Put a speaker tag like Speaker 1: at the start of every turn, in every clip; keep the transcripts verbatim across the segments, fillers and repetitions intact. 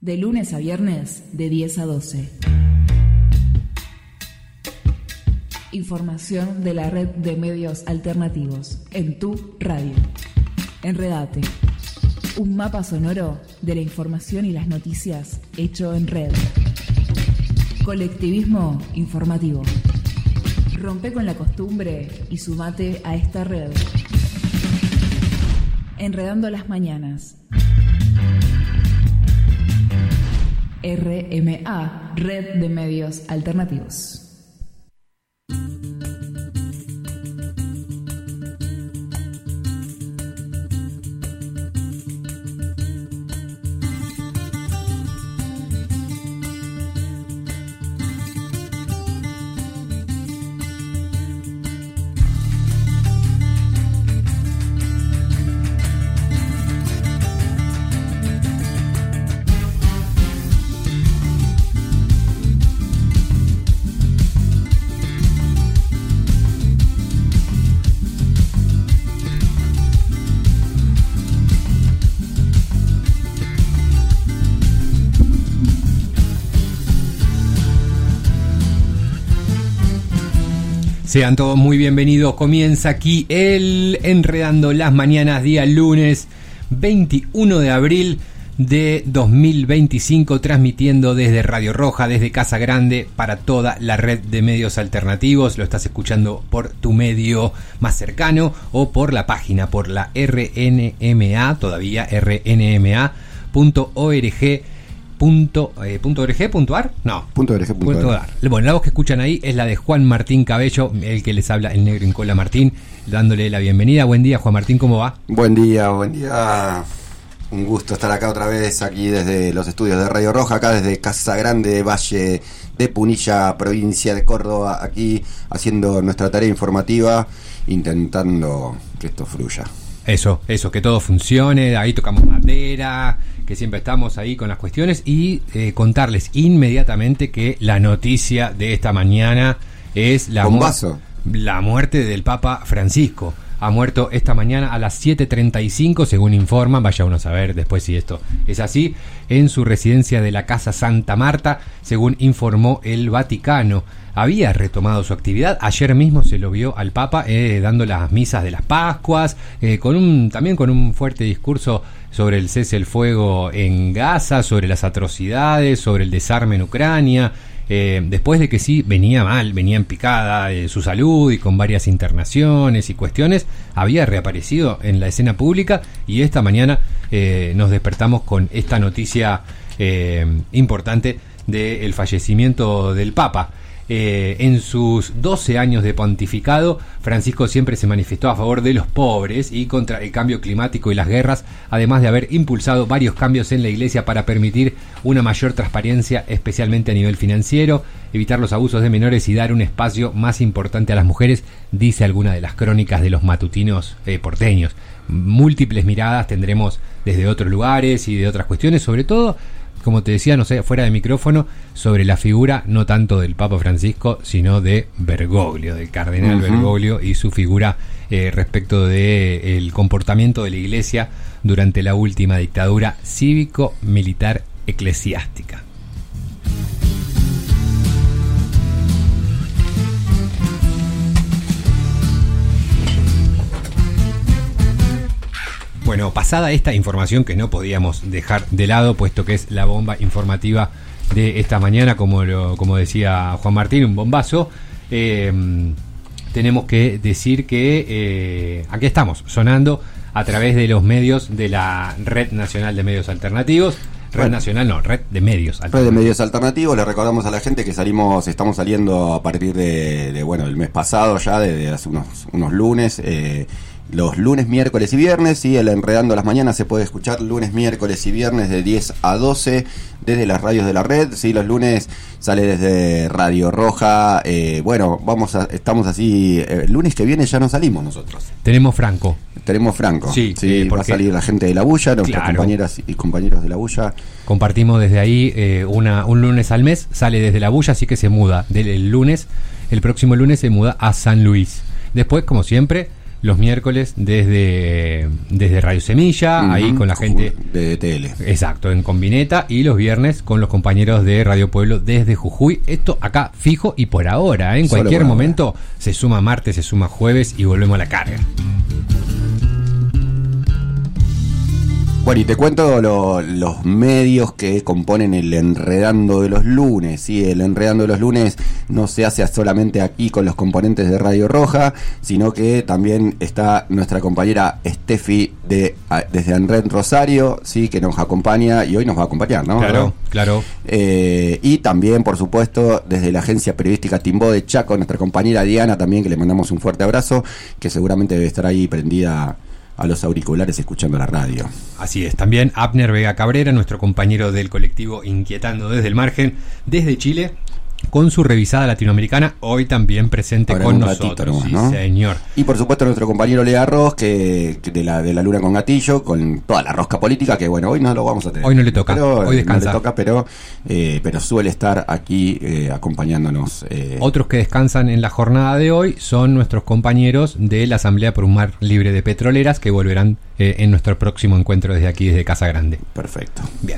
Speaker 1: De lunes a viernes, de diez a doce. Información de la red de medios alternativos en tu radio. Enredate. Un mapa sonoro de la información y las noticias hecho en red. Colectivismo informativo. Rompe con la costumbre y sumate a esta red. Enredando las mañanas. R M A, Red de Medios Alternativos.
Speaker 2: Sean todos muy bienvenidos. Comienza aquí el Enredando las Mañanas, día lunes veintiuno de abril de dos mil veinticinco, transmitiendo desde Radio Roja, desde Casa Grande, para toda la red de medios alternativos. Lo estás escuchando por tu medio más cercano o por la página, por la R N M A, todavía R N M A punto org. Punto, eh, punto org, punto ar, no,
Speaker 3: punto org, punto
Speaker 2: punto ar. Bueno, la voz que escuchan ahí es la de Juan Martín Cabello, el que les habla, el negro Incola Martín, dándole la bienvenida. Buen día, Juan Martín, ¿cómo va?
Speaker 3: Buen día, buen día. Un gusto estar acá otra vez, aquí desde los estudios de Radio Roja, acá desde Casa Grande, Valle de Punilla, provincia de Córdoba, aquí haciendo nuestra tarea informativa, intentando que esto fluya.
Speaker 2: Eso, eso, que todo funcione. Ahí tocamos madera, que siempre estamos ahí con las cuestiones, y eh, contarles inmediatamente que la noticia de esta mañana es la, mu- la muerte del Papa Francisco. Ha muerto esta mañana a las siete treinta y cinco, según informan, vaya uno a saber después si esto es así, en su residencia de la Casa Santa Marta, según informó el Vaticano. Había retomado su actividad, ayer mismo se lo vio al Papa eh, dando las misas de las Pascuas, eh, con un también con un fuerte discurso sobre el cese el fuego en Gaza, sobre las atrocidades, sobre el desarme en Ucrania. Eh, después de que sí venía mal, venía en picada eh, su salud y con varias internaciones y cuestiones, había reaparecido en la escena pública, y esta mañana eh, nos despertamos con esta noticia eh, importante del fallecimiento del Papa. Eh, en sus doce años de pontificado, Francisco siempre se manifestó a favor de los pobres y contra el cambio climático y las guerras, además de haber impulsado varios cambios en la Iglesia para permitir una mayor transparencia, especialmente a nivel financiero, evitar los abusos de menores y dar un espacio más importante a las mujeres, dice alguna de las crónicas de los matutinos eh, porteños. Múltiples miradas tendremos desde otros lugares y de otras cuestiones, sobre todo, como te decía, no sé, fuera de micrófono, sobre la figura no tanto del Papa Francisco, sino de Bergoglio, del cardenal uh-huh. Bergoglio, y su figura eh, respecto de el comportamiento de la Iglesia durante la última dictadura cívico-militar eclesiástica. Bueno, pasada esta información que no podíamos dejar de lado, puesto que es la bomba informativa de esta mañana, como lo, como decía Juan Martín, un bombazo, eh, tenemos que decir que eh, aquí estamos, sonando a través de los medios de la Red Nacional de Medios Alternativos. Red bueno, Nacional, no, Red de Medios Alternativos.
Speaker 3: Red de Medios Alternativos. Le recordamos a la gente que salimos, estamos saliendo a partir de, de bueno, el mes pasado ya, de, de hace unos, unos lunes, eh, los lunes, miércoles y viernes, y el Enredando las Mañanas se puede escuchar lunes, miércoles y viernes de diez a doce desde las radios de la red. Sí, los lunes sale desde Radio Roja. Eh, bueno, vamos a, estamos así. El eh, lunes que viene ya no salimos nosotros.
Speaker 2: Tenemos Franco.
Speaker 3: Tenemos Franco.
Speaker 2: Sí,
Speaker 3: sí
Speaker 2: eh,
Speaker 3: va a salir la gente de La Bulla, nuestras
Speaker 2: claro.
Speaker 3: compañeras y compañeros de La Bulla.
Speaker 2: Compartimos desde ahí eh, una un lunes al mes, sale desde La Bulla, así que se muda del el lunes. El próximo lunes se muda a San Luis. Después, como siempre, los miércoles desde, desde Radio Semilla, uh-huh. ahí con la gente
Speaker 3: de T L.
Speaker 2: Exacto, en Combineta, y los viernes con los compañeros de Radio Pueblo desde Jujuy. Esto acá fijo y por ahora, ¿eh? En Solo cualquier momento ahora. Se suma martes, se suma jueves y volvemos a la carga.
Speaker 3: Bueno, y te cuento lo, los medios que componen el Enredando de los lunes. Sí, el Enredando de los lunes no se hace solamente aquí con los componentes de Radio Roja, sino que también está nuestra compañera Steffi de, desde Enred Rosario, sí, que nos acompaña y hoy nos va a acompañar, ¿no?
Speaker 2: Claro,
Speaker 3: ¿no?
Speaker 2: claro.
Speaker 3: Eh, y también, por supuesto, desde la agencia periodística Timbó de Chaco, nuestra compañera Diana también, que le mandamos un fuerte abrazo, que seguramente debe estar ahí prendida a los auriculares escuchando la radio.
Speaker 2: Así es, también Abner Vega Cabrera, nuestro compañero del colectivo Inquietando desde el Margen, desde Chile, con su revisada latinoamericana, hoy también presente Ahora con nosotros. Nomás,
Speaker 3: sí, ¿no?
Speaker 2: Señor.
Speaker 3: Y por supuesto nuestro compañero Lea Ross, que, que de la de la Luna con Gatillo, con toda la rosca política, que bueno, hoy no lo vamos a tener.
Speaker 2: Hoy no le toca,
Speaker 3: pero,
Speaker 2: hoy descansa.
Speaker 3: No le toca, pero, eh, pero suele estar aquí eh, acompañándonos. Eh.
Speaker 2: Otros que descansan en la jornada de hoy son nuestros compañeros de la Asamblea por un Mar Libre de Petroleras, que volverán eh, en nuestro próximo encuentro desde aquí, desde Casa Grande.
Speaker 3: Perfecto.
Speaker 2: Bien.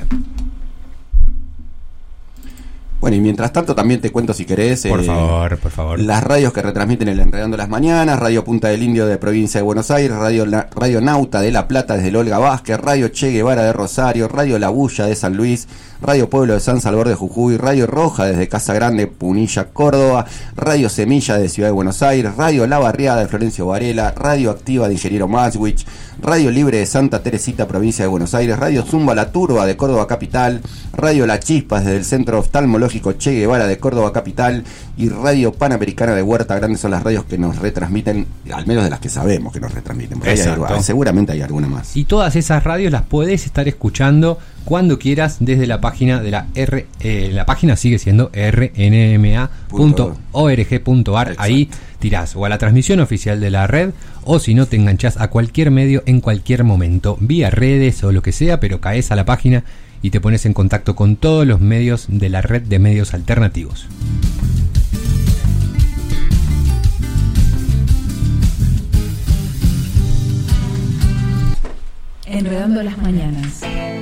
Speaker 3: Bueno, y mientras tanto también te cuento, si querés,
Speaker 2: por
Speaker 3: eh,
Speaker 2: favor, por favor,
Speaker 3: las radios que retransmiten el Enredando las Mañanas: Radio Punta del Indio de Provincia de Buenos Aires, Radio, La, Radio Nauta de La Plata desde el Olga Vázquez, Radio Che Guevara de Rosario, Radio La Bulla de San Luis, Radio Pueblo de San Salvador de Jujuy, Radio Roja desde Casa Grande, Punilla, Córdoba, Radio Semilla de Ciudad de Buenos Aires, Radio La Barriada de Florencio Varela, Radio Activa de Ingeniero Maswich, Radio Libre de Santa Teresita, Provincia de Buenos Aires, Radio Zumba La Turba de Córdoba Capital, Radio La Chispa desde el Centro Oftalmológico Che Guevara de Córdoba Capital y Radio Panamericana de Huerta Grande. Son las radios que nos retransmiten, al menos de las que sabemos que nos retransmiten, porque hay, seguramente hay alguna más.
Speaker 2: Y todas esas radios las podés estar escuchando cuando quieras desde la página de la R, eh, la página sigue siendo r n m a punto org punto a r. Ahí tirás o a la transmisión oficial de la red, o si no, te enganchás a cualquier medio en cualquier momento, vía redes o lo que sea, pero caes a la página y te pones en contacto con todos los medios de la red de medios alternativos.
Speaker 1: Enredando las mañanas.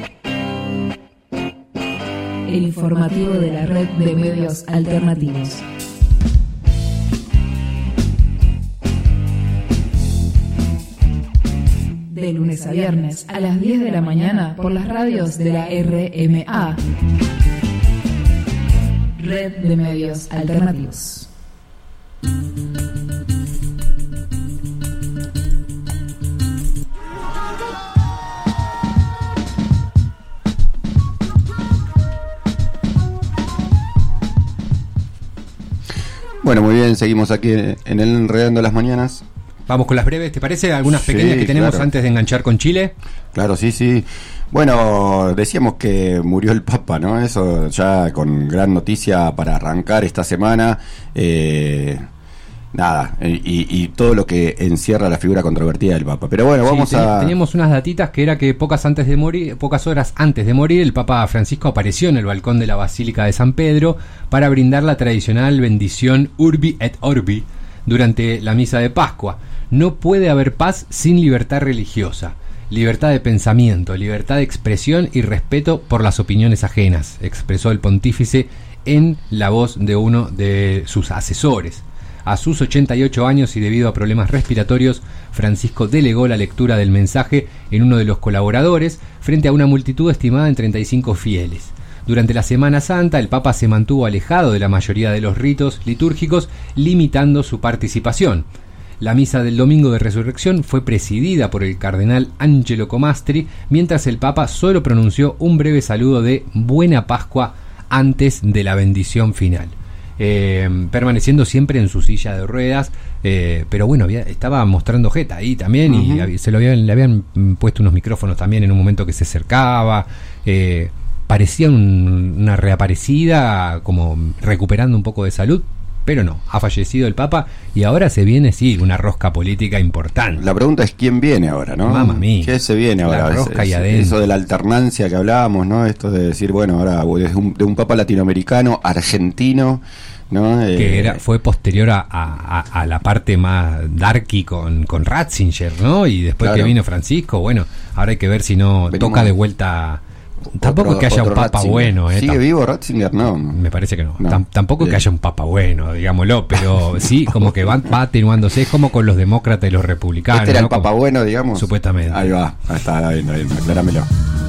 Speaker 1: El informativo de la red de medios alternativos. De lunes a viernes a las diez de la mañana por las radios de la R M A, Red de Medios Alternativos.
Speaker 3: Bueno, muy bien, seguimos aquí en el Enredando las Mañanas.
Speaker 2: Vamos con las breves, ¿te parece? Algunas pequeñas sí, que tenemos claro. antes de enganchar con Chile.
Speaker 3: Claro, sí, sí. Bueno, decíamos que murió el Papa, ¿no? Eso ya con gran noticia para arrancar esta semana. Eh, nada, y, y todo lo que encierra la figura controvertida del Papa. Pero bueno, vamos sí, ten, a...
Speaker 2: Teníamos unas datitas que era que pocas antes de morir, pocas horas antes de morir, el Papa Francisco apareció en el balcón de la Basílica de San Pedro para brindar la tradicional bendición Urbi et Orbi durante la misa de Pascua. No puede haber paz sin libertad religiosa, libertad de pensamiento, libertad de expresión y respeto por las opiniones ajenas, expresó el pontífice en la voz de uno de sus asesores. A sus ochenta y ocho años y debido a problemas respiratorios, Francisco delegó la lectura del mensaje en uno de los colaboradores frente a una multitud estimada en treinta y cinco fieles. Durante la Semana Santa, el Papa se mantuvo alejado de la mayoría de los ritos litúrgicos, limitando su participación. La misa del Domingo de Resurrección fue presidida por el cardenal Angelo Comastri, mientras el Papa solo pronunció un breve saludo de Buena Pascua antes de la bendición final. Eh, permaneciendo siempre en su silla de ruedas, eh, pero bueno, había, estaba mostrando jeta ahí también, uh-huh. y se lo habían, le habían puesto unos micrófonos también en un momento que se acercaba. Eh, parecía un, una reaparecida, como recuperando un poco de salud. Pero no, ha fallecido el Papa y ahora se viene, sí, una rosca política importante.
Speaker 3: La pregunta es quién viene ahora, ¿no?
Speaker 2: Mamma mía.
Speaker 3: ¿Qué se viene ahora?
Speaker 2: La rosca
Speaker 3: es,
Speaker 2: y adentro.
Speaker 3: Eso de la alternancia que hablábamos, ¿no? Esto de decir, bueno, ahora de un, de un Papa latinoamericano, argentino, ¿no? Eh,
Speaker 2: que era, fue posterior a, a, a la parte más darky con, con Ratzinger, ¿no? Y después
Speaker 3: claro.
Speaker 2: que vino Francisco, bueno, ahora hay que ver si no
Speaker 3: Venimos,
Speaker 2: toca de vuelta. Tampoco
Speaker 3: otro,
Speaker 2: es que haya un papa
Speaker 3: Ratzinger.
Speaker 2: bueno, ¿eh?
Speaker 3: ¿Sigue
Speaker 2: Tam-
Speaker 3: vivo Ratzinger? No.
Speaker 2: Me parece que no.
Speaker 3: no.
Speaker 2: Tam- tampoco es
Speaker 3: Bien.
Speaker 2: que haya un papa bueno, digámoslo, pero sí, como que va, va atenuándose, es como con los demócratas y los republicanos.
Speaker 3: Este era
Speaker 2: ¿no?
Speaker 3: el papa
Speaker 2: Como,
Speaker 3: bueno, digamos.
Speaker 2: supuestamente.
Speaker 3: Ahí va, ahí está, ahí, ahí, acláramelo.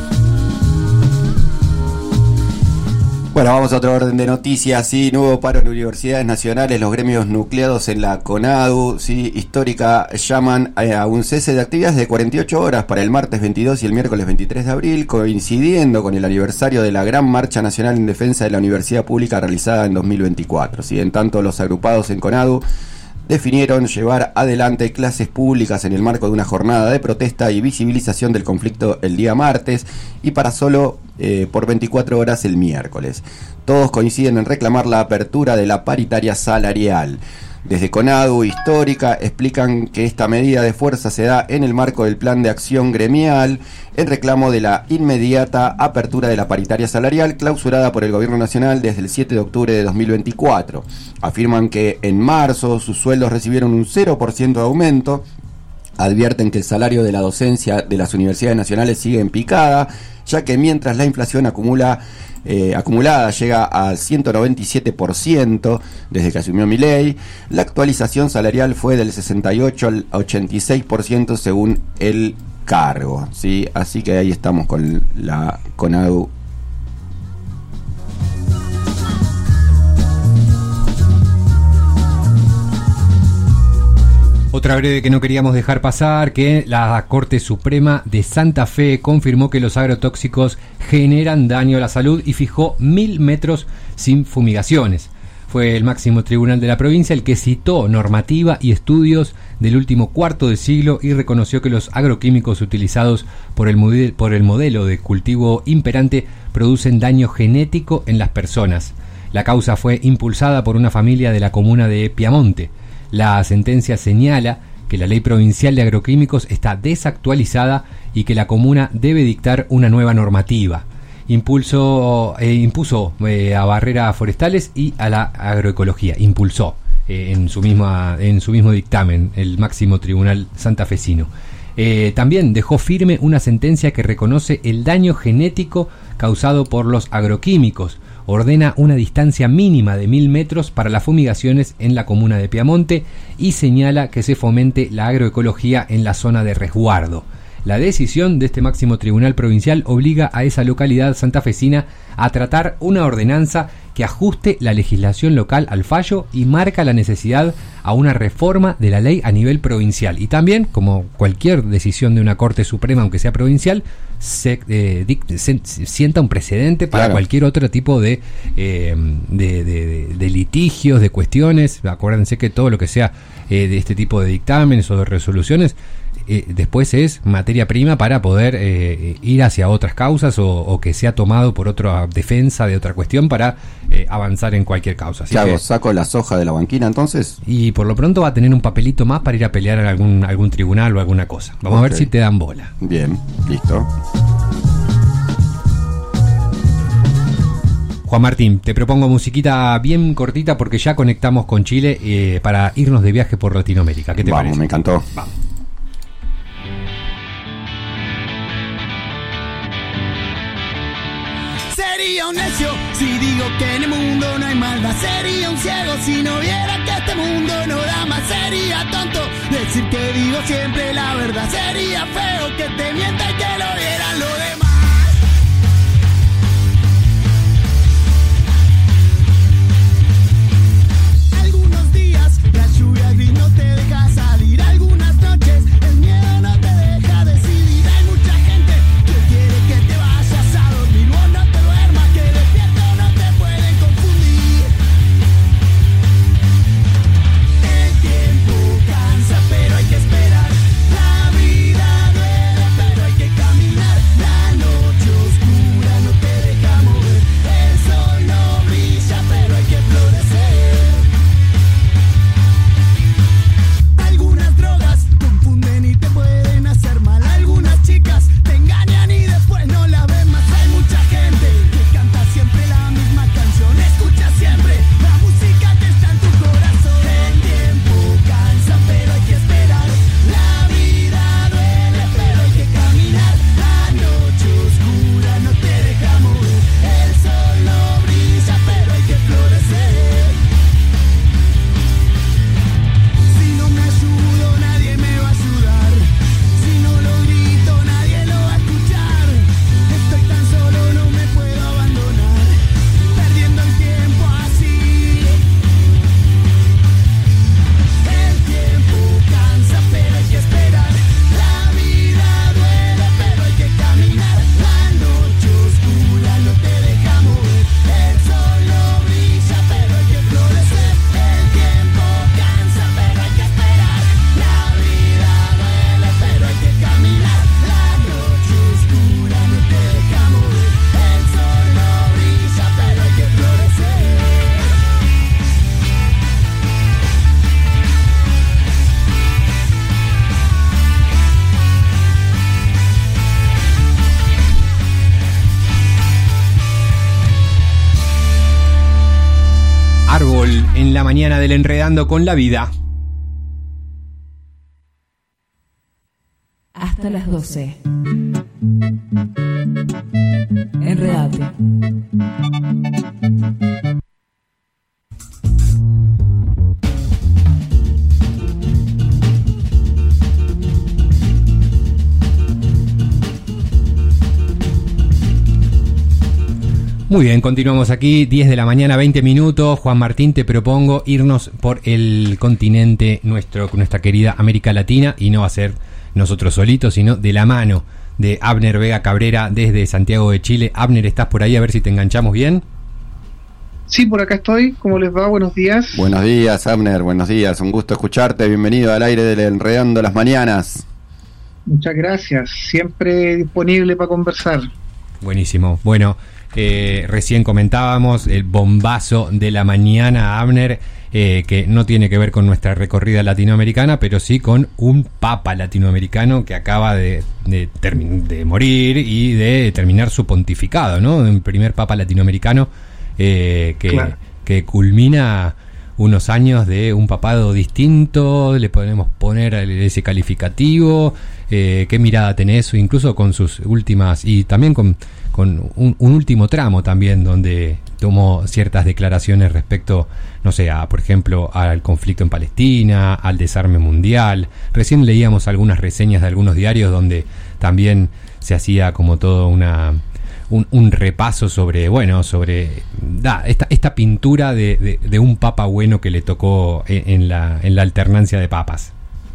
Speaker 3: Bueno, vamos a otro orden de noticias. Sí, nuevo paro en universidades nacionales. Los gremios nucleados en la CONADU, sí, histórica, llaman a un cese de actividades de cuarenta y ocho horas para el martes veintidós y el miércoles veintitrés de abril, coincidiendo con el aniversario de la Gran Marcha Nacional en Defensa de la Universidad Pública realizada en dos mil veinticuatro. Sí, en tanto, los agrupados en CONADU definieron llevar adelante clases públicas en el marco de una jornada de protesta y visibilización del conflicto el día martes y para solo eh, por veinticuatro horas el miércoles. Todos coinciden en reclamar la apertura de la paritaria salarial. Desde CONADU Histórica explican que esta medida de fuerza se da en el marco del plan de acción gremial en reclamo de la inmediata apertura de la paritaria salarial clausurada por el Gobierno Nacional desde el siete de octubre de dos mil veinticuatro. Afirman que en marzo sus sueldos recibieron un cero por ciento de aumento. Advierten que el salario de la docencia de las universidades nacionales sigue en picada, ya que mientras la inflación acumula eh, acumulada llega al ciento noventa y siete por ciento desde que asumió Milei, la actualización salarial fue del sesenta y ocho al ochenta y seis por ciento según el cargo, ¿sí? Así que ahí estamos con la CONADU.
Speaker 2: Otra breve que no queríamos dejar pasar, que la Corte Suprema de Santa Fe confirmó que los agrotóxicos generan daño a la salud y fijó mil metros sin fumigaciones. Fue el máximo tribunal de la provincia el que citó normativa y estudios del último cuarto de siglo y reconoció que los agroquímicos utilizados por el, model, por el modelo de cultivo imperante producen daño genético en las personas. La causa fue impulsada por una familia de la comuna de Piamonte. La sentencia señala que la ley provincial de agroquímicos está desactualizada y que la comuna debe dictar una nueva normativa. Impulsó, eh, impuso eh, a barreras forestales y a la agroecología. Impulsó eh, en, su misma, en su mismo dictamen el máximo tribunal santafesino. Eh, también dejó firme una sentencia que reconoce el daño genético causado por los agroquímicos. Ordena una distancia mínima de mil metros para las fumigaciones en la comuna de Piamonte y señala que se fomente la agroecología en la zona de resguardo. La decisión de este máximo tribunal provincial obliga a esa localidad santafesina a tratar una ordenanza que ajuste la legislación local al fallo y marca la necesidad a una reforma de la ley a nivel provincial. Y también, como cualquier decisión de una Corte Suprema, aunque sea provincial, se, eh, dic- se sienta un precedente para
Speaker 3: claro.
Speaker 2: cualquier otro tipo de, eh, de, de, de, de litigios, de cuestiones. Acuérdense que todo lo que sea eh, de este tipo de dictámenes o de resoluciones Eh, después es materia prima para poder eh, ir hacia otras causas o, o que sea tomado por otra defensa de otra cuestión para eh, avanzar en cualquier causa. Así
Speaker 3: ¿Qué hago?
Speaker 2: que,
Speaker 3: ¿Saco la soja de la banquina entonces?
Speaker 2: y por lo pronto va a tener un papelito más para ir a pelear en algún, algún tribunal o alguna cosa. Vamos
Speaker 3: Ok.
Speaker 2: a ver si te dan bola.
Speaker 3: Bien, listo.
Speaker 2: Juan Martín, te propongo musiquita bien cortita porque ya conectamos con Chile eh, para irnos de viaje por Latinoamérica. ¿Qué te
Speaker 3: Vamos,
Speaker 2: parece?
Speaker 3: me encantó.
Speaker 2: Vamos.
Speaker 4: Sería un necio si digo que en el mundo no hay maldad. Sería un ciego si no viera que este mundo no da más. Sería tonto decir que digo siempre la verdad. Sería feo que te mienta y que lo vieran los demás. Algunos días la lluvia gris no te deja salir. Algunas noches el miedo no te deja decidir. Hay mucha gente que quiere que te vayas a dormir. Vos no te duermas, que despierto no te pueden confundir. El tiempo cansa, pero hay que esperar. La vida duele, pero hay que caminar. La
Speaker 2: árbol en la mañana del Enredando con la Vida.
Speaker 1: Hasta las doce. Enredate.
Speaker 2: Muy bien, continuamos aquí, diez de la mañana, veinte minutos. Juan Martín, te propongo irnos por el continente nuestro, nuestra querida América Latina, y no va a ser nosotros solitos, sino de la mano de Abner Vega Cabrera desde Santiago de Chile. Abner, ¿estás por ahí? A ver si te enganchamos bien.
Speaker 5: Sí, por acá estoy. ¿Cómo les va? Buenos días.
Speaker 3: Buenos días, Abner, buenos días. Un gusto escucharte. Bienvenido al aire del Enredando las Mañanas.
Speaker 5: Muchas gracias. Siempre disponible para conversar.
Speaker 2: Buenísimo. Bueno, eh, recién comentábamos el bombazo de la mañana, Abner, eh, que no tiene que ver con nuestra recorrida latinoamericana, pero sí con un papa latinoamericano que acaba de, de, termi- de morir y de terminar su pontificado, ¿no? Un primer papa latinoamericano eh, que, claro. que culmina unos años de un papado distinto. Le podemos poner ese calificativo. Eh, ¿Qué mirada tenés? Incluso con sus últimas, y también con, con un, un último tramo también, donde tomó ciertas declaraciones respecto, no sé, a, por ejemplo, al conflicto en Palestina, al desarme mundial. Recién leíamos algunas reseñas de algunos diarios donde también se hacía como todo una un, un repaso sobre, bueno, sobre da, esta, esta pintura de, de, de un papa bueno que le tocó en, en, la, en la alternancia de papas.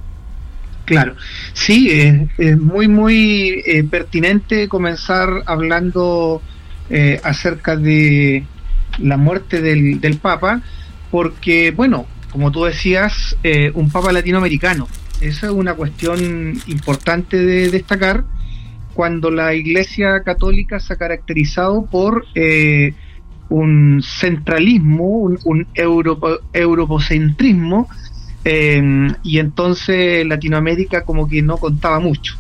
Speaker 5: Claro, sí, es, es muy, muy eh, pertinente comenzar hablando eh, acerca de la muerte del, del Papa, porque, bueno, como tú decías, eh, un Papa latinoamericano. Esa es una cuestión importante de destacar cuando la Iglesia Católica se ha caracterizado por eh, un centralismo, un, un europo, europocentrismo, Eh, y entonces Latinoamérica como que no contaba mucho,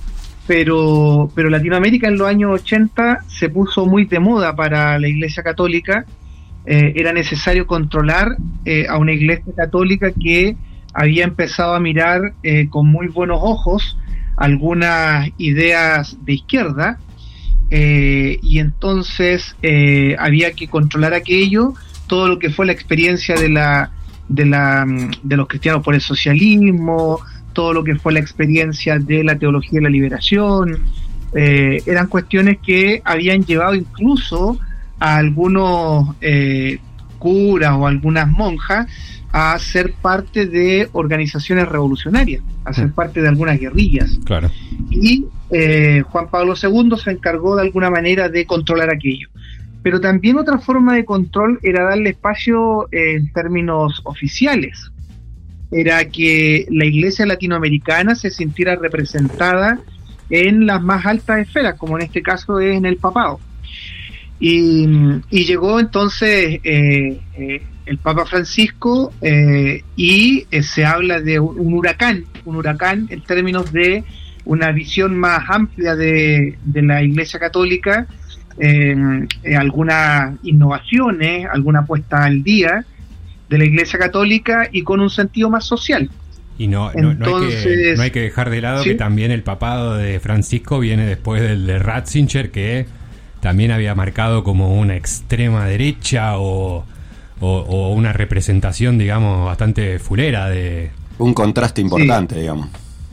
Speaker 5: pero pero Latinoamérica en los años ochenta se puso muy de moda para la Iglesia Católica. Eh, era necesario controlar eh, a una Iglesia Católica que había empezado a mirar eh, con muy buenos ojos algunas ideas de izquierda, eh, y entonces eh, había que controlar aquello, todo lo que fue la experiencia de la de la de los cristianos por el socialismo, todo lo que fue la experiencia de la teología de la liberación. Eh, eran cuestiones que habían llevado incluso a algunos eh, curas o algunas monjas a ser parte de organizaciones revolucionarias, a ser parte de algunas guerrillas.
Speaker 2: Claro.
Speaker 5: Y eh, Juan Pablo segundo se encargó de alguna manera de controlar aquello. Pero también otra forma de control era darle espacio eh, en términos oficiales. Era que la Iglesia latinoamericana se sintiera representada en las más altas esferas, como en este caso es en el papado. Y, y llegó entonces eh, eh, el Papa Francisco eh, y eh, se habla de un, un huracán, un huracán en términos de una visión más amplia de, de la Iglesia Católica. Eh, eh, algunas innovaciones, alguna puesta al día de la Iglesia Católica y con un sentido más social.
Speaker 2: Y no, no, Entonces, no, hay, que, no hay que dejar de lado, ¿sí?, que también el papado de Francisco viene después del de Ratzinger, que también había marcado como una extrema derecha o, o, o una representación, digamos, bastante fulera de...
Speaker 3: Un contraste importante, sí, digamos.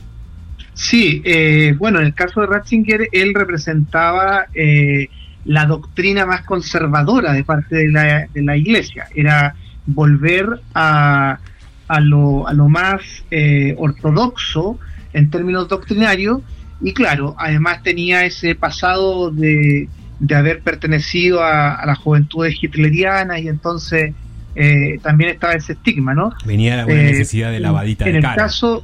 Speaker 5: Sí, eh, bueno, en el caso de Ratzinger, él representaba eh, la doctrina más conservadora de parte de la, de la Iglesia. Era volver a, a, lo, a lo más eh, ortodoxo en términos doctrinarios, y claro, además tenía ese pasado de, de haber pertenecido a, a las juventudes hitlerianas, y entonces eh, también estaba ese estigma, ¿no?
Speaker 2: Venía la eh, necesidad de lavadita de
Speaker 5: en
Speaker 2: cara.
Speaker 5: El caso,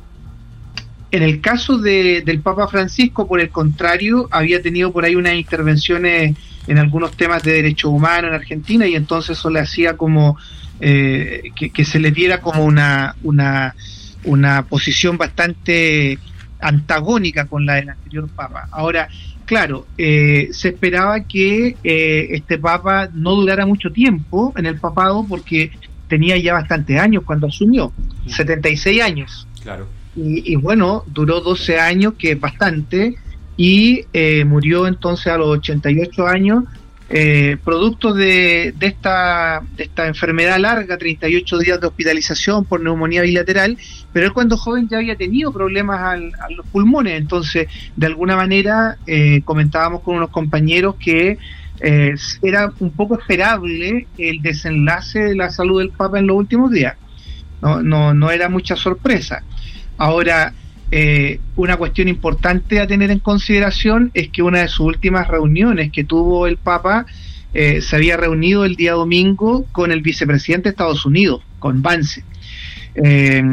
Speaker 5: en el caso de, del Papa Francisco, por el contrario, había tenido por ahí unas intervenciones en algunos temas de derechos humanos en Argentina, y entonces eso le hacía como eh, que, que se le diera como una, una, una posición bastante antagónica con la del anterior Papa. Ahora, claro, eh, se esperaba que eh, este Papa no durara mucho tiempo en el papado porque tenía ya bastantes años cuando asumió, setenta y seis años.
Speaker 2: Claro.
Speaker 5: Y, y bueno, duró doce años, que es bastante, y eh, murió entonces a los ochenta y ocho años, eh, producto de, de, esta, de esta enfermedad larga, treinta y ocho días de hospitalización por neumonía bilateral, pero él cuando joven ya había tenido problemas al, a los pulmones, entonces de alguna manera eh, comentábamos con unos compañeros que eh, era un poco esperable el desenlace de la salud del Papa en los últimos días, no, no, no era mucha sorpresa. Ahora, Eh, una cuestión importante a tener en consideración es que una de sus últimas reuniones que tuvo el Papa eh, se había reunido el día domingo con el vicepresidente de Estados Unidos, con Vance. Eh,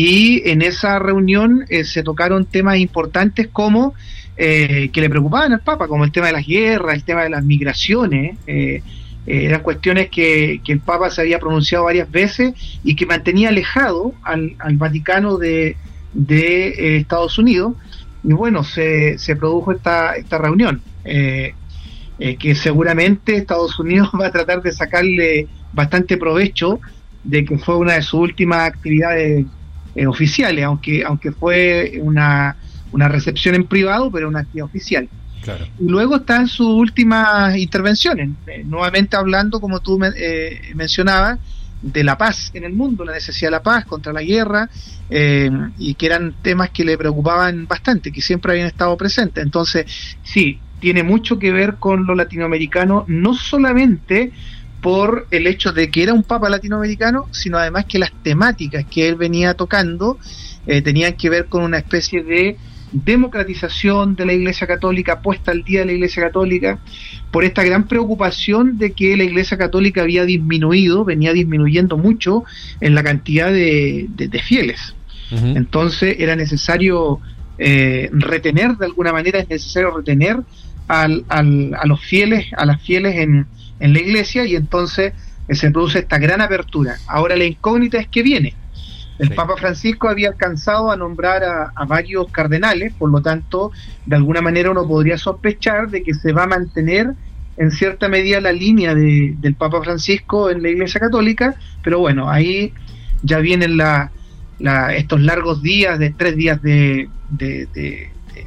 Speaker 5: y en esa reunión eh, se tocaron temas importantes como eh, que le preocupaban al Papa, como el tema de las guerras, el tema de las migraciones. Eh, eh, eran cuestiones que, que el Papa se había pronunciado varias veces y que mantenía alejado al, al Vaticano de de eh, Estados Unidos, y bueno, se, se produjo esta, esta reunión, eh, eh, que seguramente Estados Unidos va a tratar de sacarle bastante provecho de que fue una de sus últimas actividades eh, oficiales, aunque aunque fue una, una recepción en privado, pero una actividad oficial.
Speaker 2: Claro.
Speaker 5: Y luego están sus últimas intervenciones, eh, nuevamente hablando, como tú eh, mencionabas, de la paz en el mundo, la necesidad de la paz contra la guerra, eh, y que eran temas que le preocupaban bastante, que siempre habían estado presentes. Entonces, sí, tiene mucho que ver con lo latinoamericano, no solamente por el hecho de que era un papa latinoamericano, sino además que las temáticas que él venía tocando eh, tenían que ver con una especie de democratización de la Iglesia Católica, puesta al día de la Iglesia Católica, por esta gran preocupación de que la Iglesia Católica había disminuido, venía disminuyendo mucho en la cantidad de, de, de fieles. Uh-huh. Entonces era necesario eh, retener, de alguna manera es necesario retener al, al, a los fieles, a las fieles en, en la Iglesia, y entonces eh, se produce esta gran apertura. Ahora la incógnita es que viene. El sí. Papa Francisco había alcanzado a nombrar a, a varios cardenales, por lo tanto, de alguna manera uno podría sospechar de que se va a mantener en cierta medida la línea de, del Papa Francisco en la Iglesia Católica, pero bueno, ahí ya vienen la, la, estos largos días, de tres días de, de, de, de,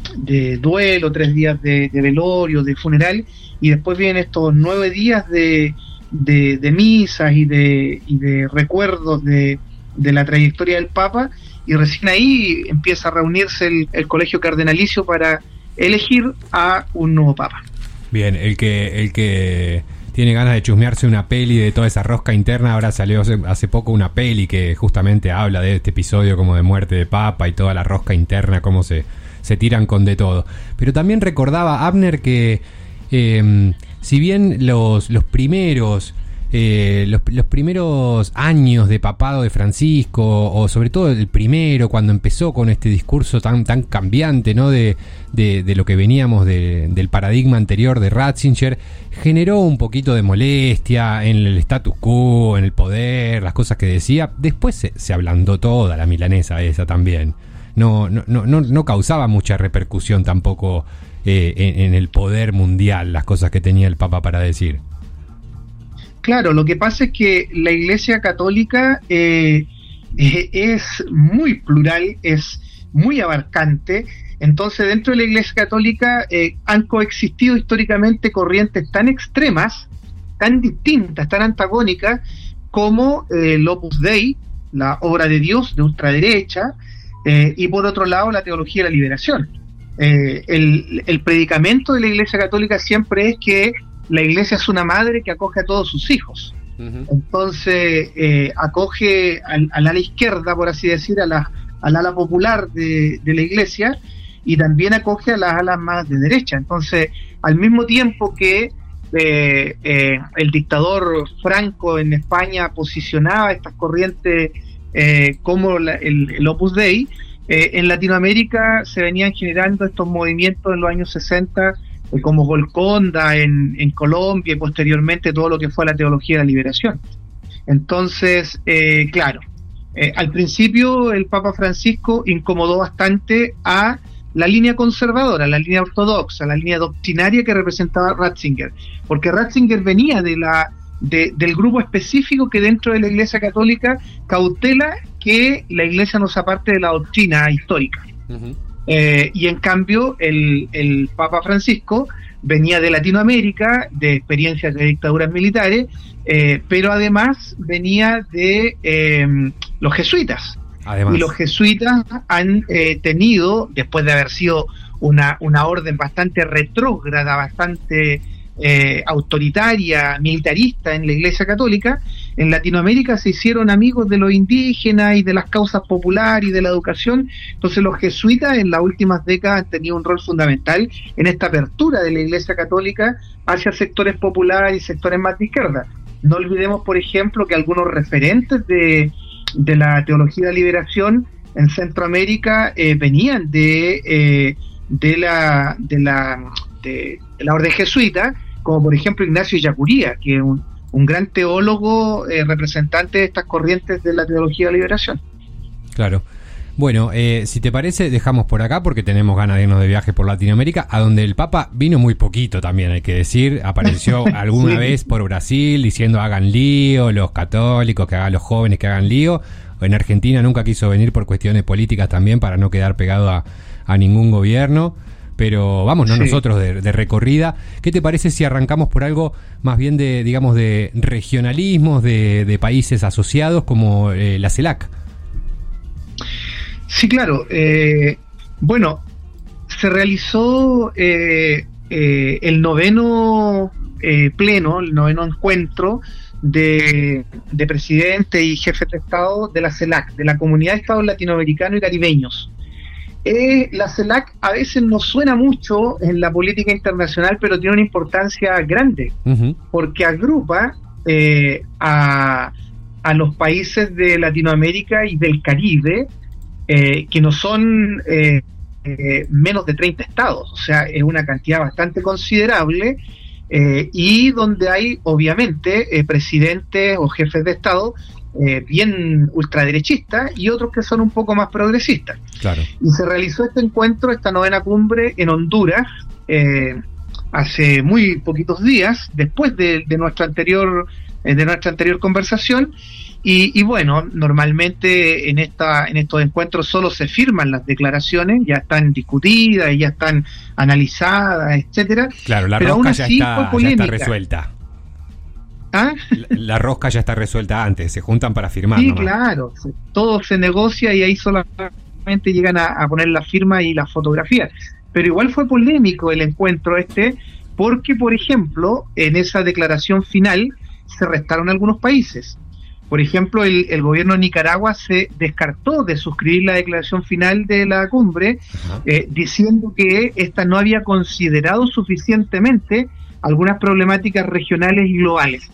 Speaker 5: de duelo, tres días de, de velorio, de funeral, y después vienen estos nueve días de, de, de misas y de, y de recuerdos de de la trayectoria del Papa, y recién ahí empieza a reunirse el, el colegio cardenalicio para elegir a un nuevo Papa.
Speaker 2: Bien, el que el que tiene ganas de chusmearse una peli de toda esa rosca interna, ahora salió hace, hace poco una peli que justamente habla de este episodio como de muerte de Papa y toda la rosca interna, cómo se, se tiran con de todo. Pero también recordaba Abner que eh, si bien los, los primeros Eh, los, los primeros años de papado de Francisco, o sobre todo el primero, cuando empezó con este discurso tan tan cambiante, ¿no? de, de, de lo que veníamos de, del paradigma anterior de Ratzinger, generó un poquito de molestia en el status quo, en el poder, las cosas que decía. Después se, se ablandó toda la milanesa esa también. No, no, no, no, no causaba mucha repercusión tampoco eh, en, en el poder mundial las cosas que tenía el Papa para decir.
Speaker 5: Claro, lo que pasa es que la Iglesia Católica eh, eh, es muy plural, es muy abarcante. Entonces, dentro de la Iglesia Católica eh, han coexistido históricamente corrientes tan extremas, tan distintas, tan antagónicas, como eh, el Opus Dei, la obra de Dios de ultraderecha, eh, y por otro lado la teología de la liberación. Eh, el, el predicamento de la Iglesia Católica siempre es que la Iglesia es una madre que acoge a todos sus hijos. Uh-huh. Entonces eh, acoge al, al ala izquierda, por así decir, a la, al ala popular de, de la Iglesia, y también acoge a las alas más de derecha. Entonces, al mismo tiempo que eh, eh, el dictador Franco en España posicionaba estas corrientes eh, como la, el, el Opus Dei, eh, en Latinoamérica se venían generando estos movimientos en los años sesenta, como Golconda en, en Colombia, y posteriormente todo lo que fue la teología de la liberación. Entonces, eh, claro, eh, al principio el Papa Francisco incomodó bastante a la línea conservadora, la línea ortodoxa, la línea doctrinaria que representaba Ratzinger, porque Ratzinger venía de la de, del grupo específico que dentro de la Iglesia Católica cautela que la Iglesia no se aparte de la doctrina histórica. Uh-huh. Eh, y en cambio el, el Papa Francisco venía de Latinoamérica, de experiencias de dictaduras militares, eh, pero además venía de eh, los jesuitas. Además. Y los jesuitas han eh, tenido, después de haber sido una, una orden bastante retrógrada, bastante eh, autoritaria, militarista en la Iglesia Católica, en Latinoamérica se hicieron amigos de los indígenas y de las causas populares y de la educación. Entonces los jesuitas en las últimas décadas han tenido un rol fundamental en esta apertura de la Iglesia Católica hacia sectores populares y sectores más de izquierda. No olvidemos, por ejemplo, que algunos referentes de de la teología de liberación en Centroamérica eh, venían de eh, de la de la de, de la orden jesuita, como por ejemplo Ignacio Ellacuría, que es un, un gran teólogo eh, representante de estas corrientes de la teología de liberación.
Speaker 2: Claro. Bueno, eh, si te parece, dejamos por acá porque tenemos ganas de irnos de viaje por Latinoamérica, a donde el Papa vino muy poquito también, hay que decir. Apareció alguna sí. vez por Brasil diciendo hagan lío, los católicos, que hagan los jóvenes, que hagan lío. En Argentina nunca quiso venir por cuestiones políticas también, para no quedar pegado a, a ningún gobierno. Pero vamos, no sí. nosotros de, de recorrida. ¿Qué te parece si arrancamos por algo más bien de, digamos, de regionalismos, de, de países asociados como eh, la CELAC?
Speaker 5: Sí, claro. Eh, bueno, se realizó eh, eh, el noveno eh, pleno, el noveno encuentro de, de presidentes y jefes de Estado de la CELAC, de la Comunidad de Estados Latinoamericanos y Caribeños. Eh, la CELAC a veces no suena mucho en la política internacional, pero tiene una importancia grande, uh-huh. porque agrupa eh, a, a los países de Latinoamérica y del Caribe, Eh, que no son eh, eh, menos de treinta estados, o sea, es una cantidad bastante considerable, eh, y donde hay obviamente eh, presidentes o jefes de Estado eh, bien ultraderechistas y otros que son un poco más progresistas. Claro. Y se realizó este encuentro, esta novena cumbre en Honduras, eh, hace muy poquitos días, después de, de nuestra anterior eh, de nuestra anterior conversación. Y, y bueno, normalmente en esta en estos encuentros solo se firman las declaraciones, ya están discutidas, ya están analizadas, etcétera.
Speaker 2: Claro, la
Speaker 5: pero
Speaker 2: rosca
Speaker 5: aún
Speaker 2: ya,
Speaker 5: así
Speaker 2: está,
Speaker 5: fue
Speaker 2: ya está resuelta.
Speaker 5: ¿Ah?
Speaker 2: La, la rosca ya está resuelta antes, se juntan para firmar.
Speaker 5: Sí,
Speaker 2: nomás.
Speaker 5: Claro, todo se negocia y ahí solamente llegan a, a poner la firma y la fotografía. Pero igual fue polémico el encuentro este, porque, por ejemplo, en esa declaración final se restaron algunos países. Por ejemplo, el, el gobierno de Nicaragua se descartó de suscribir la declaración final de la cumbre, eh, diciendo que esta no había considerado suficientemente algunas problemáticas regionales y globales.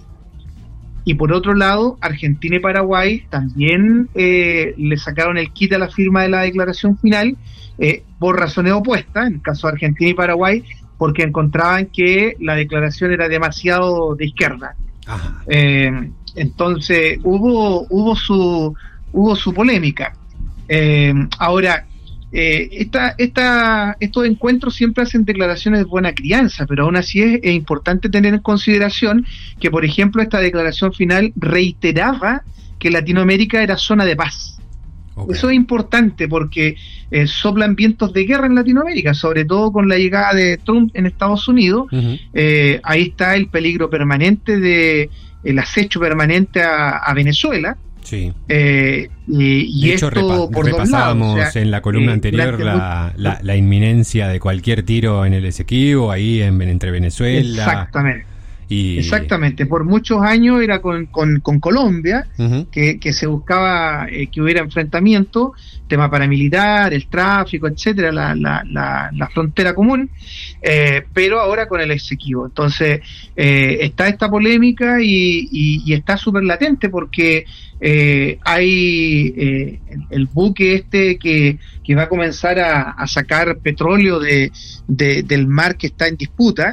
Speaker 5: Y por otro lado, Argentina y Paraguay también eh, le sacaron el quite a la firma de la declaración final, eh, por razones opuestas, en el caso de Argentina y Paraguay, porque encontraban que la declaración era demasiado de izquierda. Eh, entonces hubo hubo su hubo su polémica. Eh, ahora, eh, esta, esta, estos encuentros siempre hacen declaraciones de buena crianza, pero aún así es, es importante tener en consideración que, por ejemplo, esta declaración final reiteraba que Latinoamérica era zona de paz. Okay. Eso es importante porque eh, soplan vientos de guerra en Latinoamérica, sobre todo con la llegada de Trump en Estados Unidos. Uh-huh. Eh, ahí está el peligro permanente de el acecho permanente a, a Venezuela. Sí. Eh, y, y
Speaker 2: de hecho,
Speaker 5: esto
Speaker 2: repa-
Speaker 5: por
Speaker 2: repasábamos
Speaker 5: dos lados, o sea,
Speaker 2: en la columna
Speaker 5: eh,
Speaker 2: anterior la,
Speaker 5: muy...
Speaker 2: la, la inminencia de cualquier tiro en el Esequibo, ahí en, entre Venezuela.
Speaker 5: Exactamente.
Speaker 2: Y...
Speaker 5: Exactamente, por muchos años era con, con, con Colombia, uh-huh. que, que se buscaba eh, que hubiera enfrentamiento, tema paramilitar, el tráfico, etcétera, la, la, la, la frontera común, eh, pero ahora con el Esequibo. Entonces, eh, está esta polémica y, y, y está súper latente porque eh, hay eh, el, el buque este que, que va a comenzar a, a sacar petróleo de, de, del mar que está en disputa.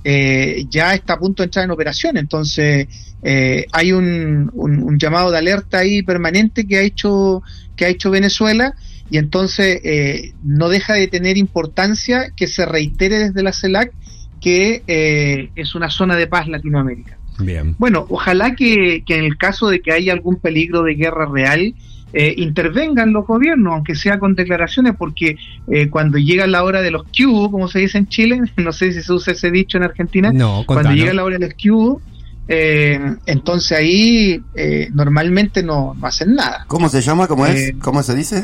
Speaker 5: eh, ya está a punto de entrar en operación. Entonces eh, hay un, un, un llamado de alerta ahí permanente que ha hecho que ha hecho Venezuela, y entonces eh, no deja de tener importancia que se reitere desde la CELAC que eh, es una zona de paz Latinoamérica.
Speaker 2: Bien.
Speaker 5: Bueno, ojalá que, que en el caso de que haya algún peligro de guerra real, eh, intervengan los gobiernos, aunque sea con declaraciones, porque eh, cuando llega la hora de los Q, como se dice en Chile, no sé si se usa ese dicho en Argentina,
Speaker 2: no,
Speaker 5: cuando llega la hora de los Q, eh, entonces ahí eh, normalmente no, no hacen nada.
Speaker 3: ¿Cómo se llama? ¿Cómo es?
Speaker 5: Eh,
Speaker 3: ¿Cómo se dice?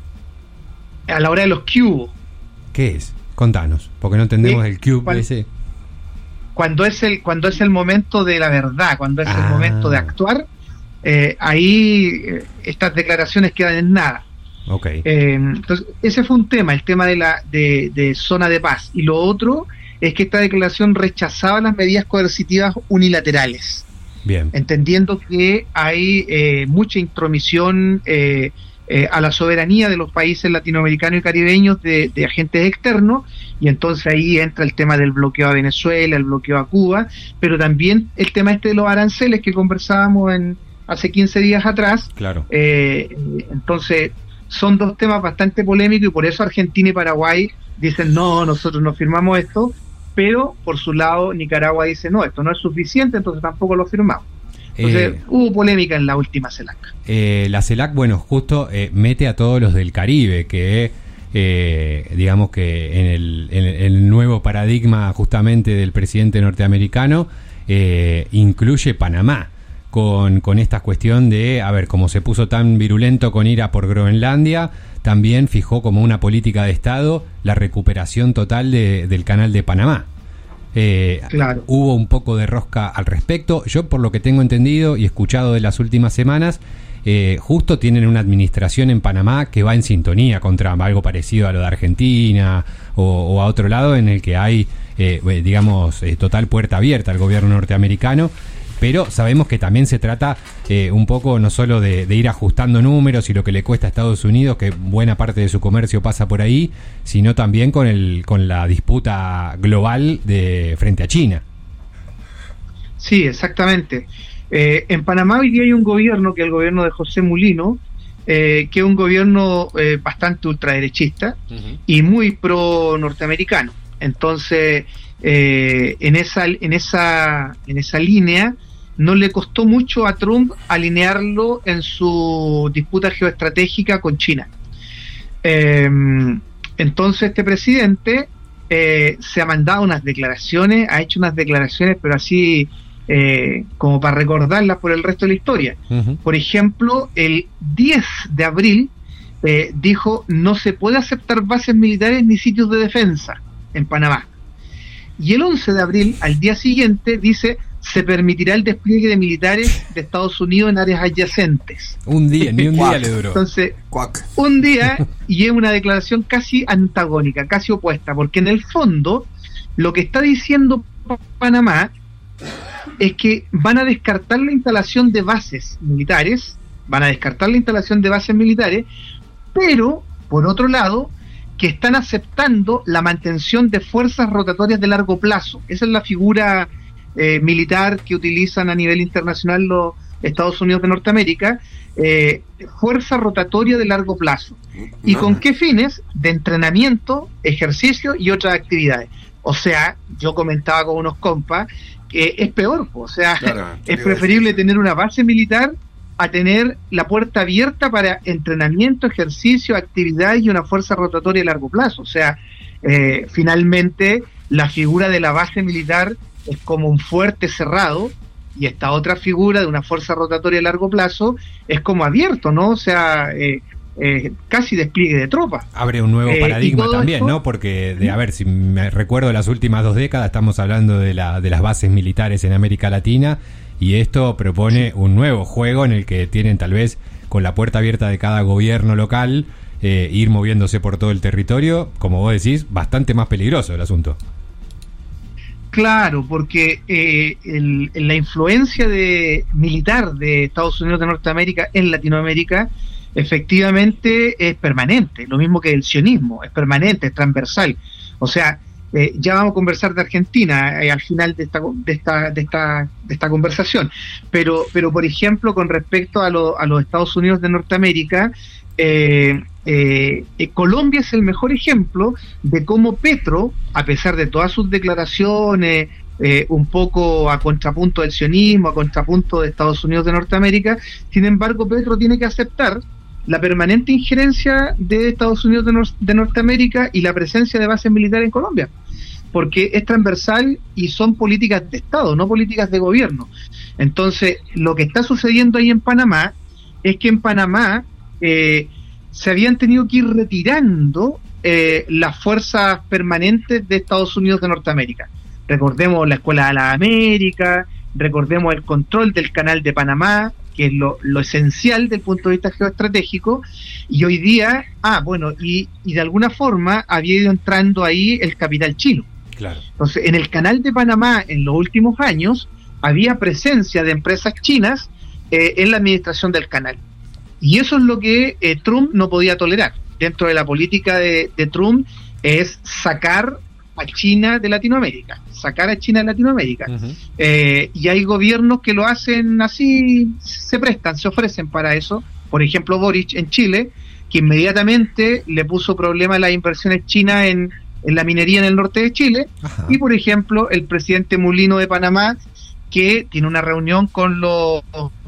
Speaker 5: A la hora de los Q.
Speaker 2: ¿Qué es? Contanos, porque no entendemos
Speaker 5: Sí,
Speaker 2: el cube
Speaker 5: cuando,
Speaker 2: ese.
Speaker 5: Cuando es el cuando es el momento de la verdad, cuando es
Speaker 2: Ah.
Speaker 5: el momento de actuar, eh, ahí eh, estas declaraciones quedan en nada.
Speaker 2: Ok.
Speaker 5: Eh, entonces, ese fue un tema, el tema de la de, de zona de paz. Y lo otro es que esta declaración rechazaba las medidas coercitivas unilaterales,
Speaker 2: Bien.
Speaker 5: entendiendo que hay eh, mucha intromisión eh, eh, a la soberanía de los países latinoamericanos y caribeños de, de agentes externos, y entonces ahí entra el tema del bloqueo a Venezuela, el bloqueo a Cuba, pero también el tema este de los aranceles que conversábamos en hace quince días atrás.
Speaker 2: Claro.
Speaker 5: Eh, entonces son dos temas bastante polémicos, y por eso Argentina y Paraguay dicen no, nosotros no firmamos esto, pero por su lado Nicaragua dice no, esto no es suficiente, entonces tampoco lo firmamos. Entonces
Speaker 2: Eh,
Speaker 5: hubo polémica en la última CELAC.
Speaker 2: eh, la CELAC, bueno, justo eh, mete a todos los del Caribe, que eh, digamos que en el, en el nuevo paradigma justamente del presidente norteamericano eh, incluye Panamá. Con, con esta cuestión de, a ver, como se puso tan virulento con ira por Groenlandia, también fijó como una política de Estado la recuperación total de, del canal de Panamá. Eh,
Speaker 5: Claro.
Speaker 2: Hubo un poco de rosca al respecto. Yo, por lo que tengo entendido y escuchado de las últimas semanas, eh, justo tienen una administración en Panamá que va en sintonía con Trump, algo parecido a lo de Argentina o, o a otro lado en el que hay, eh, digamos, eh, total puerta abierta al gobierno norteamericano. Pero sabemos que también se trata eh, un poco no solo de, de ir ajustando números y lo que le cuesta a Estados Unidos, que buena parte de su comercio pasa por ahí, sino también con el con la disputa global de frente a China.
Speaker 5: Sí, exactamente. Eh, en Panamá hoy día hay un gobierno, que es el gobierno de José Mulino, eh, que es un gobierno eh, bastante ultraderechista
Speaker 2: Uh-huh.
Speaker 5: y muy pro norteamericano. Entonces, eh, en esa en esa en esa línea no le costó mucho a Trump alinearlo en su disputa geoestratégica con China. Eh, entonces este presidente eh, se ha mandado unas declaraciones, ha hecho unas declaraciones, pero así eh, como para recordarlas por el resto de la historia.
Speaker 2: Uh-huh.
Speaker 5: Por ejemplo, el diez de abril eh, dijo: no se puede aceptar bases militares ni sitios de defensa en Panamá. Y el once de abril, al día siguiente, dice: se permitirá el despliegue de militares de Estados Unidos en áreas adyacentes.
Speaker 2: Un día, ni un día
Speaker 3: Cuac.
Speaker 2: le duró.
Speaker 5: Entonces,
Speaker 3: Cuac.
Speaker 5: un día, y es una declaración casi antagónica, casi opuesta, porque en el fondo lo que está diciendo Panamá es que van a descartar la instalación de bases militares, van a descartar la instalación de bases militares, pero, por otro lado, que están aceptando la mantención de fuerzas rotatorias de largo plazo. Esa es la figura eh, militar que utilizan a nivel internacional los Estados Unidos de Norteamérica, eh, fuerza rotatoria de largo plazo. ¿Y
Speaker 3: No.
Speaker 5: con qué fines? De entrenamiento, ejercicio y otras actividades. O sea, yo comentaba con unos compas que es peor, o sea,
Speaker 3: Claro, te
Speaker 5: es
Speaker 3: iba a
Speaker 5: preferible
Speaker 3: decir.
Speaker 5: tener una base militar a tener la puerta abierta para entrenamiento, ejercicio, actividad y una fuerza rotatoria a largo plazo. O sea, eh, finalmente la figura de la base militar es como un fuerte cerrado, y esta otra figura de una fuerza rotatoria a largo plazo es como abierto, ¿no? O sea, eh, eh, casi despliegue de tropas.
Speaker 2: Abre un nuevo
Speaker 5: Eh,
Speaker 2: paradigma
Speaker 5: y todo
Speaker 2: también,
Speaker 5: esto-
Speaker 2: ¿no? Porque, de, a ver, si me recuerdo las últimas dos décadas, estamos hablando de, la, de las bases militares en América Latina, y esto propone un nuevo juego en el que tienen tal vez, con la puerta abierta de cada gobierno local, eh, ir moviéndose por todo el territorio, como vos decís, bastante más peligroso el asunto.
Speaker 5: Claro, porque eh, el, la influencia de militar de Estados Unidos de Norteamérica en Latinoamérica efectivamente es permanente, lo mismo que el sionismo, es permanente, es transversal. O sea, Eh, ya vamos a conversar de Argentina eh, al final de esta, de esta de esta de esta conversación, pero pero por ejemplo con respecto a, lo, a los Estados Unidos de Norteamérica, eh, eh, eh, Colombia es el mejor ejemplo de cómo Petro, a pesar de todas sus declaraciones eh, un poco a contrapunto del sionismo, a contrapunto de Estados Unidos de Norteamérica, sin embargo Petro tiene que aceptar la permanente injerencia de Estados Unidos de, Nor- de Norteamérica y la presencia de bases militares en Colombia, porque es transversal y son políticas de Estado, no políticas de gobierno. Entonces, lo que está sucediendo ahí en Panamá es que en Panamá eh, se habían tenido que ir retirando eh, las fuerzas permanentes de Estados Unidos de Norteamérica. Recordemos la Escuela de las Américas, recordemos el control del Canal de Panamá, que es lo, lo esencial del punto de vista geoestratégico, y hoy día, ah, bueno, y, y de alguna forma había ido entrando ahí el capital chino.
Speaker 2: Claro.
Speaker 5: Entonces, en el Canal de Panamá, en los últimos años, había presencia de empresas chinas eh, en la administración del canal. Y eso es lo que eh, Trump no podía tolerar. Dentro de la política de, de Trump es sacar a China de Latinoamérica, sacar a China de Latinoamérica. Uh-huh. Eh, y hay gobiernos que lo hacen así, se prestan, se ofrecen para eso. Por ejemplo, Boric en Chile, que inmediatamente le puso problema a las inversiones chinas en, en la minería en el norte de Chile. Uh-huh. Y por ejemplo, el presidente Mulino de Panamá, que tiene una reunión con los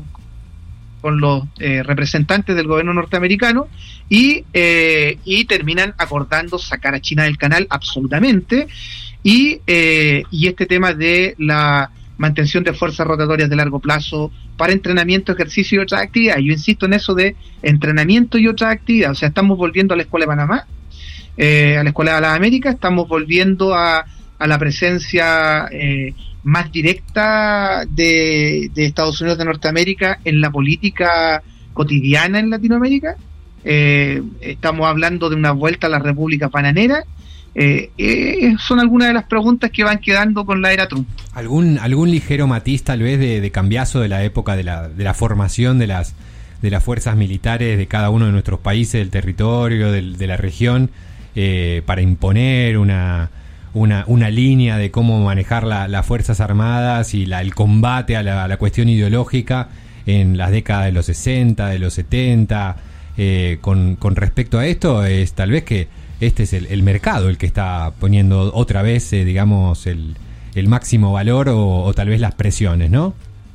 Speaker 5: con los eh, representantes del gobierno norteamericano y, eh, y terminan acordando sacar a China del canal absolutamente, y, eh, y este tema de la mantención de fuerzas rotatorias de largo plazo para entrenamiento, ejercicio y otras actividades. Yo insisto en eso de entrenamiento y otras actividades. O sea, estamos volviendo a la Escuela de Panamá, eh, a la Escuela de las Américas, estamos volviendo a, a la presencia eh, más directa de, de Estados Unidos de Norteamérica en la política cotidiana en Latinoamérica. Eh, estamos hablando de una vuelta a la República Bananera. Eh, eh, son algunas de las preguntas que van quedando con la era Trump.
Speaker 2: ¿Algún algún ligero matiz tal vez de, de cambiazo de la época de la, de la formación de las de las fuerzas militares de cada uno de nuestros países, del territorio, del, de la región, eh, para imponer una Una, una línea de cómo manejar la, las Fuerzas Armadas y la, el combate a la, a la cuestión ideológica en las décadas de los sesenta, de los setenta? Eh, con, con respecto a esto, es tal vez que este es el, el mercado el que está poniendo otra vez, eh, digamos, el, el máximo valor o, o tal vez las presiones, ¿no?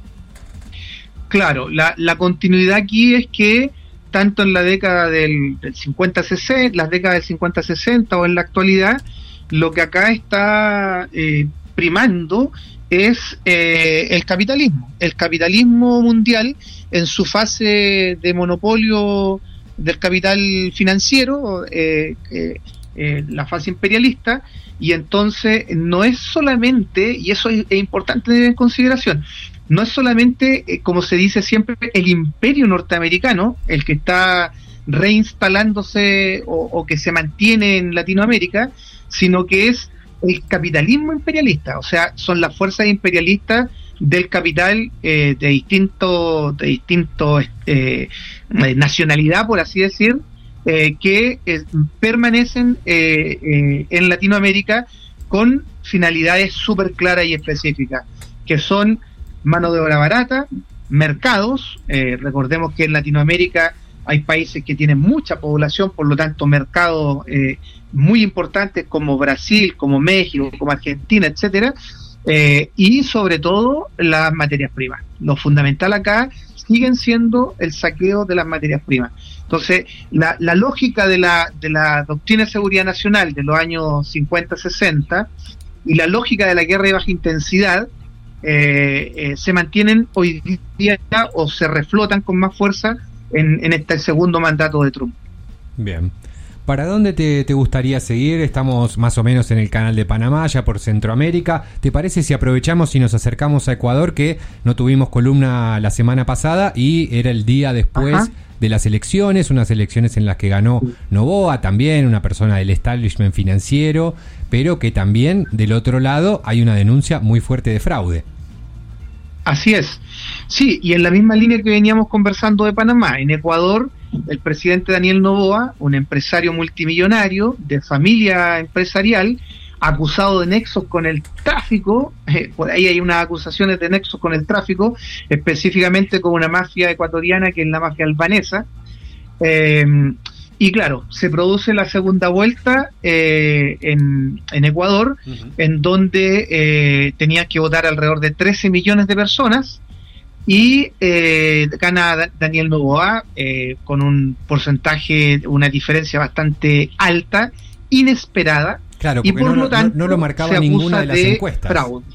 Speaker 5: Claro, la, la continuidad aquí es que tanto en la década del, del cincuenta sesenta, las décadas del cincuenta sesenta o en la actualidad, lo que acá está eh, primando es eh, el capitalismo, el capitalismo mundial en su fase de monopolio del capital financiero, eh, eh, eh, la fase imperialista, y entonces no es solamente, y eso es, es importante tener en consideración, no es solamente, eh, como se dice siempre, el imperio norteamericano el que está reinstalándose o, o que se mantiene en Latinoamérica, sino que es el capitalismo imperialista. O sea, son las fuerzas imperialistas del capital eh, de distinto de distinto eh, nacionalidad, por así decir, eh, que eh, permanecen eh, eh, en Latinoamérica con finalidades súper claras y específicas, que son mano de obra barata, mercados. Eh, recordemos que en Latinoamérica hay países que tienen mucha población, por lo tanto mercados eh, muy importantes como Brasil, como México, como Argentina, etcétera, eh, y sobre todo las materias primas. Lo fundamental acá siguen siendo el saqueo de las materias primas. Entonces, la, la lógica de la, de la doctrina de seguridad nacional de los años cincuenta sesenta y la lógica de la guerra de baja intensidad eh, eh, se mantienen hoy día o se reflotan con más fuerza En, en este segundo mandato de Trump.
Speaker 2: Bien. ¿Para dónde te, te gustaría seguir? Estamos más o menos en el Canal de Panamá, ya por Centroamérica. ¿Te parece si aprovechamos y nos acercamos a Ecuador, que no tuvimos columna la semana pasada y era el día después Ajá. de las elecciones, unas elecciones en las que ganó Noboa, también una persona del establishment financiero, pero que también del otro lado hay una denuncia muy fuerte de fraude?
Speaker 5: Así es. Sí, y en la misma línea que veníamos conversando de Panamá, en Ecuador, el presidente Daniel Noboa, un empresario multimillonario de familia empresarial, acusado de nexos con el tráfico, eh, por ahí hay unas acusaciones de nexos con el tráfico, específicamente con una mafia ecuatoriana que es la mafia albanesa. Eh, y claro, se produce la segunda vuelta eh, en, en Ecuador, uh-huh. en donde eh, tenían que votar alrededor de trece millones de personas, y eh, gana Daniel Noboa eh, con un porcentaje, una diferencia bastante alta, inesperada,
Speaker 2: claro,
Speaker 5: y por
Speaker 2: no,
Speaker 5: lo tanto
Speaker 2: no, no lo marcaba ninguna de las
Speaker 5: de
Speaker 2: encuestas.
Speaker 5: Fraude.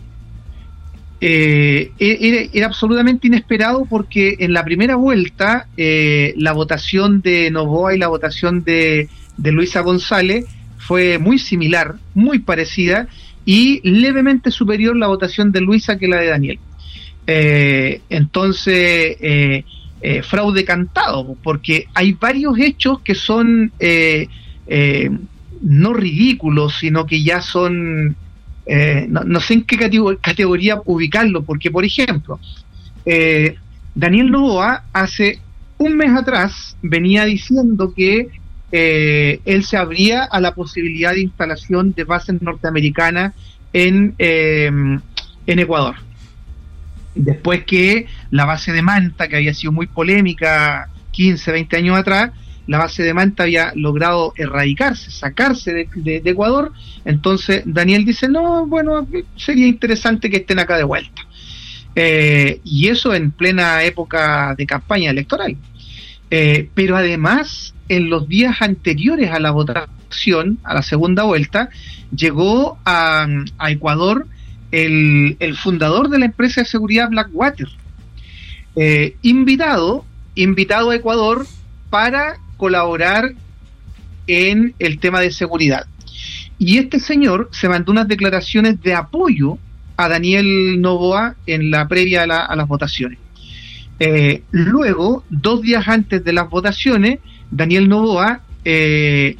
Speaker 5: Eh, era, era absolutamente inesperado porque en la primera vuelta eh, la votación de Noboa y la votación de, de Luisa González fue muy similar, muy parecida, y levemente superior la votación de Luisa que la de Daniel. Eh, entonces, eh, eh, fraude cantado, porque hay varios hechos que son eh, eh, no ridículos, sino que ya son... Eh, no, no sé en qué categor- categoría ubicarlo, porque por ejemplo, eh, Daniel Noboa hace un mes atrás venía diciendo que eh, él se abría a la posibilidad de instalación de bases norteamericanas en, eh, en Ecuador. Después que la base de Manta, que había sido muy polémica quince, veinte años atrás, la base de Manta había logrado erradicarse, sacarse de, de, de Ecuador. Entonces Daniel dice, no, bueno, sería interesante que estén acá de vuelta. Eh, y eso en plena época de campaña electoral. Eh, pero además, en los días anteriores a la votación, a la segunda vuelta, llegó a, a Ecuador el, el fundador de la empresa de seguridad Blackwater, eh, invitado, invitado a Ecuador para colaborar en el tema de seguridad. Y este señor se mandó unas declaraciones de apoyo a Daniel Noboa en la previa a, la, a las votaciones. Eh, luego, dos días antes de las votaciones, Daniel Noboa eh,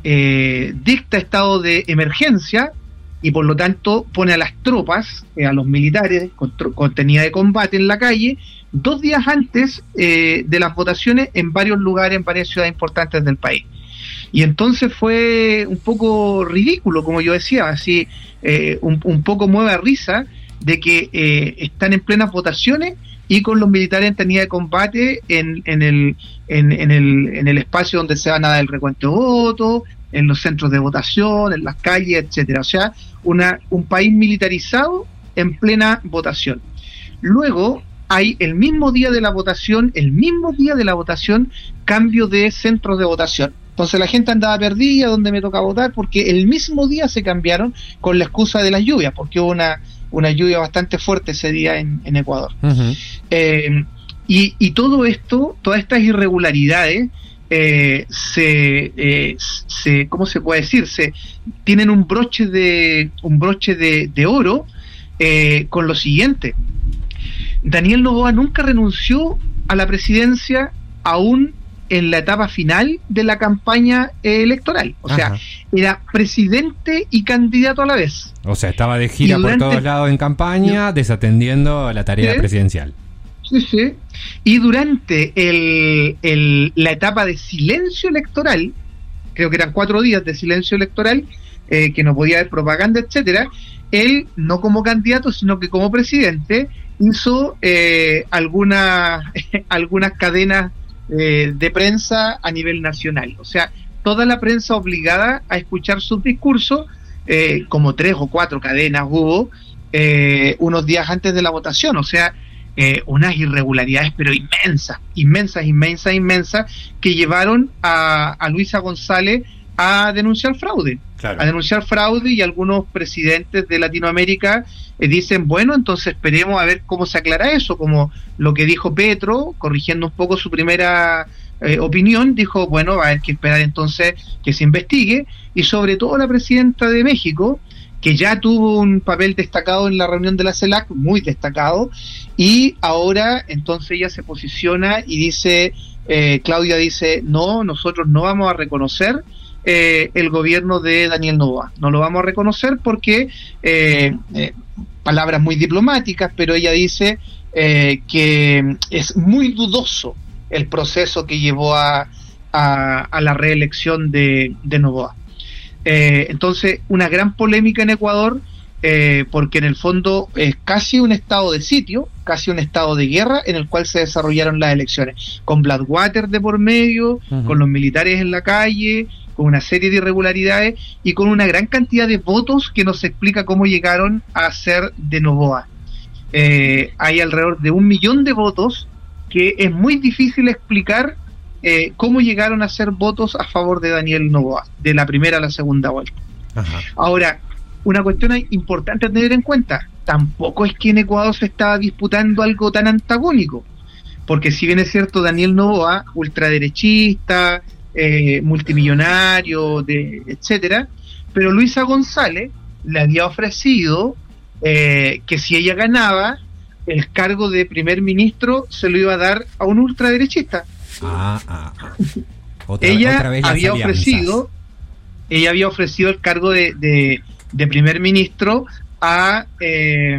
Speaker 5: eh, dicta estado de emergencia y por lo tanto pone a las tropas, eh, a los militares con, con tenida de combate en la calle, dos días antes eh, de las votaciones en varios lugares, en varias ciudades importantes del país. Y entonces fue un poco ridículo, como yo decía, así eh, un, un poco mueve a risa de que eh, están en plenas votaciones y con los militares en tenida de combate en, en, el, en, en, el, en el espacio donde se van a dar el recuento de votos, en los centros de votación, en las calles, etcétera. O sea, una, un país militarizado en plena votación. Luego hay el mismo día de la votación, el mismo día de la votación, cambio de centros de votación. Entonces la gente andaba perdida donde me toca votar, porque el mismo día se cambiaron con la excusa de las lluvias, porque hubo una, una lluvia bastante fuerte ese día en, en Ecuador. Uh-huh. Eh, y, y todo esto, todas estas irregularidades, eh, se, eh, se, ¿cómo se puede decir? Se tienen un broche de, un broche de, de oro eh, con lo siguiente. Daniel Noboa nunca renunció a la presidencia aún en la etapa final de la campaña eh, electoral. O Ajá. sea, era presidente y candidato a la vez.
Speaker 2: O sea, estaba de gira durante, por todos lados en campaña, sí, desatendiendo la tarea ¿sí? presidencial.
Speaker 5: Sí, sí. Y durante el, el, la etapa de silencio electoral, creo que eran cuatro días de silencio electoral, eh, que no podía haber propaganda, etcétera, él, no como candidato, sino que como presidente, hizo eh, algunas algunas cadenas eh, de prensa a nivel nacional. O sea, toda la prensa obligada a escuchar sus discursos, eh, como tres o cuatro cadenas hubo eh, unos días antes de la votación. O sea, eh, unas irregularidades, pero inmensas, inmensas, inmensas, inmensas, que llevaron a, a Luisa González a denunciar fraude. Claro. A denunciar fraude, y algunos presidentes de Latinoamérica eh, dicen, bueno, entonces esperemos a ver cómo se aclara eso, como lo que dijo Petro, corrigiendo un poco su primera eh, opinión, dijo, bueno, va a haber que esperar entonces que se investigue, y sobre todo la presidenta de México, que ya tuvo un papel destacado en la reunión de la CELAC, muy destacado, y ahora entonces ella se posiciona y dice, eh, Claudia dice, no, nosotros no vamos a reconocer Eh, el gobierno de Daniel Noboa, no lo vamos a reconocer porque eh, eh, palabras muy diplomáticas, pero ella dice eh, que es muy dudoso el proceso que llevó a, a, a la reelección de, de Noboa. Eh, entonces, una gran polémica en Ecuador, eh, porque en el fondo es casi un estado de sitio, casi un estado de guerra en el cual se desarrollaron las elecciones, con Blackwater de por medio, uh-huh. con los militares en la calle, con una serie de irregularidades y con una gran cantidad de votos que nos explica cómo llegaron a ser de Noboa. Eh, hay alrededor de un millón de votos que es muy difícil explicar eh, cómo llegaron a ser votos a favor de Daniel Noboa, de la primera a la segunda vuelta. Ajá. Ahora, una cuestión importante a tener en cuenta, tampoco es que en Ecuador se estaba disputando algo tan antagónico, porque si bien es cierto, Daniel Noboa, ultraderechista, eh, multimillonario, de, etcétera, pero Luisa González le había ofrecido eh, que si ella ganaba, el cargo de primer ministro se lo iba a dar a un ultraderechista. Ah, ah, ah. Otra, ella otra vez había alianzas. ofrecido, ella había ofrecido el cargo de, de, de primer ministro a, eh,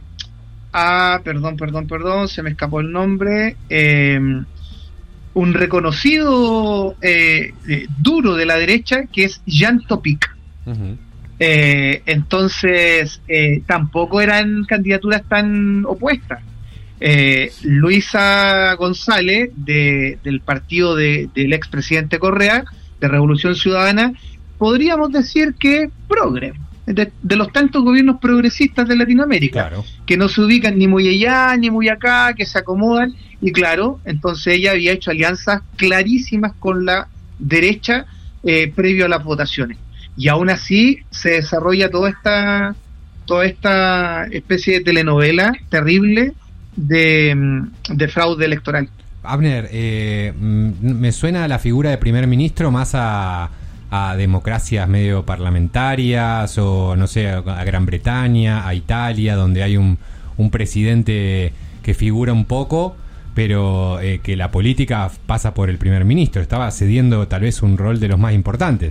Speaker 5: a, perdón, perdón, perdón, se me escapó el nombre, eh, un reconocido eh, eh, duro de la derecha que es Jan Topic. Uh-huh. Eh, entonces, eh, tampoco eran candidaturas tan opuestas. Eh, Luisa González, de, del partido de, del expresidente Correa, de Revolución Ciudadana, podríamos decir que progre, de, de los tantos gobiernos progresistas de Latinoamérica, claro. que no se ubican ni muy allá ni muy acá, que se acomodan, y claro, entonces ella había hecho alianzas clarísimas con la derecha eh, previo a las votaciones. Y aún así se desarrolla toda esta toda esta especie de telenovela terrible de, de fraude electoral.
Speaker 2: Abner, eh, me suena la figura de primer ministro más a, a democracias medio parlamentarias o no sé, a Gran Bretaña, a Italia, donde hay un, un presidente que figura un poco, pero eh, que la política pasa por el primer ministro. Estaba cediendo tal vez un rol de los más importantes.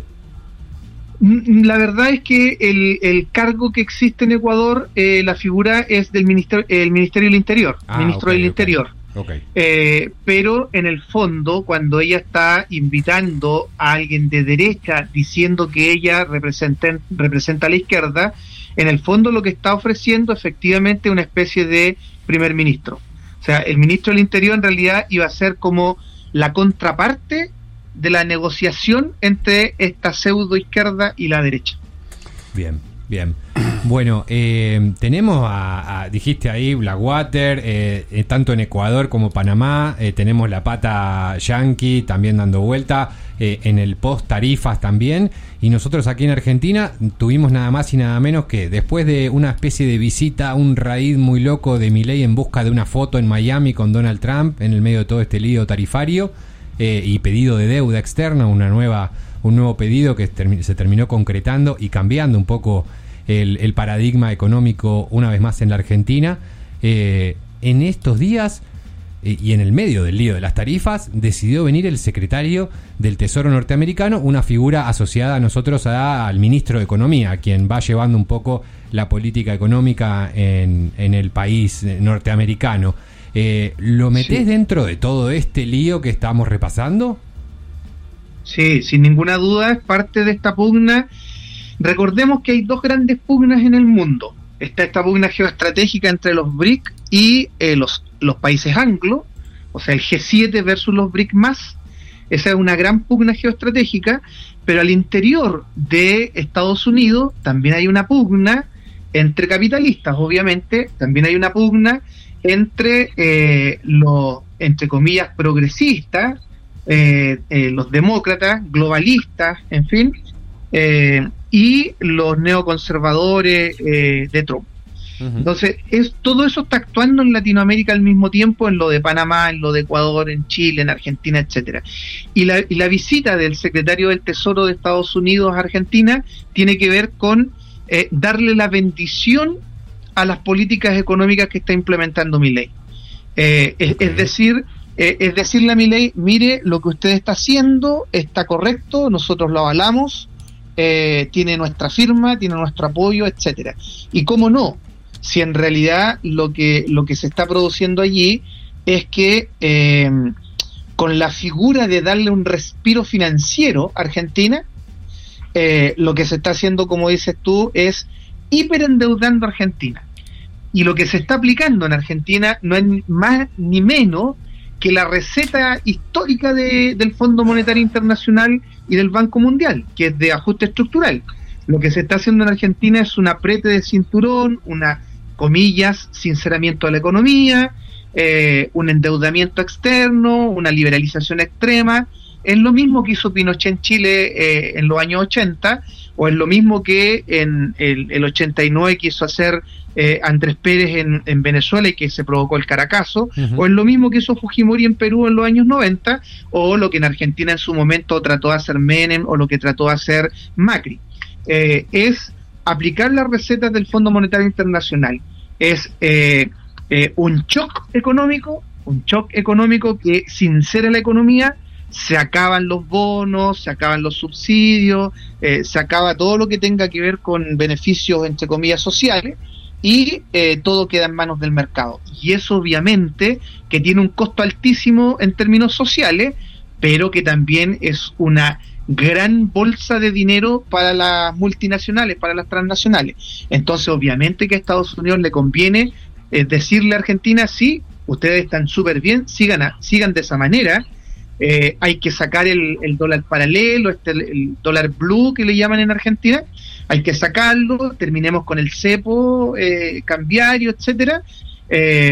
Speaker 5: La verdad es que el, el cargo que existe en Ecuador, eh, la figura es del ministerio, el Ministerio del Interior, ah, ministro okay, del okay, Interior. Okay. Eh, pero en el fondo, cuando ella está invitando a alguien de derecha diciendo que ella representa, representa a la izquierda, en el fondo lo que está ofreciendo efectivamente una especie de primer ministro. O sea, el ministro del Interior en realidad iba a ser como la contraparte de la negociación entre esta pseudo izquierda y la derecha.
Speaker 2: Bien, bien. Bueno, eh, tenemos a, a, dijiste ahí, Blackwater, eh, eh, tanto en Ecuador como Panamá, eh, tenemos la pata yanqui también dando vuelta, eh, en el post tarifas también, y nosotros aquí en Argentina tuvimos nada más y nada menos que después de una especie de visita, un raid muy loco de Milei en busca de una foto en Miami con Donald Trump en el medio de todo este lío tarifario, Eh, y pedido de deuda externa, una nueva, un nuevo pedido que termi- se terminó concretando y cambiando un poco el, el paradigma económico una vez más en la Argentina. Eh, en estos días eh, y en el medio del lío de las tarifas decidió venir el secretario del Tesoro norteamericano, una figura asociada a nosotros a, al ministro de Economía, quien va llevando un poco la política económica en, en el país norteamericano. Eh, ¿Lo metés sí. dentro de todo este lío que estamos repasando?
Speaker 5: Sí, sin ninguna duda es parte de esta pugna. Recordemos que hay dos grandes pugnas en el mundo. Está esta pugna geoestratégica entre los B R I C y eh, los, los países anglo, o sea, el G siete versus los B R I C más. Esa es una gran pugna geoestratégica, pero al interior de Estados Unidos también hay una pugna entre capitalistas, obviamente, también hay una pugna entre eh, los, entre comillas, progresistas, eh, eh, los demócratas, globalistas, en fin, eh, y los neoconservadores eh, de Trump. Uh-huh. Entonces, es, todo eso está actuando en Latinoamérica al mismo tiempo, en lo de Panamá, en lo de Ecuador, en Chile, en Argentina, etcétera. Y la, y la visita del secretario del Tesoro de Estados Unidos a Argentina tiene que ver con eh, darle la bendición a las políticas económicas que está implementando Milei. Eh, es, okay. es decir, eh, es decirle a Milei, mire, lo que usted está haciendo está correcto, nosotros lo avalamos, eh, tiene nuestra firma, tiene nuestro apoyo, etcétera. Y cómo no, si en realidad lo que lo que se está produciendo allí es que eh, con la figura de darle un respiro financiero a Argentina, eh, lo que se está haciendo, como dices tú, es hiperendeudando a Argentina. Y lo que se está aplicando en Argentina no es ni más ni menos que la receta histórica de, del Fondo Monetario Internacional y del Banco Mundial, que es de ajuste estructural. Lo que se está haciendo en Argentina es un apriete de cinturón, una, comillas, sinceramiento de la economía, eh, un endeudamiento externo, una liberalización extrema. Es lo mismo que hizo Pinochet en Chile eh, en los años ochenta, o es lo mismo que en el, el ochenta y nueve quiso hacer eh, Andrés Pérez en, en Venezuela y que se provocó el Caracazo, uh-huh. o es lo mismo que hizo Fujimori en Perú en los años noventa, o lo que en Argentina en su momento trató de hacer Menem, o lo que trató de hacer Macri. Eh, es aplicar las recetas del Fondo Monetario Internacional, es eh, eh, un shock económico, un shock económico que sincera la economía. Se acaban los bonos, se acaban los subsidios, eh, se acaba todo lo que tenga que ver con beneficios, entre comillas, sociales, y eh, todo queda en manos del mercado. Y eso obviamente que tiene un costo altísimo en términos sociales, pero que también es una gran bolsa de dinero para las multinacionales, para las transnacionales. Entonces obviamente que a Estados Unidos le conviene eh, decirle a Argentina, sí, ustedes están súper bien, sigan, a, sigan de esa manera. Eh, hay que sacar el, el dólar paralelo, este, el dólar blue que le llaman en Argentina, hay que sacarlo, terminemos con el cepo eh, cambiario, etcétera, eh,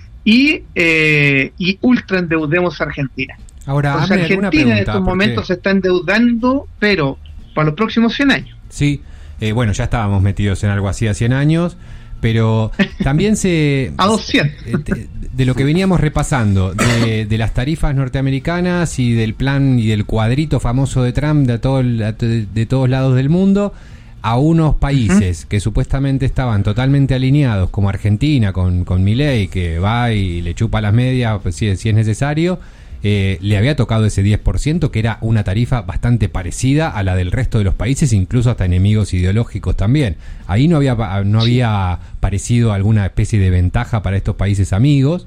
Speaker 5: y, eh, y ultra endeudemos a Argentina.
Speaker 2: Ahora,
Speaker 5: Entonces, Argentina pregunta, en estos momentos porque... se está endeudando, pero para los próximos cien años.
Speaker 2: Sí, eh, bueno, ya estábamos metidos en algo así a cien años, pero también se...
Speaker 5: a doscientos.
Speaker 2: De, de lo que veníamos repasando, de, de las tarifas norteamericanas y del plan y del cuadrito famoso de Trump de, todo el, de, de todos lados del mundo, a unos países uh-huh. que supuestamente estaban totalmente alineados, como Argentina, con, con Milei, que va y le chupa las medias pues, si, si es necesario, eh, le había tocado ese diez por ciento, que era una tarifa bastante parecida a la del resto de los países, incluso hasta enemigos ideológicos también. Ahí no había, no había parecido alguna especie de ventaja para estos países amigos,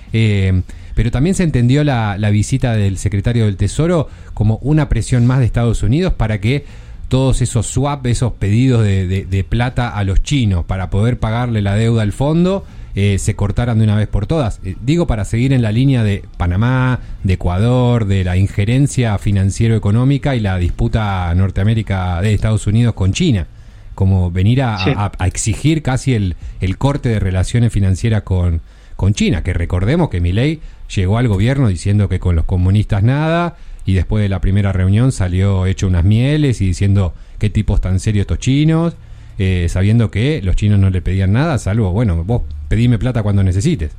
Speaker 2: eh, pero también se entendió la, la visita del secretario del Tesoro como una presión más de Estados Unidos para que todos esos swap, esos pedidos de, de, de plata a los chinos para poder pagarle la deuda al fondo, Eh, se cortaran de una vez por todas. Eh, digo, para seguir en la línea de Panamá, de Ecuador, de la injerencia financiero-económica y la disputa Norteamérica de Estados Unidos con China, como venir a, sí. a, a exigir casi el, el corte de relaciones financieras con, con China, que recordemos que Milei llegó al gobierno diciendo que con los comunistas nada, y después de la primera reunión salió hecho unas mieles y diciendo qué tipos tan serios estos chinos, eh, sabiendo que los chinos no le pedían nada, salvo, bueno, vos pedime plata cuando necesites.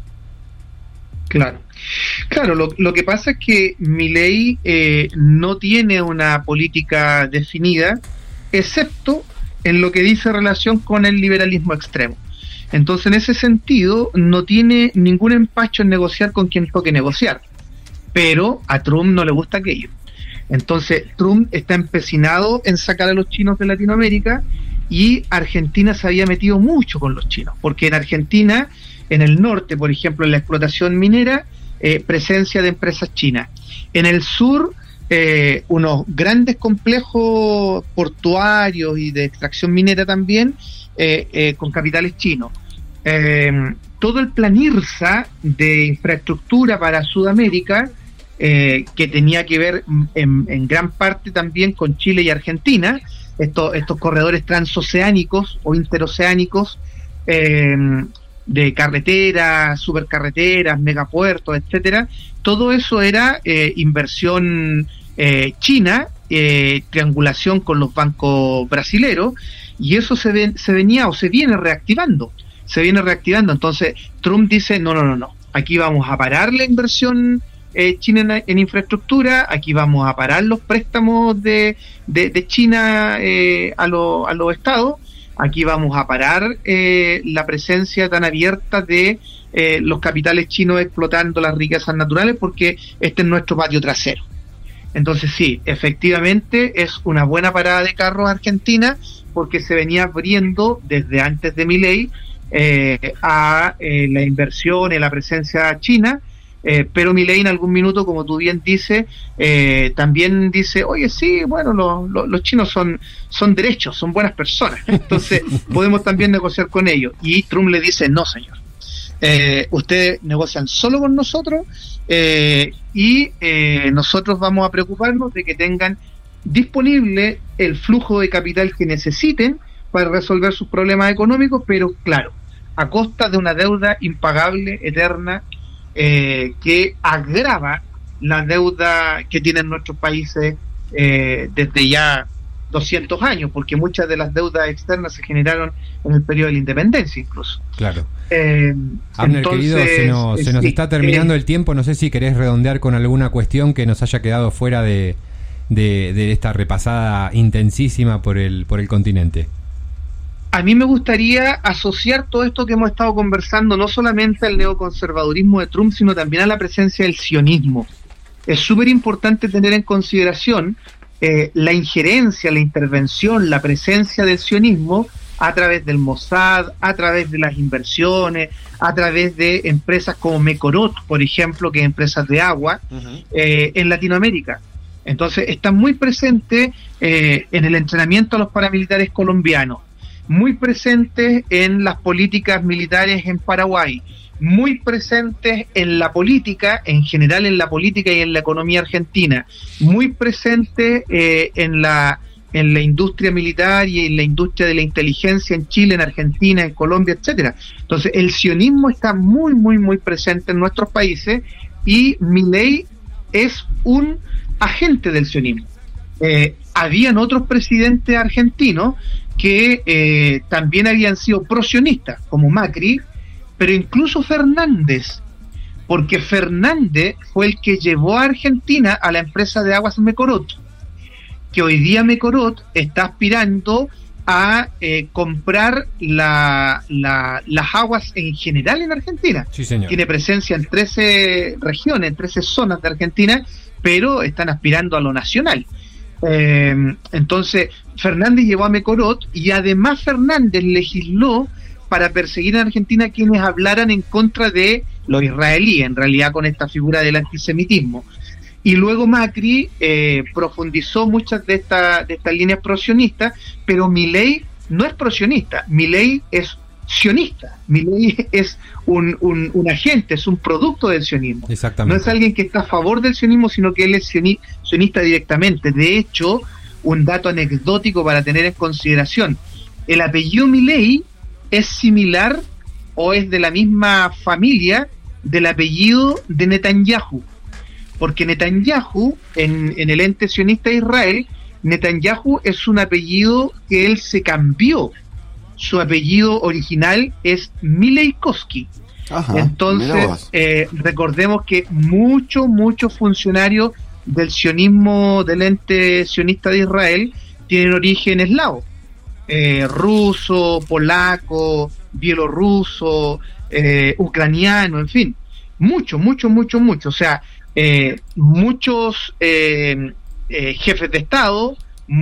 Speaker 5: Claro, claro. Lo, lo que pasa es que Milei eh, no tiene una política definida, excepto en lo que dice relación con el liberalismo extremo. Entonces, en ese sentido, no tiene ningún empacho en negociar con quien toque negociar. Pero a Trump no le gusta aquello. Entonces, Trump está empecinado en sacar a los chinos de Latinoamérica. Y Argentina se había metido mucho con los chinos, porque en Argentina, en el norte, por ejemplo, en la explotación minera, eh, presencia de empresas chinas. En el sur, eh, unos grandes complejos portuarios y de extracción minera también, eh, eh, con capitales chinos. Eh, todo el plan IRSA de infraestructura para Sudamérica, eh, que tenía que ver en, en gran parte también con Chile y Argentina, Estos, estos corredores transoceánicos o interoceánicos eh, de carreteras, supercarreteras, megapuertos, etcétera, todo eso era eh, inversión eh, china, eh, triangulación con los bancos brasileros, y eso se, ven, se venía o se viene reactivando, se viene reactivando. Entonces Trump dice, no, no, no, no, aquí vamos a parar la inversión Eh, China en, en infraestructura, aquí vamos a parar los préstamos de, de, de China eh, a, lo, a los estados, aquí vamos a parar eh, la presencia tan abierta de eh, los capitales chinos explotando las riquezas naturales, porque este es nuestro patio trasero. Entonces sí, efectivamente es una buena parada de carros Argentina, porque se venía abriendo desde antes de Milei eh, a eh, la inversión y la presencia china. Eh, pero Milei en algún minuto, como tú bien dices, eh, también dice, oye, sí, bueno, lo, lo, los chinos son, son derechos, son buenas personas, entonces podemos también negociar con ellos. Y Trump le dice, no, señor, eh, ustedes negocian solo con nosotros eh, y eh, nosotros vamos a preocuparnos de que tengan disponible el flujo de capital que necesiten para resolver sus problemas económicos, pero claro, a costa de una deuda impagable, eterna, eh, que agrava la deuda que tienen nuestros países eh, desde ya doscientos años, porque muchas de las deudas externas se generaron en el periodo de la independencia incluso.
Speaker 2: Claro.
Speaker 5: Eh,
Speaker 2: Abner, querido, se nos, se nos
Speaker 5: sí,
Speaker 2: está terminando
Speaker 5: eh,
Speaker 2: el tiempo, no sé si querés redondear con alguna cuestión que nos haya quedado fuera de, de, de esta repasada intensísima por el, por el continente.
Speaker 5: A mí me gustaría asociar todo esto que hemos estado conversando no solamente al neoconservadurismo de Trump, sino también a la presencia del sionismo. Es súper importante tener en consideración eh, la injerencia, la intervención, la presencia del sionismo a través del Mossad, a través de las inversiones, a través de empresas como Mekorot, por ejemplo, que es empresas de agua, uh-huh. eh, en Latinoamérica. Entonces, está muy presente eh, en el entrenamiento a los paramilitares colombianos, muy presentes en las políticas militares en Paraguay, muy presentes en la política, en general en la política y en la economía argentina, muy presentes eh, en la en la industria militar y en la industria de la inteligencia en Chile, en Argentina, en Colombia, etcétera. Entonces, el sionismo está muy, muy, muy presente en nuestros países y Milei es un agente del sionismo. Eh, habían otros presidentes argentinos que eh, también habían sido prosionistas, como Macri, pero incluso Fernández, porque Fernández fue el que llevó a Argentina a la empresa de aguas Mekorot, que hoy día Mekorot está aspirando a eh, comprar la, la, las aguas en general en Argentina.
Speaker 2: Sí, señor.
Speaker 5: Tiene presencia en trece regiones, en trece zonas de Argentina, pero están aspirando a lo nacional. Eh, entonces Fernández llevó a Mekorot y además Fernández legisló para perseguir en Argentina quienes hablaran en contra de los israelíes, en realidad con esta figura del antisemitismo. Y luego Macri eh, profundizó muchas de, esta, de estas líneas prosionistas, pero Milei no es prosionista, Milei es sionista, Milei es un, un, un agente, es un producto del sionismo.
Speaker 2: Exactamente.
Speaker 5: No es alguien que está a favor del sionismo, sino que él es sioni, sionista directamente. De hecho, un dato anecdótico para tener en consideración, el apellido Milei es similar o es de la misma familia del apellido de Netanyahu, porque Netanyahu, en, en el ente sionista de Israel, Netanyahu es un apellido que él se cambió. Su apellido original es Mileikowski. Ajá, entonces, eh, recordemos que muchos, muchos funcionarios del sionismo, del ente sionista de Israel, tienen origen eslavo. Eh, ruso, polaco, bielorruso, eh, ucraniano, en fin. Mucho, mucho, mucho, mucho. O sea, eh, muchos eh, eh, jefes de Estado,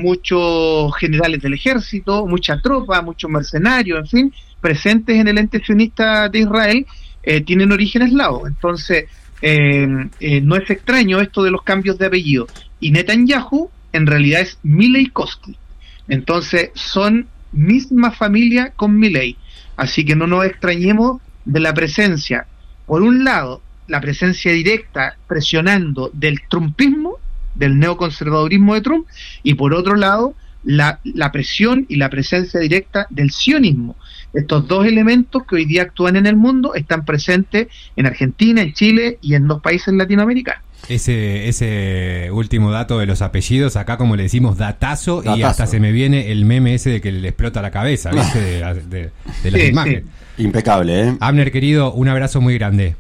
Speaker 5: muchos generales del ejército, mucha tropa, muchos mercenarios, en fin, presentes en el ente sionista de Israel, eh, tienen origen eslavo. Entonces, eh, eh, no es extraño esto de los cambios de apellido. Y Netanyahu, en realidad, es Mileikowski. Entonces, son misma familia con Milei. Así que no nos extrañemos de la presencia, por un lado, la presencia directa presionando del trumpismo, del neoconservadurismo de Trump, y por otro lado la, la presión y la presencia directa del sionismo. Estos dos elementos que hoy día actúan en el mundo están presentes en Argentina, en Chile y en dos países latinoamericanos.
Speaker 2: Ese, ese último dato de los apellidos, acá como le decimos datazo, datazo. Y hasta se me viene el meme ese de que le explota la cabeza, ¿viste? De, de, de, de las sí, imágenes.
Speaker 3: Sí. Impecable, ¿eh?
Speaker 2: Abner, querido, un abrazo muy grande.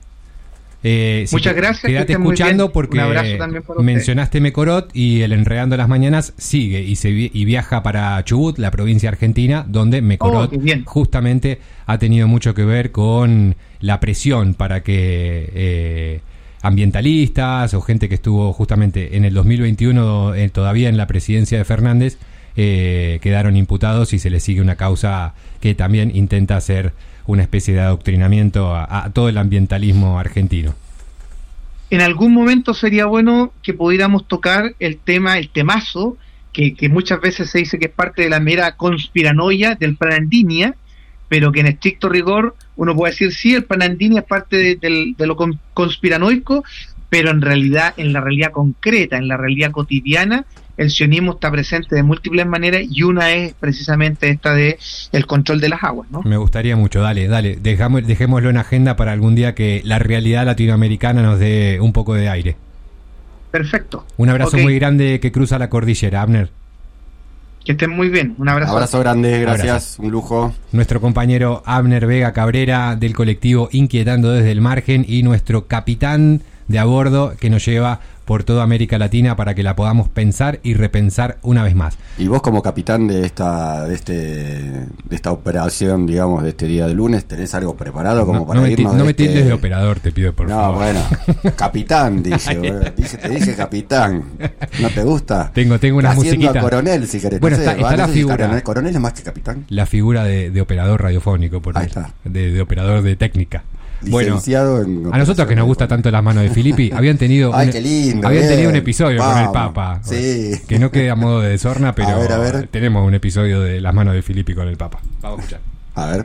Speaker 2: Eh, si
Speaker 5: Muchas gracias.
Speaker 2: Quédate escuchando porque mencionaste Mekorot y el Enredando las Mañanas sigue y se vi- y viaja para Chubut, la provincia argentina, donde Mekorot
Speaker 5: oh,
Speaker 2: justamente ha tenido mucho que ver con la presión para que eh, ambientalistas o gente que estuvo justamente en el dos mil veintiuno eh, todavía en la presidencia de Fernández eh, quedaron imputados y se les sigue una causa que también intenta hacer una especie de adoctrinamiento a, a todo el ambientalismo argentino.
Speaker 5: en algún momento sería bueno que pudiéramos tocar el tema, el temazo, que, que muchas veces se dice que es parte de la mera conspiranoia del Planandinia, pero que en estricto rigor uno puede decir sí, el Planandinia es parte de, de, de lo con, conspiranoico, pero en realidad, en la realidad concreta, en la realidad cotidiana, el sionismo está presente de múltiples maneras y una es precisamente esta de el control de las aguas, ¿no?
Speaker 2: Me gustaría mucho, dale, dale, dejamos, dejémoslo en agenda para algún día que la realidad latinoamericana nos dé un poco de aire.
Speaker 5: Perfecto.
Speaker 2: Un abrazo
Speaker 5: okay.
Speaker 2: muy grande que cruza la cordillera, Abner.
Speaker 5: Que estén muy bien, un abrazo.
Speaker 3: Abrazo grande, gracias,
Speaker 2: Abrazo.
Speaker 3: Un lujo.
Speaker 2: Nuestro compañero Abner Vega Cabrera del colectivo Inquietando desde el Margen y nuestro capitán de a bordo que nos lleva por toda América Latina para que la podamos pensar y repensar una vez más.
Speaker 3: Y vos como capitán de esta de este de esta operación, digamos, de este día de lunes, ¿tenés algo preparado como
Speaker 2: no,
Speaker 3: para
Speaker 2: no
Speaker 3: irnos?
Speaker 2: Me, no me
Speaker 3: este...
Speaker 2: tildes de operador, te pido por
Speaker 3: no,
Speaker 2: favor.
Speaker 3: No, bueno, capitán, dice, dice, te dije capitán. ¿No te gusta?
Speaker 2: Tengo, tengo una
Speaker 3: Haciendo
Speaker 2: musiquita.
Speaker 3: A coronel, si querés.
Speaker 2: Bueno,
Speaker 3: no sé,
Speaker 2: está, está
Speaker 3: no
Speaker 2: la
Speaker 3: sé si
Speaker 2: figura.
Speaker 3: Coronel, coronel es más que capitán.
Speaker 2: La figura de, de operador radiofónico, por
Speaker 3: Ahí está.
Speaker 2: De, de operador de técnica.
Speaker 3: Licenciado
Speaker 2: bueno,
Speaker 3: en
Speaker 2: a nosotros que nos gusta tanto las manos de Filippi, habían tenido
Speaker 3: Ay,
Speaker 2: un,
Speaker 3: qué lindo,
Speaker 2: habían
Speaker 3: bien.
Speaker 2: tenido un episodio
Speaker 3: Vamos.
Speaker 2: con el Papa,
Speaker 3: Sí.
Speaker 2: que no quede a modo de desorna, pero
Speaker 3: A ver, a ver.
Speaker 2: tenemos un episodio de las manos de Filippi con el Papa. Vamos a escuchar.
Speaker 3: A ver.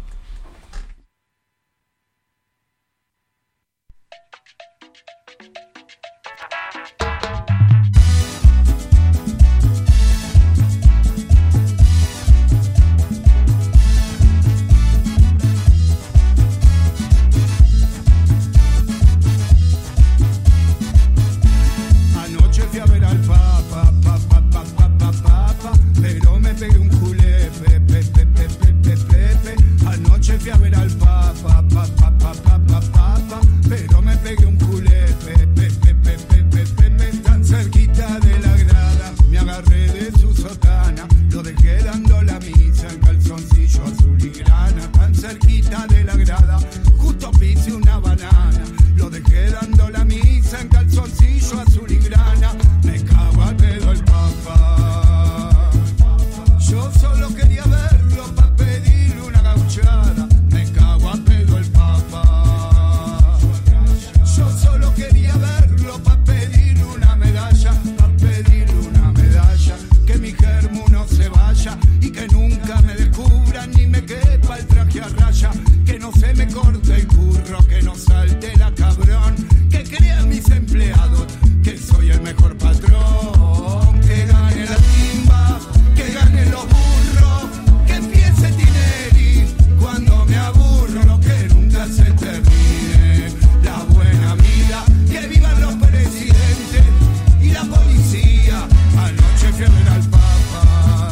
Speaker 4: Anoche fui a ver al Papa, pa, pa, pa, pa, pa, pa, pa, pero me pegué un culé, pe, pe, pe, pe, pe, pe, pe, pe. Anoche fui a ver al Papa, pa, pa, pa, pa, pa, pa, pa, pero me pegué un culé, pe, pe, pe, pe, pe, pe, pe, pe. Tan cerquita de la grada, me agarré de su sotana, lo dejé dando la misa en calzoncillo azul y grana. Tan cerquita de la grada, justo pisé una banana, lo dejé dando la misa en calzoncillo azul y grana. Me cago al pedo el Papa. Yo solo quería verlo pa' pedirle una gauchada. Me cago al pedo el Papa. Yo solo quería verlo pa' pedirle una medalla, pa' pedirle una medalla. Que mi germo no se vaya y que nunca me descubran ni me quepa el traje a raya. Que no se me corte el curro, que no salte la cabrón. Que crean mis empleados que soy el mejor patrón. Que gane la timba, que gane los burros, que empiece Tinelli cuando me aburro, que nunca se termine la buena vida, que vivan los presidentes y la policía. Anoche fui a ver al Papa,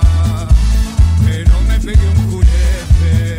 Speaker 4: pero me pegué un julepe.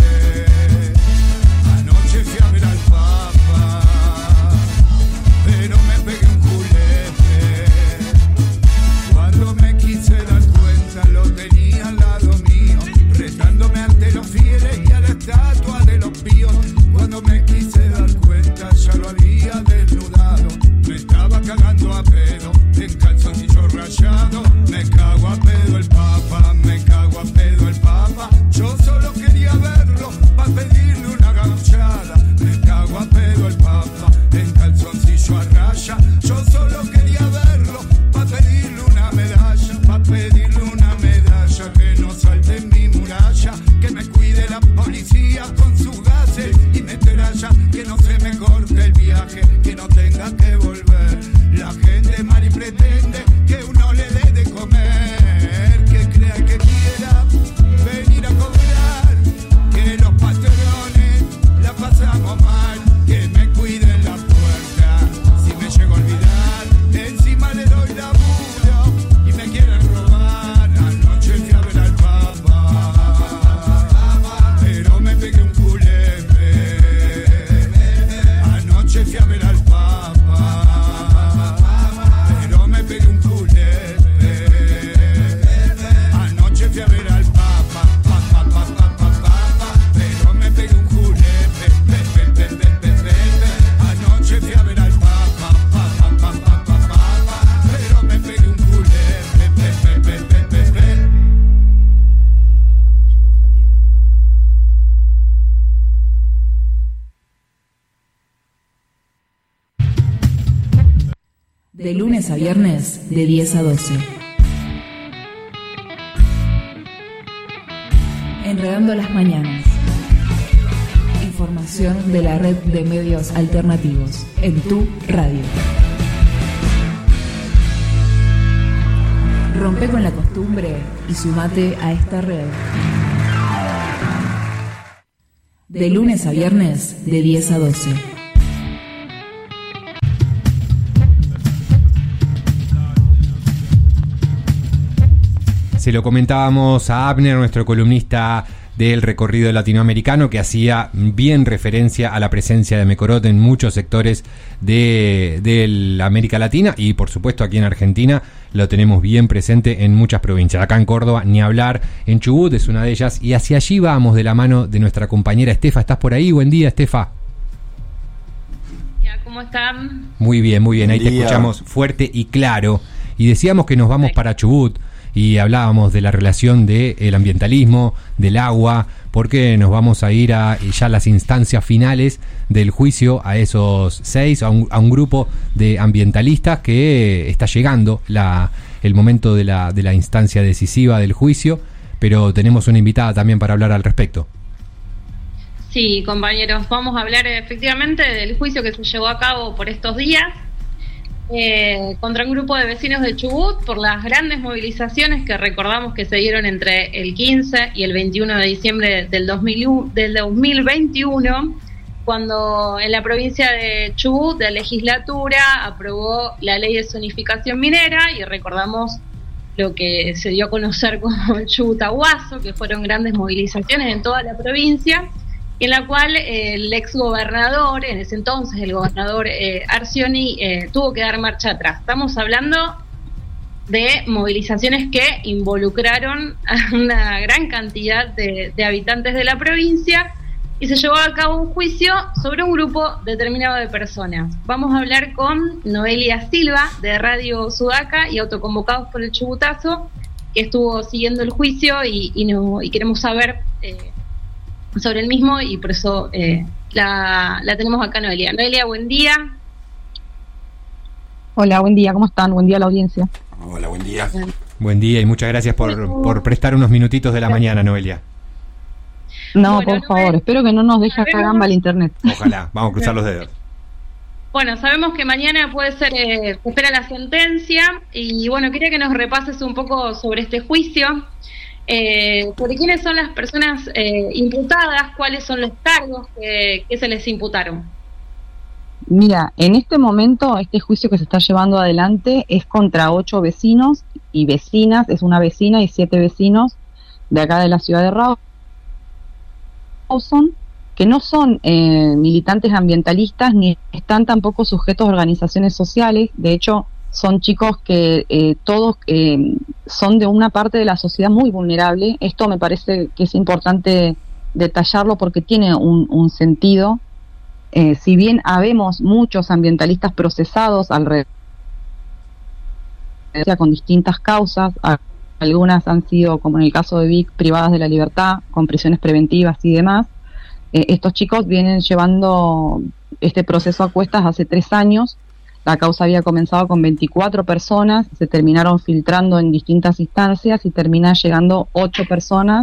Speaker 4: Anoche fui a ver al Papa, pero me pegué un julepe. Cuando me quise dar cuenta lo tenía al lado mío, retándome ante los fieles y a la estatua de los píos. Cuando me quise dar cuenta ya lo había desnudado, me estaba cagando a pedo en calzoncillo rayado. Me cago a pedo el Papa, me cago a pedo el Papa. Yo solo quería verlo pa' pedirle una gauchada. Me cago a pedo el Papa en calzoncillo a raya. Yo solo quería verlo pa' pedirle una medalla, pa' pedirle una medalla. Que no salte en mi muralla, que me cuide la policía con sus gases y metralla. Que no se me corte el viaje, que no tenga que volver. La gente mal y pretende que uno le dé de comer. Que crea que quiera venir a cobrar, que los patrones la pasamos mal. Que me cuiden la puerta si me llego a olvidar. Encima le doy laburo y me quieren robar. Anoche fui a ver al Papa, pero me pegué un culepe. Anoche fui a ver al Papa, pero me pegué un culepe. Anoche fui a ver al Papa, pa, pa, pa, pa, pa, pa, pero me pegué un culepe. Pe, pe, pe, pe, pe, pe, pe. Anoche fui a ver al Papa, pa, pa, pa, pa, pa, pa, pa, pero me pegué un culepe. Pe, pe, pe, pe, pe, pe.
Speaker 1: De lunes a viernes, de diez a doce. Enredando las mañanas. Información de la red de medios alternativos en tu radio. Rompe con la costumbre y sumate a esta red. De lunes a viernes, de diez a doce.
Speaker 2: Se lo comentábamos a Abner, nuestro columnista del recorrido latinoamericano, que hacía bien referencia a la presencia de Mecorot en muchos sectores de, de la América Latina, y por supuesto aquí en Argentina lo tenemos bien presente en muchas provincias. Acá en Córdoba, ni hablar, en Chubut es una de ellas, y hacia allí vamos de la mano de nuestra compañera Estefa. ¿Estás por ahí? Buen día, Estefa.
Speaker 6: ¿Cómo están?
Speaker 2: Muy bien, muy bien, ahí te escuchamos fuerte y claro, y decíamos que nos vamos para Chubut, y hablábamos de la relación del ambientalismo, del agua, porque nos vamos a ir a ya las instancias finales del juicio a esos seis, a un, a un grupo de ambientalistas que está llegando la, el momento de la, de la instancia decisiva del juicio, pero tenemos una invitada también para hablar al respecto.
Speaker 6: Sí, compañeros, vamos a hablar efectivamente del juicio que se llevó a cabo por estos días Eh, contra un grupo de vecinos de Chubut por las grandes movilizaciones que recordamos que se dieron entre el quince y el veintiuno de diciembre del, dos mil, del dos mil veintiuno, cuando en la provincia de Chubut la legislatura aprobó la ley de zonificación minera, y recordamos lo que se dio a conocer como el Chubutahuazo, que fueron grandes movilizaciones en toda la provincia, en la cual eh, el ex gobernador, en ese entonces el gobernador eh, Arcioni, eh, tuvo que dar marcha atrás. Estamos hablando de movilizaciones que involucraron a una gran cantidad de, de habitantes de la provincia, y se llevó a cabo un juicio sobre un grupo determinado de personas. Vamos a hablar con Noelia Silva, de Radio Sudaca y Autoconvocados por el Chubutazo, que estuvo siguiendo el juicio, y, y, no, y queremos saber Eh, sobre el mismo, y por eso eh, la, la tenemos acá, Noelia. Noelia, buen día.
Speaker 7: Hola, buen día, ¿cómo están? Buen día a la audiencia.
Speaker 3: Hola, buen día.
Speaker 2: Buen día y muchas gracias por, por prestar unos minutitos de la mañana, Noelia.
Speaker 7: No,
Speaker 6: bueno,
Speaker 7: por
Speaker 6: no
Speaker 7: favor,
Speaker 6: me...
Speaker 7: espero que no nos deje acá gamba el internet.
Speaker 2: Ojalá, vamos a cruzar los dedos.
Speaker 6: Bueno, sabemos que mañana puede ser, eh, se espera la sentencia, y bueno, quería que nos repases un poco sobre este juicio. Eh, sobre quiénes son las personas eh, imputadas, cuáles son los cargos que, que se les imputaron.
Speaker 7: Mira, en este momento este juicio que se está llevando adelante es contra ocho vecinos y vecinas, es una vecina y siete vecinos de acá de la ciudad de Rawson, que no son eh, militantes ambientalistas ni están tampoco sujetos a organizaciones sociales. De hecho, son chicos que eh, todos eh, son de una parte de la sociedad muy vulnerable. Esto me parece que es importante detallarlo porque tiene un, un sentido. Eh, si bien habemos muchos ambientalistas procesados alrededor con distintas causas, algunas han sido, como en el caso de Vic, privadas de la libertad, con prisiones preventivas y demás, eh, estos chicos vienen llevando este proceso a cuestas hace tres años. La causa había comenzado con veinticuatro personas, se terminaron filtrando en distintas instancias y termina llegando ocho personas.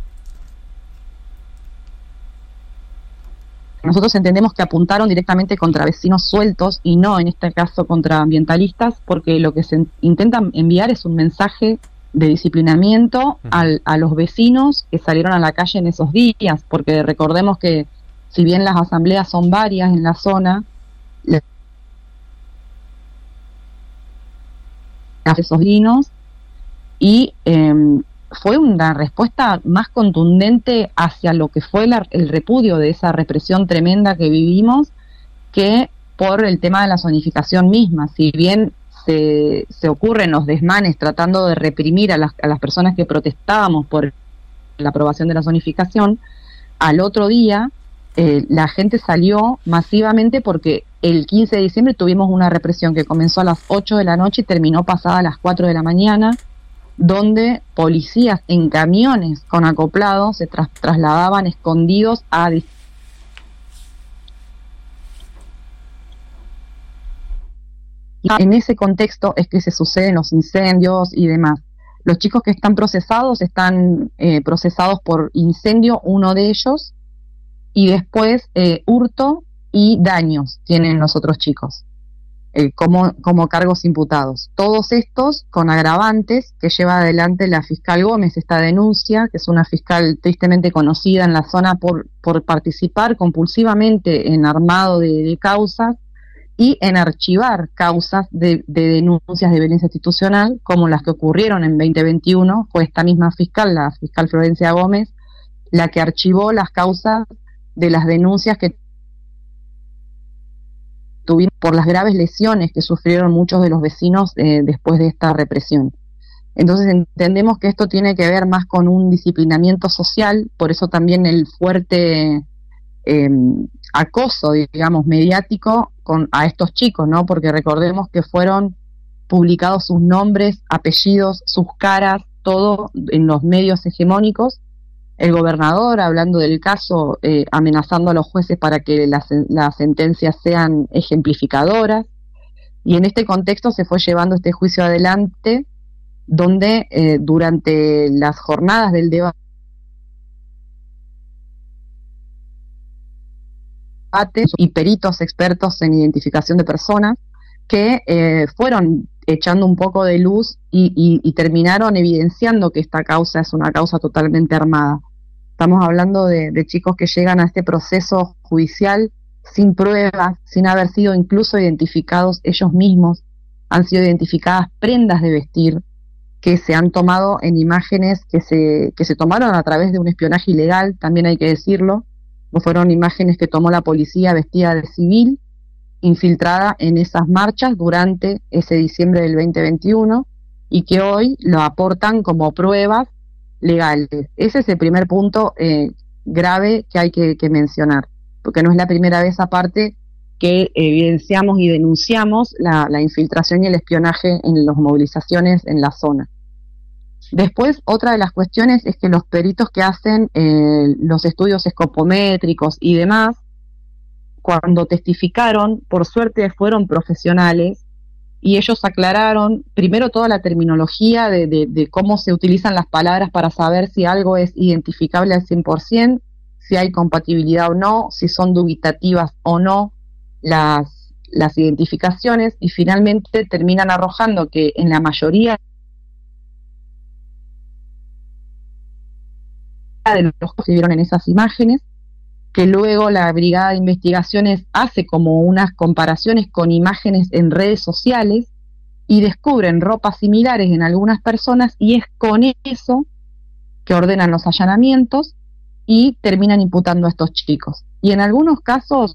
Speaker 7: Nosotros entendemos que apuntaron directamente contra vecinos sueltos y no en este caso contra ambientalistas, porque lo que se intenta enviar es un mensaje de disciplinamiento al, a los vecinos que salieron a la calle en esos días, porque recordemos que si bien las asambleas son varias en la zona, esos vinos, y eh, fue una respuesta más contundente hacia lo que fue la, el repudio de esa represión tremenda que vivimos, que por el tema de la zonificación misma. Si bien se, se ocurren los desmanes tratando de reprimir a las, a las personas que protestábamos por la aprobación de la zonificación, al otro día eh, la gente salió masivamente porque el quince de diciembre tuvimos una represión que comenzó a las ocho de la noche y terminó pasada a las cuatro de la mañana, donde policías en camiones con acoplados se tras trasladaban escondidos a Y en ese contexto es que se suceden los incendios y demás. Los chicos que están procesados están eh, procesados por incendio, uno de ellos, y después eh, hurto y daños tienen los otros chicos eh, como, como cargos imputados. Todos estos con agravantes que lleva adelante la fiscal Gómez, esta denuncia, que es una fiscal tristemente conocida en la zona por, por participar compulsivamente en armado de, de causas y en archivar causas de, de denuncias de violencia institucional, como las que ocurrieron en veinte veintiuno. Fue esta misma fiscal, la fiscal Florencia Gómez, la que archivó las causas de las denuncias que tuvimos por las graves lesiones que sufrieron muchos de los vecinos eh, después de esta represión. Entonces entendemos que esto tiene que ver más con un disciplinamiento social, por eso también el fuerte eh, acoso, digamos, mediático con, a estos chicos, ¿no? Porque recordemos que fueron publicados sus nombres, apellidos, sus caras, todo en los medios hegemónicos. El gobernador, hablando del caso, eh, amenazando a los jueces para que las, las sentencias sean ejemplificadoras. Y en este contexto se fue llevando este juicio adelante, donde eh, durante las jornadas del debate y peritos expertos en identificación de personas que eh, fueron echando un poco de luz y, y, y terminaron evidenciando que esta causa es una causa totalmente armada. Estamos hablando de, de chicos que llegan a este proceso judicial sin pruebas, sin haber sido incluso identificados ellos mismos. Han sido identificadas prendas de vestir que se han tomado en imágenes que se, que se tomaron a través de un espionaje ilegal, también hay que decirlo. No fueron imágenes que tomó la policía vestida de civil, infiltrada en esas marchas durante ese diciembre del veinte veintiuno, y que hoy lo aportan como pruebas legales. Ese es el primer punto eh, grave que hay que, que mencionar, porque no es la primera vez aparte que evidenciamos y denunciamos la, la infiltración y el espionaje en las movilizaciones en la zona. Después, otra de las cuestiones es que los peritos que hacen eh, los estudios escopométricos y demás, cuando testificaron, por suerte fueron profesionales, y ellos aclararon primero toda la terminología de, de, de cómo se utilizan las palabras para saber si algo es identificable al cien por ciento, si hay compatibilidad o no, si son dubitativas o no las, las identificaciones, y finalmente terminan arrojando que en la mayoría de los que se vieron en esas imágenes, que luego la Brigada de Investigaciones hace como unas comparaciones con imágenes en redes sociales y descubren ropas similares en algunas personas, y es con eso que ordenan los allanamientos y terminan imputando a estos chicos. Y en algunos casos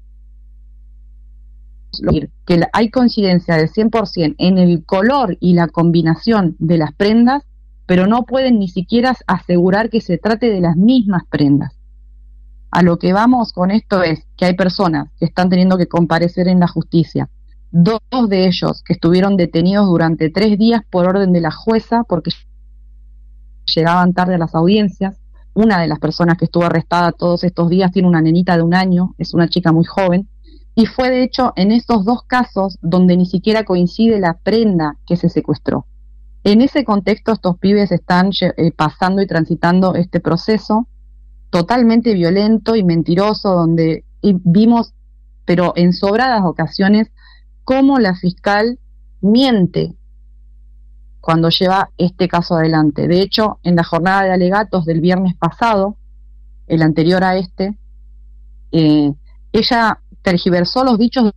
Speaker 7: que hay coincidencia del cien por ciento en el color y la combinación de las prendas, pero no pueden ni siquiera asegurar que se trate de las mismas prendas. A lo que vamos con esto es que hay personas que están teniendo que comparecer en la justicia, dos de ellos que estuvieron detenidos durante tres días por orden de la jueza porque llegaban tarde a las audiencias. Una de las personas que estuvo arrestada todos estos días tiene una nenita de un año, es una chica muy joven, y fue de hecho en estos dos casos donde ni siquiera coincide la prenda que se secuestró. En ese contexto estos pibes están eh, pasando y transitando este proceso totalmente violento y mentiroso, donde vimos, pero en sobradas ocasiones, cómo la fiscal miente cuando lleva este caso adelante. De hecho, en la jornada de alegatos del viernes pasado, el anterior a este, eh, ella tergiversó los dichos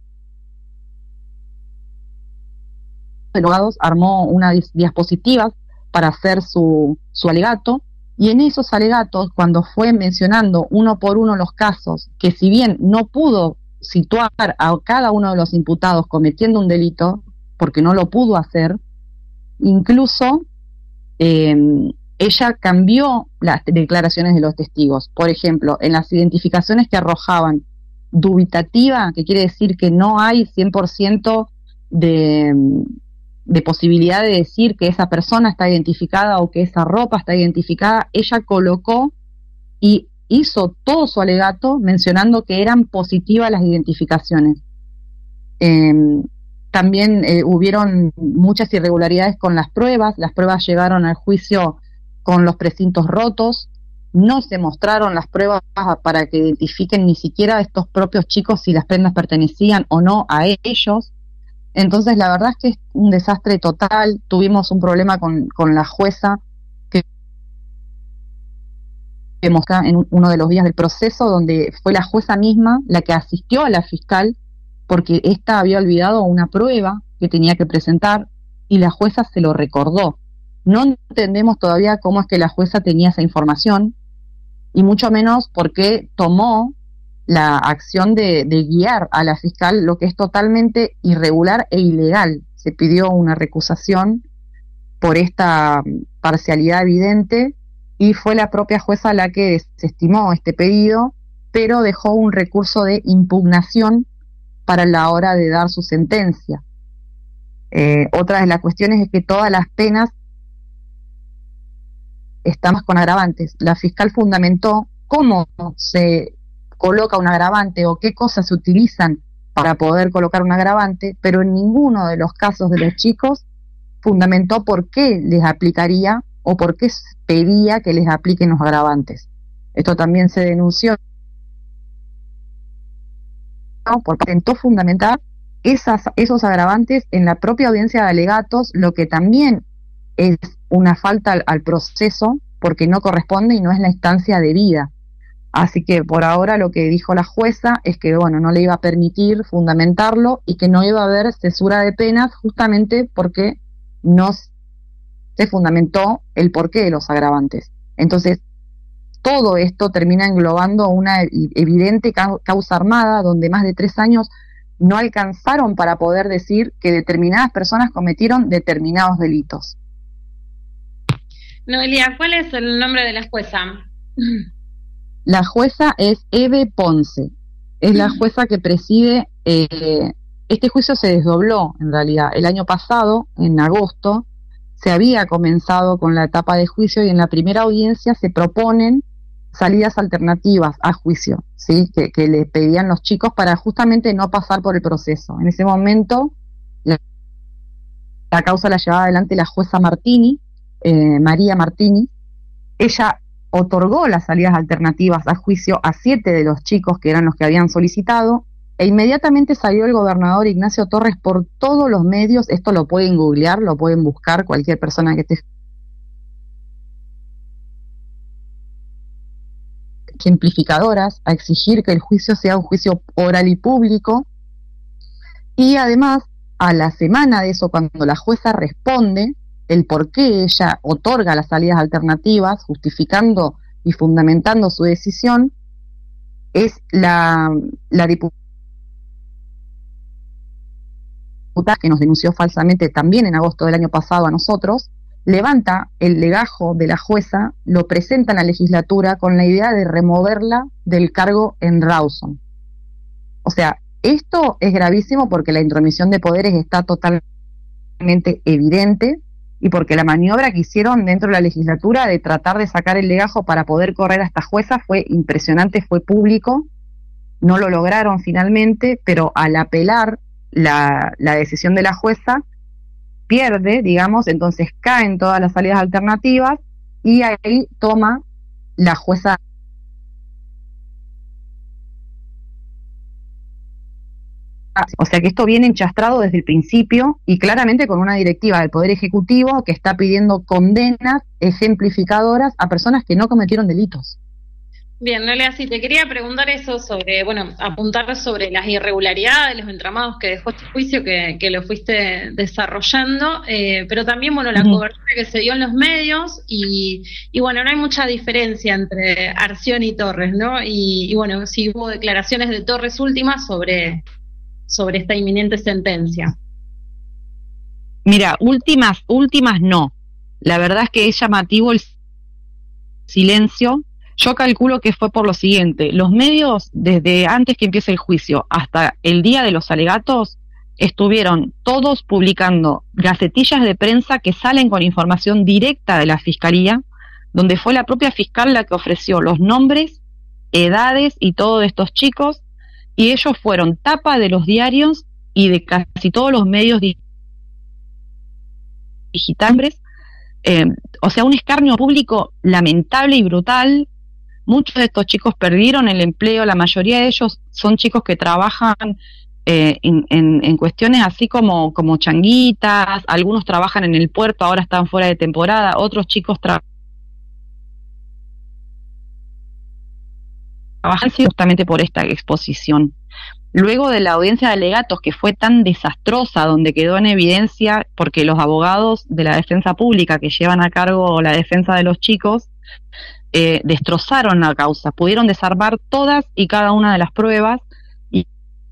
Speaker 7: de los abogados, armó unas diapositivas para hacer su, su alegato, y en esos alegatos, cuando fue mencionando uno por uno los casos, que si bien no pudo situar a cada uno de los imputados cometiendo un delito, porque no lo pudo hacer, incluso eh, ella cambió las declaraciones de los testigos. Por ejemplo, en las identificaciones que arrojaban dubitativa, que quiere decir que no hay cien por ciento de... de posibilidad de decir que esa persona está identificada o que esa ropa está identificada, ella colocó y hizo todo su alegato mencionando que eran positivas las identificaciones. Eh, también eh, hubieron muchas irregularidades con las pruebas, las pruebas llegaron al juicio con los precintos rotos, no se mostraron las pruebas para que identifiquen ni siquiera a estos propios chicos si las prendas pertenecían o no a ellos. Entonces la verdad es que es un desastre total. Tuvimos un problema con, con la jueza que vemos acá en uno de los días del proceso, donde fue la jueza misma la que asistió a la fiscal porque ésta había olvidado una prueba que tenía que presentar y la jueza se lo recordó. No entendemos todavía cómo es que la jueza tenía esa información y mucho menos por qué tomó la acción de, de guiar a la fiscal, lo que es totalmente irregular e ilegal. Se pidió una recusación por esta parcialidad evidente y fue la propia jueza la que desestimó este pedido, pero dejó un recurso de impugnación para la hora de dar su sentencia. Eh, otra de las cuestiones es que todas las penas están con agravantes. La fiscal fundamentó cómo se coloca un agravante o qué cosas se utilizan para poder colocar un agravante, pero en ninguno de los casos de los chicos fundamentó por qué les aplicaría o por qué pedía que les apliquen los agravantes. Esto también se denunció porque intentó fundamentar esas, esos agravantes en la propia audiencia de alegatos, lo que también es una falta al, al proceso porque no corresponde y no es la instancia debida. Así que por ahora lo que dijo la jueza es que bueno, no le iba a permitir fundamentarlo y que no iba a haber cesura de penas justamente porque no se fundamentó el porqué de los agravantes. Entonces, todo esto termina englobando una evidente causa armada donde más de tres años no alcanzaron para poder decir que determinadas personas cometieron determinados delitos.
Speaker 6: Noelia, ¿cuál es el nombre de la jueza?
Speaker 7: La jueza es Eve Ponce, es la jueza que preside, eh, este juicio se desdobló en realidad, el año pasado, en agosto, se había comenzado con la etapa de juicio y en la primera audiencia se proponen salidas alternativas a juicio, ¿sí? que, que le pedían los chicos para justamente no pasar por el proceso. En ese momento la, la causa la llevaba adelante la jueza Martini, eh, María Martini. Ella otorgó las salidas alternativas a juicio a siete de los chicos que eran los que habían solicitado e inmediatamente salió el gobernador Ignacio Torres por todos los medios. Esto lo pueden googlear, lo pueden buscar cualquier persona que esté ejemplificadoras, a exigir que el juicio sea un juicio oral y público. Y además, a la semana de eso, cuando la jueza responde el por qué ella otorga las salidas alternativas, justificando y fundamentando su decisión, es la, la diputada que nos denunció falsamente también en agosto del año pasado a nosotros, levanta el legajo de la jueza, lo presenta en la legislatura con la idea de removerla del cargo en Rawson. O sea, esto es gravísimo porque la intromisión de poderes está totalmente evidente y porque la maniobra que hicieron dentro de la legislatura de tratar de sacar el legajo para poder correr a esta jueza fue impresionante, fue público, no lo lograron finalmente, pero al apelar la, la decisión de la jueza, pierde, digamos, entonces caen todas las salidas alternativas y ahí toma la jueza o sea que esto viene enchastrado desde el principio y claramente con una directiva del Poder Ejecutivo que está pidiendo condenas ejemplificadoras a personas que no cometieron delitos.
Speaker 6: Bien, Noelia, sí, te quería preguntar eso sobre, bueno, apuntar sobre las irregularidades, los entramados que dejó este juicio, que, que lo fuiste desarrollando, eh, pero también, bueno, la uh-huh. cobertura que se dio en los medios y, y, bueno, no hay mucha diferencia entre Arcioni y Torres, ¿no? Y, y bueno, sí hubo declaraciones de Torres últimas sobre, sobre esta inminente sentencia.
Speaker 7: Mira, últimas, últimas no. La verdad es que es llamativo el silencio. Yo calculo que fue por lo siguiente: los medios, desde antes que empiece el juicio hasta el día de los alegatos, estuvieron todos publicando gacetillas de prensa que salen con información directa de la Fiscalía, donde fue la propia fiscal la que ofreció los nombres, edades y todo de estos chicos, y ellos fueron tapa de los diarios y de casi todos los medios digitales, eh, o sea, un escarnio público lamentable y brutal. Muchos de estos chicos perdieron el empleo, la mayoría de ellos son chicos que trabajan eh, en, en, en cuestiones así como, como changuitas, algunos trabajan en el puerto, ahora están fuera de temporada, otros chicos tra- trabajan justamente por esta exposición. Luego de la audiencia de alegatos, que fue tan desastrosa, donde quedó en evidencia, porque los abogados de la defensa pública que llevan a cargo la defensa de los chicos, eh, destrozaron la causa, pudieron desarmar todas y cada una de las pruebas, y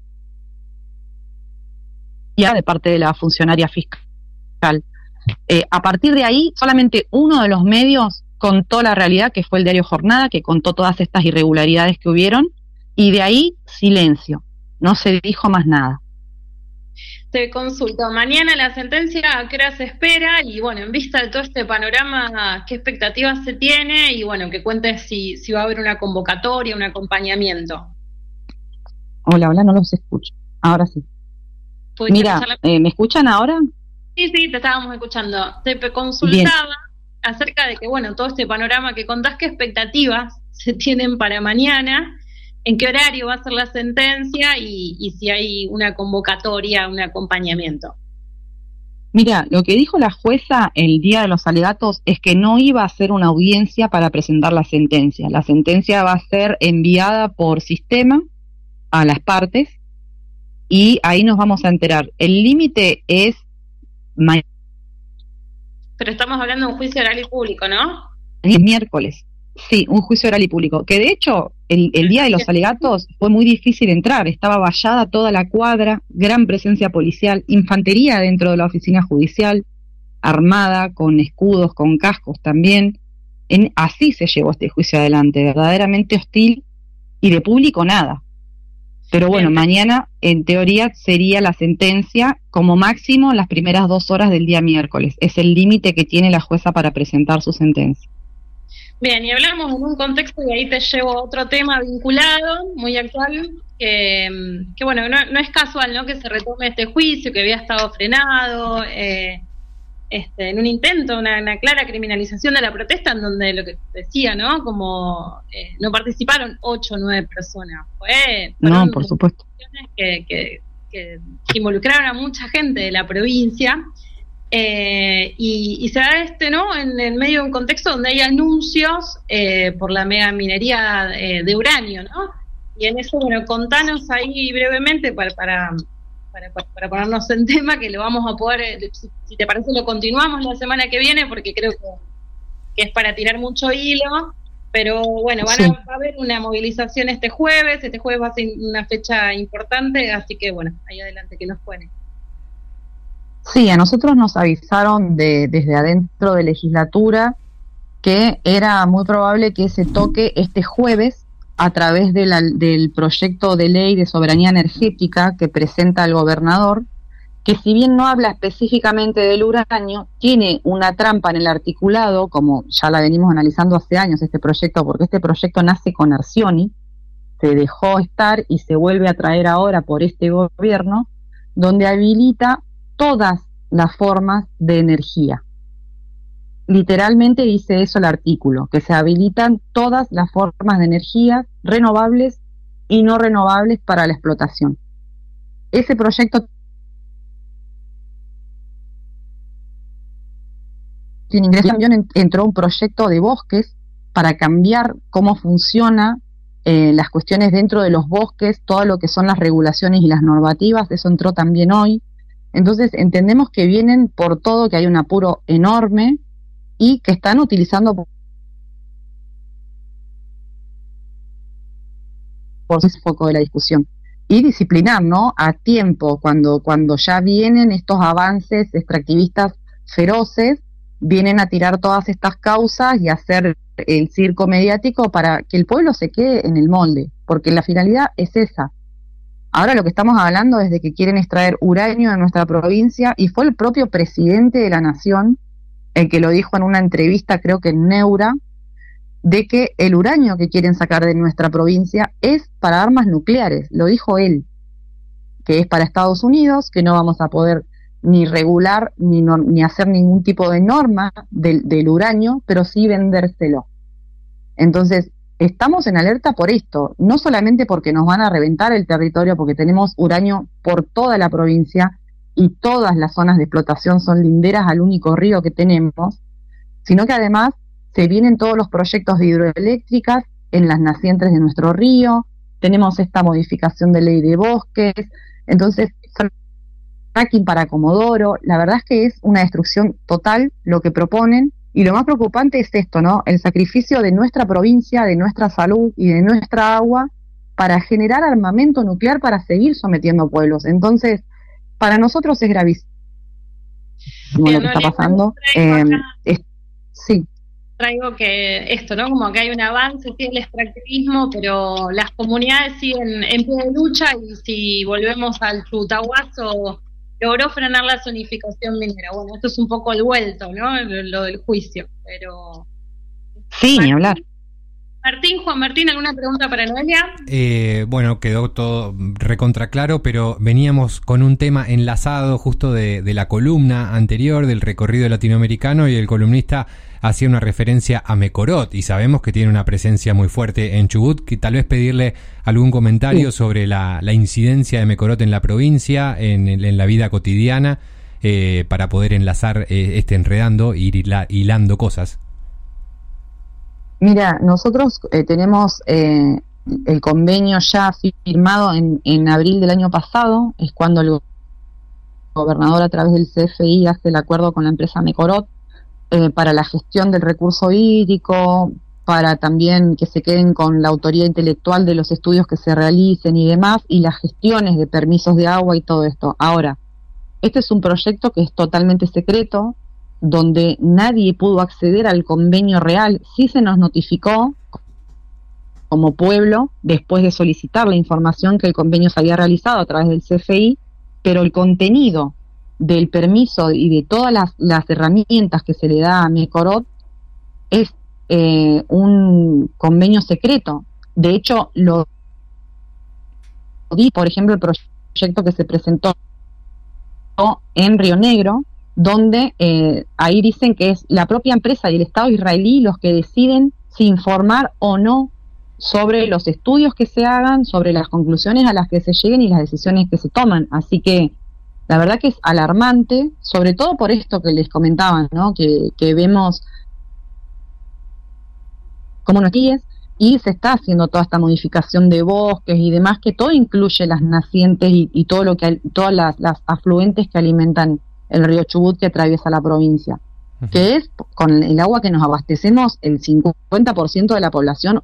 Speaker 7: ya de parte de la funcionaria fiscal. Eh, a partir de ahí, solamente uno de los medios contó la realidad, que fue el diario Jornada, que contó todas estas irregularidades que hubieron, y de ahí, silencio. No se dijo más nada.
Speaker 6: Te consulto, mañana la sentencia, ¿a qué hora se espera? Y bueno, en vista de todo este panorama, ¿qué expectativas se tiene? Y bueno, que cuentes si, si va a haber una convocatoria, un acompañamiento.
Speaker 7: Hola, hola, no los escucho. Ahora sí. Mira, la... eh, ¿me escuchan ahora?
Speaker 6: Sí, sí, te estábamos escuchando. Te consultaba Bien. acerca de que, bueno, todo este panorama que contás, ¿qué expectativas se tienen para mañana? ¿En qué horario va a ser la sentencia? Y, y si hay una convocatoria, un acompañamiento.
Speaker 7: Mira, lo que dijo la jueza el día de los alegatos es que no iba a hacer una audiencia para presentar la sentencia. La sentencia va a ser enviada por sistema a las partes y ahí nos vamos a enterar. El límite es... Ma-
Speaker 6: Pero estamos hablando de un juicio oral y público, ¿no?
Speaker 7: El miércoles. Sí, un juicio oral y público, que de hecho el, el día de los alegatos fue muy difícil entrar, estaba vallada toda la cuadra, gran presencia policial, infantería dentro de la oficina judicial, armada, con escudos, con cascos también. En, así se llevó este juicio adelante, verdaderamente hostil, y de público nada. Pero bueno, mañana en teoría sería la sentencia, como máximo las primeras dos horas del día miércoles, es el límite que tiene la jueza para presentar su sentencia.
Speaker 6: Bien, y hablamos en un contexto, y ahí te llevo a otro tema vinculado, muy actual, que, que bueno, no, no es casual, ¿no?, que se retome este juicio, que había estado frenado, eh, este, en un intento, una, una clara criminalización de la protesta, en donde lo que decía, ¿no?, como eh, no participaron ocho o nueve personas, fue...
Speaker 7: No, por supuesto.
Speaker 6: Que, que, que involucraron a mucha gente de la provincia. Eh, y, y se da este, ¿no?, en el medio de un contexto donde hay anuncios eh, por la mega minería eh, de uranio, ¿no? Y en eso, bueno, contanos ahí brevemente para, para, para, para ponernos en tema, que lo vamos a poder, eh, si, si te parece lo continuamos la semana que viene, porque creo que, que es para tirar mucho hilo, pero bueno, van sí. a, va a haber una movilización este jueves, este jueves va a ser una fecha importante, así que bueno, ahí adelante que nos pone.
Speaker 7: Sí, a nosotros nos avisaron de, desde adentro de legislatura que era muy probable que se toque este jueves a través de la, del proyecto de ley de soberanía energética que presenta el gobernador, que si bien no habla específicamente del uranio, tiene una trampa en el articulado, como ya la venimos analizando hace años este proyecto, porque este proyecto nace con Arcioni, se dejó estar y se vuelve a traer ahora por este gobierno, donde habilita todas las formas de energía. Literalmente dice eso el artículo, que se habilitan todas las formas de energía renovables y no renovables para la explotación. Ese proyecto sin ingreso también entró un proyecto de bosques para cambiar cómo funciona eh, las cuestiones dentro de los bosques, todo lo que son las regulaciones y las normativas, eso entró también hoy. Entonces entendemos que vienen por todo, que hay un apuro enorme y que están utilizando por ese foco de la discusión. Y disciplinar, ¿no?, a tiempo, cuando, cuando ya vienen estos avances extractivistas feroces, vienen a tirar todas estas causas y hacer el circo mediático para que el pueblo se quede en el molde, porque la finalidad es esa. Ahora lo que estamos hablando es de que quieren extraer uranio en nuestra provincia, y fue el propio presidente de la Nación el que lo dijo en una entrevista, creo que en Neura, de que el uranio que quieren sacar de nuestra provincia es para armas nucleares, lo dijo él. que es para Estados Unidos, que no vamos a poder ni regular ni, no, ni hacer ningún tipo de norma del, del uranio, pero sí vendérselo. Entonces, estamos en alerta por esto, no solamente porque nos van a reventar el territorio, porque tenemos uranio por toda la provincia y todas las zonas de explotación son linderas al único río que tenemos, sino que además se vienen todos los proyectos de hidroeléctricas en las nacientes de nuestro río, tenemos esta modificación de ley de bosques, entonces fracking para Comodoro, la verdad es que es una destrucción total lo que proponen, y lo más preocupante es esto, ¿no? El sacrificio de nuestra provincia, de nuestra salud y de nuestra agua para generar armamento nuclear para seguir sometiendo pueblos. Entonces, para nosotros es gravísimo
Speaker 6: Bien,
Speaker 7: lo que está pasando. Eh, es, sí.
Speaker 6: Traigo que esto, ¿no? Como que hay un avance, sí, el extractivismo, pero las comunidades siguen en pie de lucha, y si volvemos al Chutahuazo, logró frenar la zonificación minera. Bueno, esto es un poco el vuelto, ¿no? Lo, lo del juicio, pero...
Speaker 7: Sí, Martín, ni hablar.
Speaker 6: Martín, Juan Martín, ¿alguna pregunta para Noelia?
Speaker 2: Eh, bueno, quedó todo recontra claro, pero veníamos con un tema enlazado justo de, de la columna anterior, del recorrido latinoamericano, y el columnista hacía una referencia a Mecorot, y sabemos que tiene una presencia muy fuerte en Chubut, que tal vez pedirle algún comentario sí. sobre la, la incidencia de Mecorot en la provincia, en, en la vida cotidiana, eh, para poder enlazar eh, este enredando e ir hila, hilando cosas.
Speaker 7: Mira, nosotros eh, tenemos eh, el convenio ya firmado en, en abril del año pasado, es cuando el gobernador a través del C F I hace el acuerdo con la empresa Mecorot, Eh, para la gestión del recurso hídrico, para también que se queden con la autoría intelectual de los estudios que se realicen y demás, y las gestiones de permisos de agua y todo esto. Ahora, este es un proyecto que es totalmente secreto, donde nadie pudo acceder al convenio real. Sí se nos notificó como pueblo, después de solicitar la información que el convenio se había realizado a través del C F I, pero el contenido del permiso y de todas las, las herramientas que se le da a Mecorot es eh, un convenio secreto. De hecho, lo di, por ejemplo, el proyecto que se presentó en Río Negro, donde eh, ahí dicen que es la propia empresa y el Estado israelí los que deciden si informar o no sobre los estudios que se hagan, sobre las conclusiones a las que se lleguen y las decisiones que se toman. Así que la verdad que es alarmante, sobre todo por esto que les comentaba, ¿no? Que, que vemos como noticias, y se está haciendo toda esta modificación de bosques y demás, que todo incluye las nacientes y, y todo lo que todas las, las afluentes que alimentan el río Chubut, que atraviesa la provincia, uh-huh. que es con el agua que nos abastecemos el cincuenta por ciento de la población.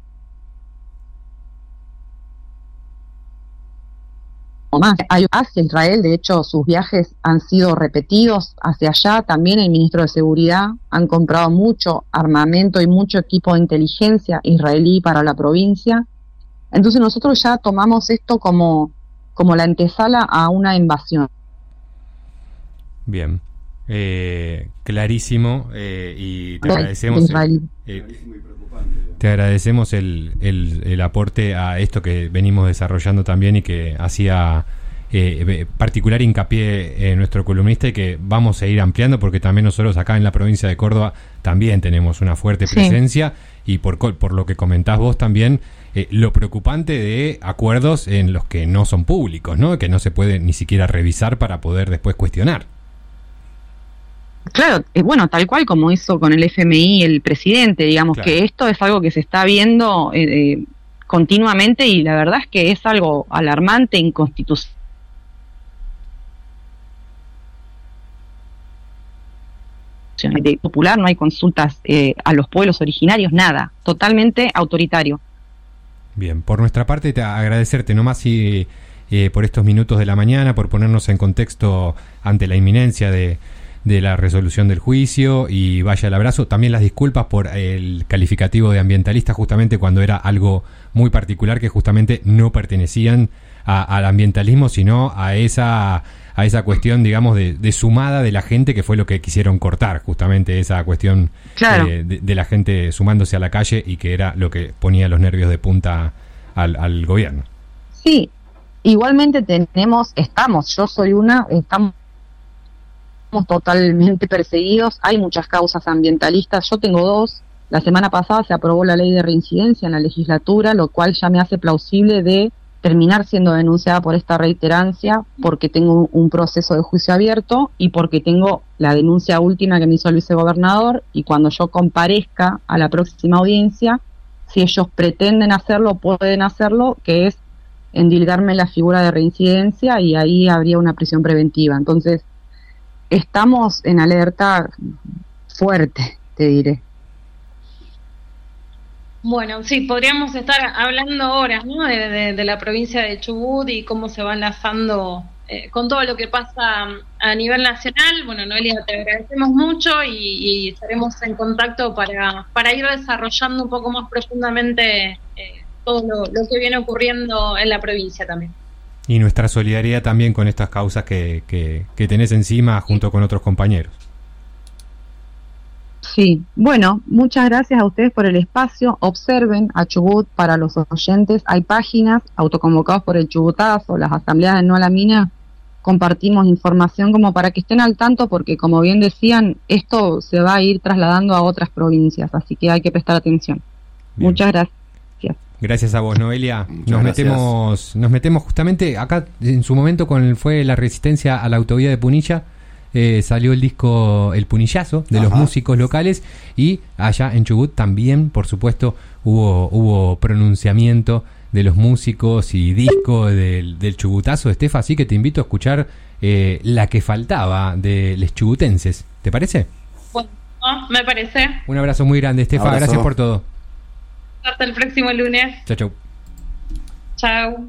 Speaker 7: Más. Hacia Israel, de hecho, sus viajes han sido repetidos hacia allá. También el ministro de Seguridad han comprado mucho armamento y mucho equipo de inteligencia israelí para la provincia. Entonces nosotros ya tomamos esto como, como la antesala a una invasión.
Speaker 2: Bien, eh, clarísimo, eh, y te agradecemos. El, eh, Te agradecemos el, el, el aporte a esto que venimos desarrollando también, y que hacía eh, particular hincapié en nuestro columnista, y que vamos a ir ampliando, porque también nosotros acá en la provincia de Córdoba también tenemos una fuerte presencia, sí. y por, por lo que comentás vos también, eh, lo preocupante de acuerdos en los que no son públicos, ¿no? Que no se puede ni siquiera revisar para poder después cuestionar.
Speaker 7: Claro, eh, bueno, tal cual como hizo con el F M I el presidente, digamos, claro. que esto es algo que se está viendo eh, eh, continuamente, y la verdad es que es algo alarmante, inconstitucional. De popular, no hay consultas eh, a los pueblos originarios, nada, totalmente autoritario.
Speaker 2: Bien, por nuestra parte, te agradecerte nomás y, eh, por estos minutos de la mañana, por ponernos en contexto ante la inminencia de de la resolución del juicio, y vaya el abrazo. También las disculpas por el calificativo de ambientalista, justamente cuando era algo muy particular, que justamente no pertenecían a, al ambientalismo, sino a esa a esa cuestión, digamos, de, de sumada de la gente, que fue lo que quisieron cortar, justamente esa cuestión
Speaker 7: claro.
Speaker 2: eh, de, de la gente sumándose a la calle, y que era lo que ponía los nervios de punta al, al gobierno.
Speaker 7: Sí. igualmente tenemos, estamos, yo soy una, estamos totalmente perseguidos, hay muchas causas ambientalistas, yo tengo dos. La semana pasada se aprobó la ley de reincidencia en la legislatura, lo cual ya me hace plausible de terminar siendo denunciada por esta reiterancia, porque tengo un proceso de juicio abierto y porque tengo la denuncia última que me hizo el vicegobernador, y cuando yo comparezca a la próxima audiencia, si ellos pretenden hacerlo, pueden hacerlo, que es endilgarme la figura de reincidencia, y ahí habría una prisión preventiva. Entonces, estamos en alerta fuerte, te diré.
Speaker 6: Bueno, sí, podríamos estar hablando horas, ¿no? de, de, de la provincia de Chubut y cómo se va enlazando eh, con todo lo que pasa a nivel nacional. Bueno, Noelia, te agradecemos mucho y, y estaremos en contacto para, para ir desarrollando un poco más profundamente eh, todo lo, lo que viene ocurriendo en la provincia también.
Speaker 2: Y nuestra solidaridad también con estas causas que, que, que tenés encima junto con otros compañeros.
Speaker 7: Sí, bueno, muchas gracias a ustedes por el espacio. Observen a Chubut para los oyentes. Hay páginas, autoconvocados por el Chubutazo, las asambleas de No a la Mina. Compartimos información como para que estén al tanto, porque como bien decían, esto se va a ir trasladando a otras provincias, así que hay que prestar atención. Bien. Muchas gracias.
Speaker 2: Gracias a vos, Noelia.
Speaker 3: Muchas
Speaker 2: nos
Speaker 3: gracias.
Speaker 2: metemos nos metemos justamente acá, en su momento, con el, fue la resistencia a la autovía de Punilla. Eh, salió el disco El Punillazo de Ajá. los músicos locales, y allá en Chubut también, por supuesto, hubo hubo pronunciamiento de los músicos y disco del, del Chubutazo, Estefa, así que te invito a escuchar eh, La que faltaba de los chubutenses. ¿Te parece?
Speaker 6: Bueno, no, me parece.
Speaker 2: Un abrazo muy grande, Estefa,
Speaker 3: Abrazo.
Speaker 2: Gracias por todo.
Speaker 6: Hasta el próximo lunes.
Speaker 2: Chau, chau.
Speaker 6: Chau.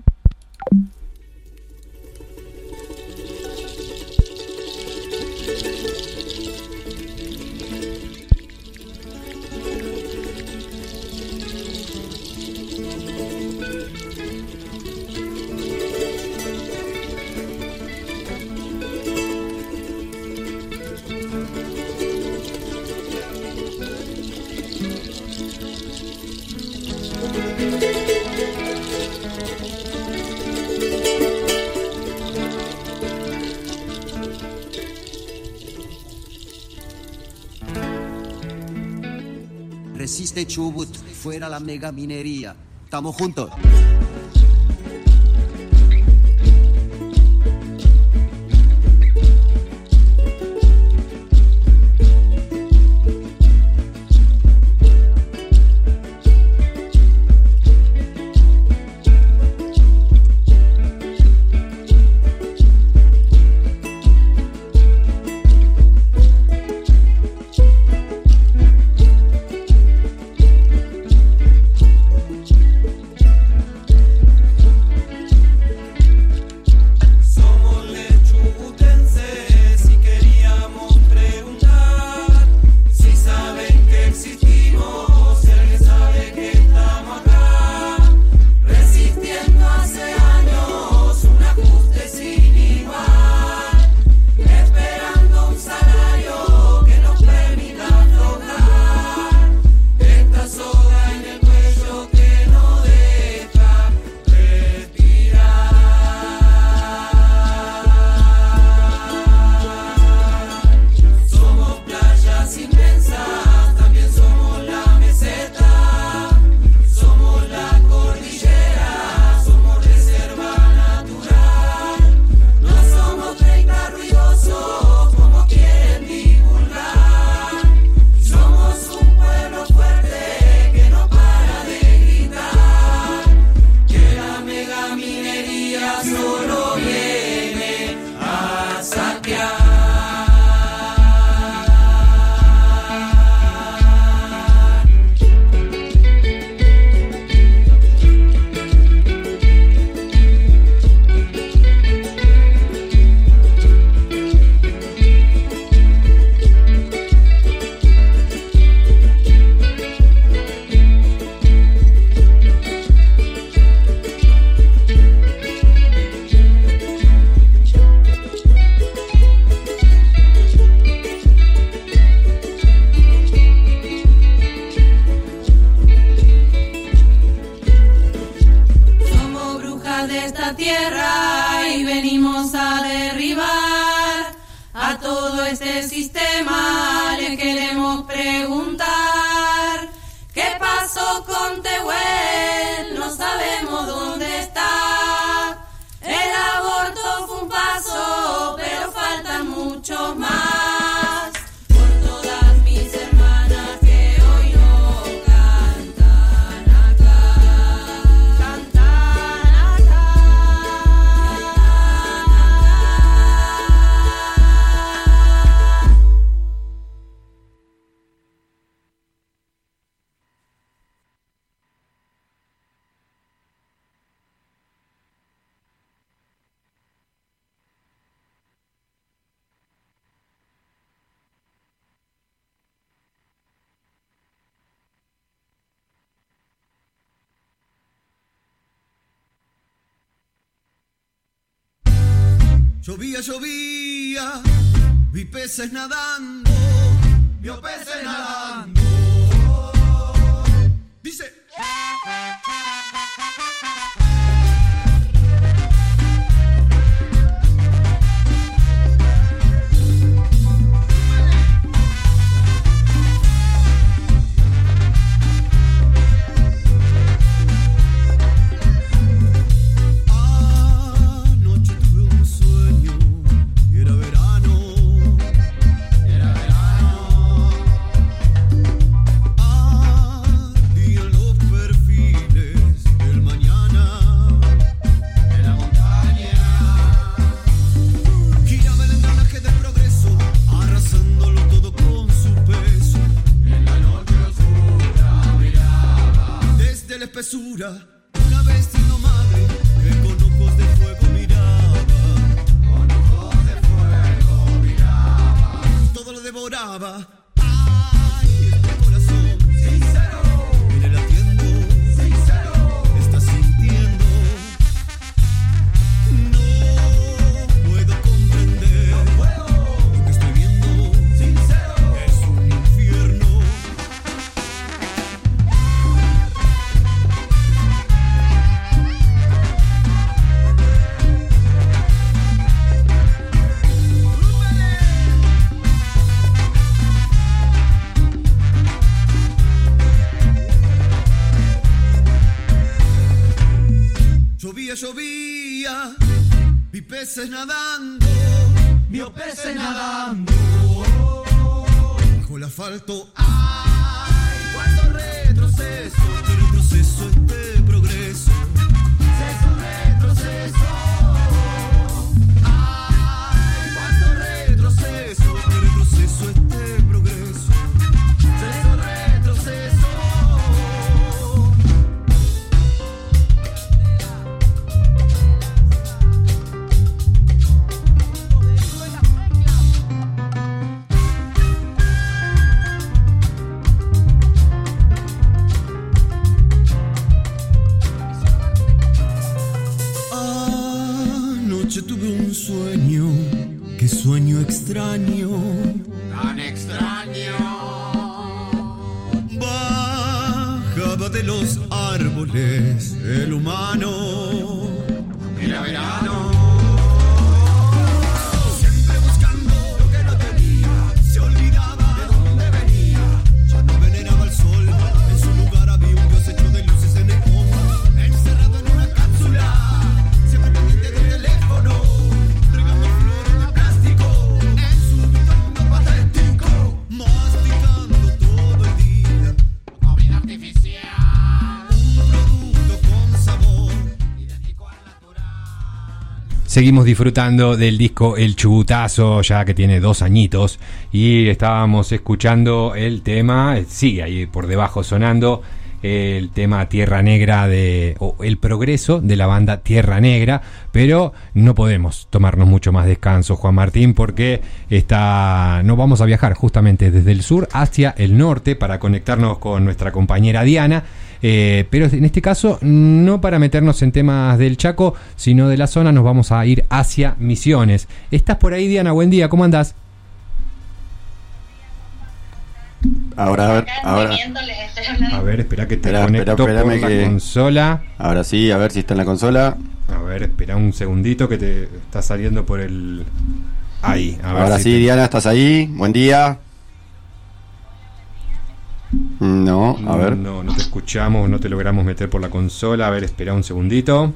Speaker 8: Resiste Chubut, fuera la mega minería. Estamos juntos.
Speaker 9: derribar a todo este sistema. Le queremos preguntar qué pasó con Tehuel, no sabemos dónde está. El aborto fue un paso, pero faltan muchos más. Por todas mis hermanas que hoy no cantan acá, cantan acá.
Speaker 4: Llovía, llovía, vi peces nadando, vi peces nadando. Dice. Una vez siendo madre que con ojos de fuego miraba, con ojos de fuego miraba, todo lo devoraba. Ay, este corazón sincero viene latiendo, sincero está sintiendo. No puedo comprender, no puedo. Lo que estoy viendo, sincero, es un infierno. Llovía, llovía, vi peces nadando, vi peces nadando bajo el asfalto. Ay, cuánto retroceso, retroceso este progreso, ceso, retroceso. Ay, cuánto retroceso, retroceso este progreso, ceso, retroceso. Tuve un sueño, qué sueño extraño, tan extraño. Bajaba de los árboles el humano, era verano. Siempre buscando lo que no tenía, se olvidaba de dónde venía. Ya no veneraba el sol, en su lugar había un dios hecho de luces de neón, encerrado en una cápsula. Siempre pendiente del teléfono, regando flores de plástico, en su bidón patético, masticando todo el día comida artificial, un producto con sabor idéntico al natural.
Speaker 2: Seguimos disfrutando del disco El Chubutazo, ya que tiene dos añitos, y estábamos escuchando el tema, sigue ahí por debajo sonando el tema Tierra Negra de o El Progreso de la banda Tierra Negra, pero no podemos tomarnos mucho más descanso, Juan Martín, porque está no vamos a viajar justamente desde el sur hacia el norte para conectarnos con nuestra compañera Diana, eh, pero en este caso no para meternos en temas del Chaco, sino de la zona. Nos vamos a ir hacia Misiones. ¿Estás por ahí, Diana? Buen día, ¿cómo andás?
Speaker 3: Ahora, a ver, ahora.
Speaker 2: A ver, espera que te
Speaker 3: Espera,
Speaker 2: conecto
Speaker 3: espera,
Speaker 2: por
Speaker 3: espérame
Speaker 2: la
Speaker 3: que-
Speaker 2: consola.
Speaker 3: Ahora sí, a ver si está en la consola.
Speaker 2: A ver, espera un segundito que te está saliendo por el... Ahí, a ver
Speaker 3: Ahora
Speaker 2: si
Speaker 3: sí,
Speaker 2: te-
Speaker 3: Diana, ¿estás ahí? Buen día. No, a ver.
Speaker 2: No, no te escuchamos, no te logramos meter por la consola. A ver, espera un segundito.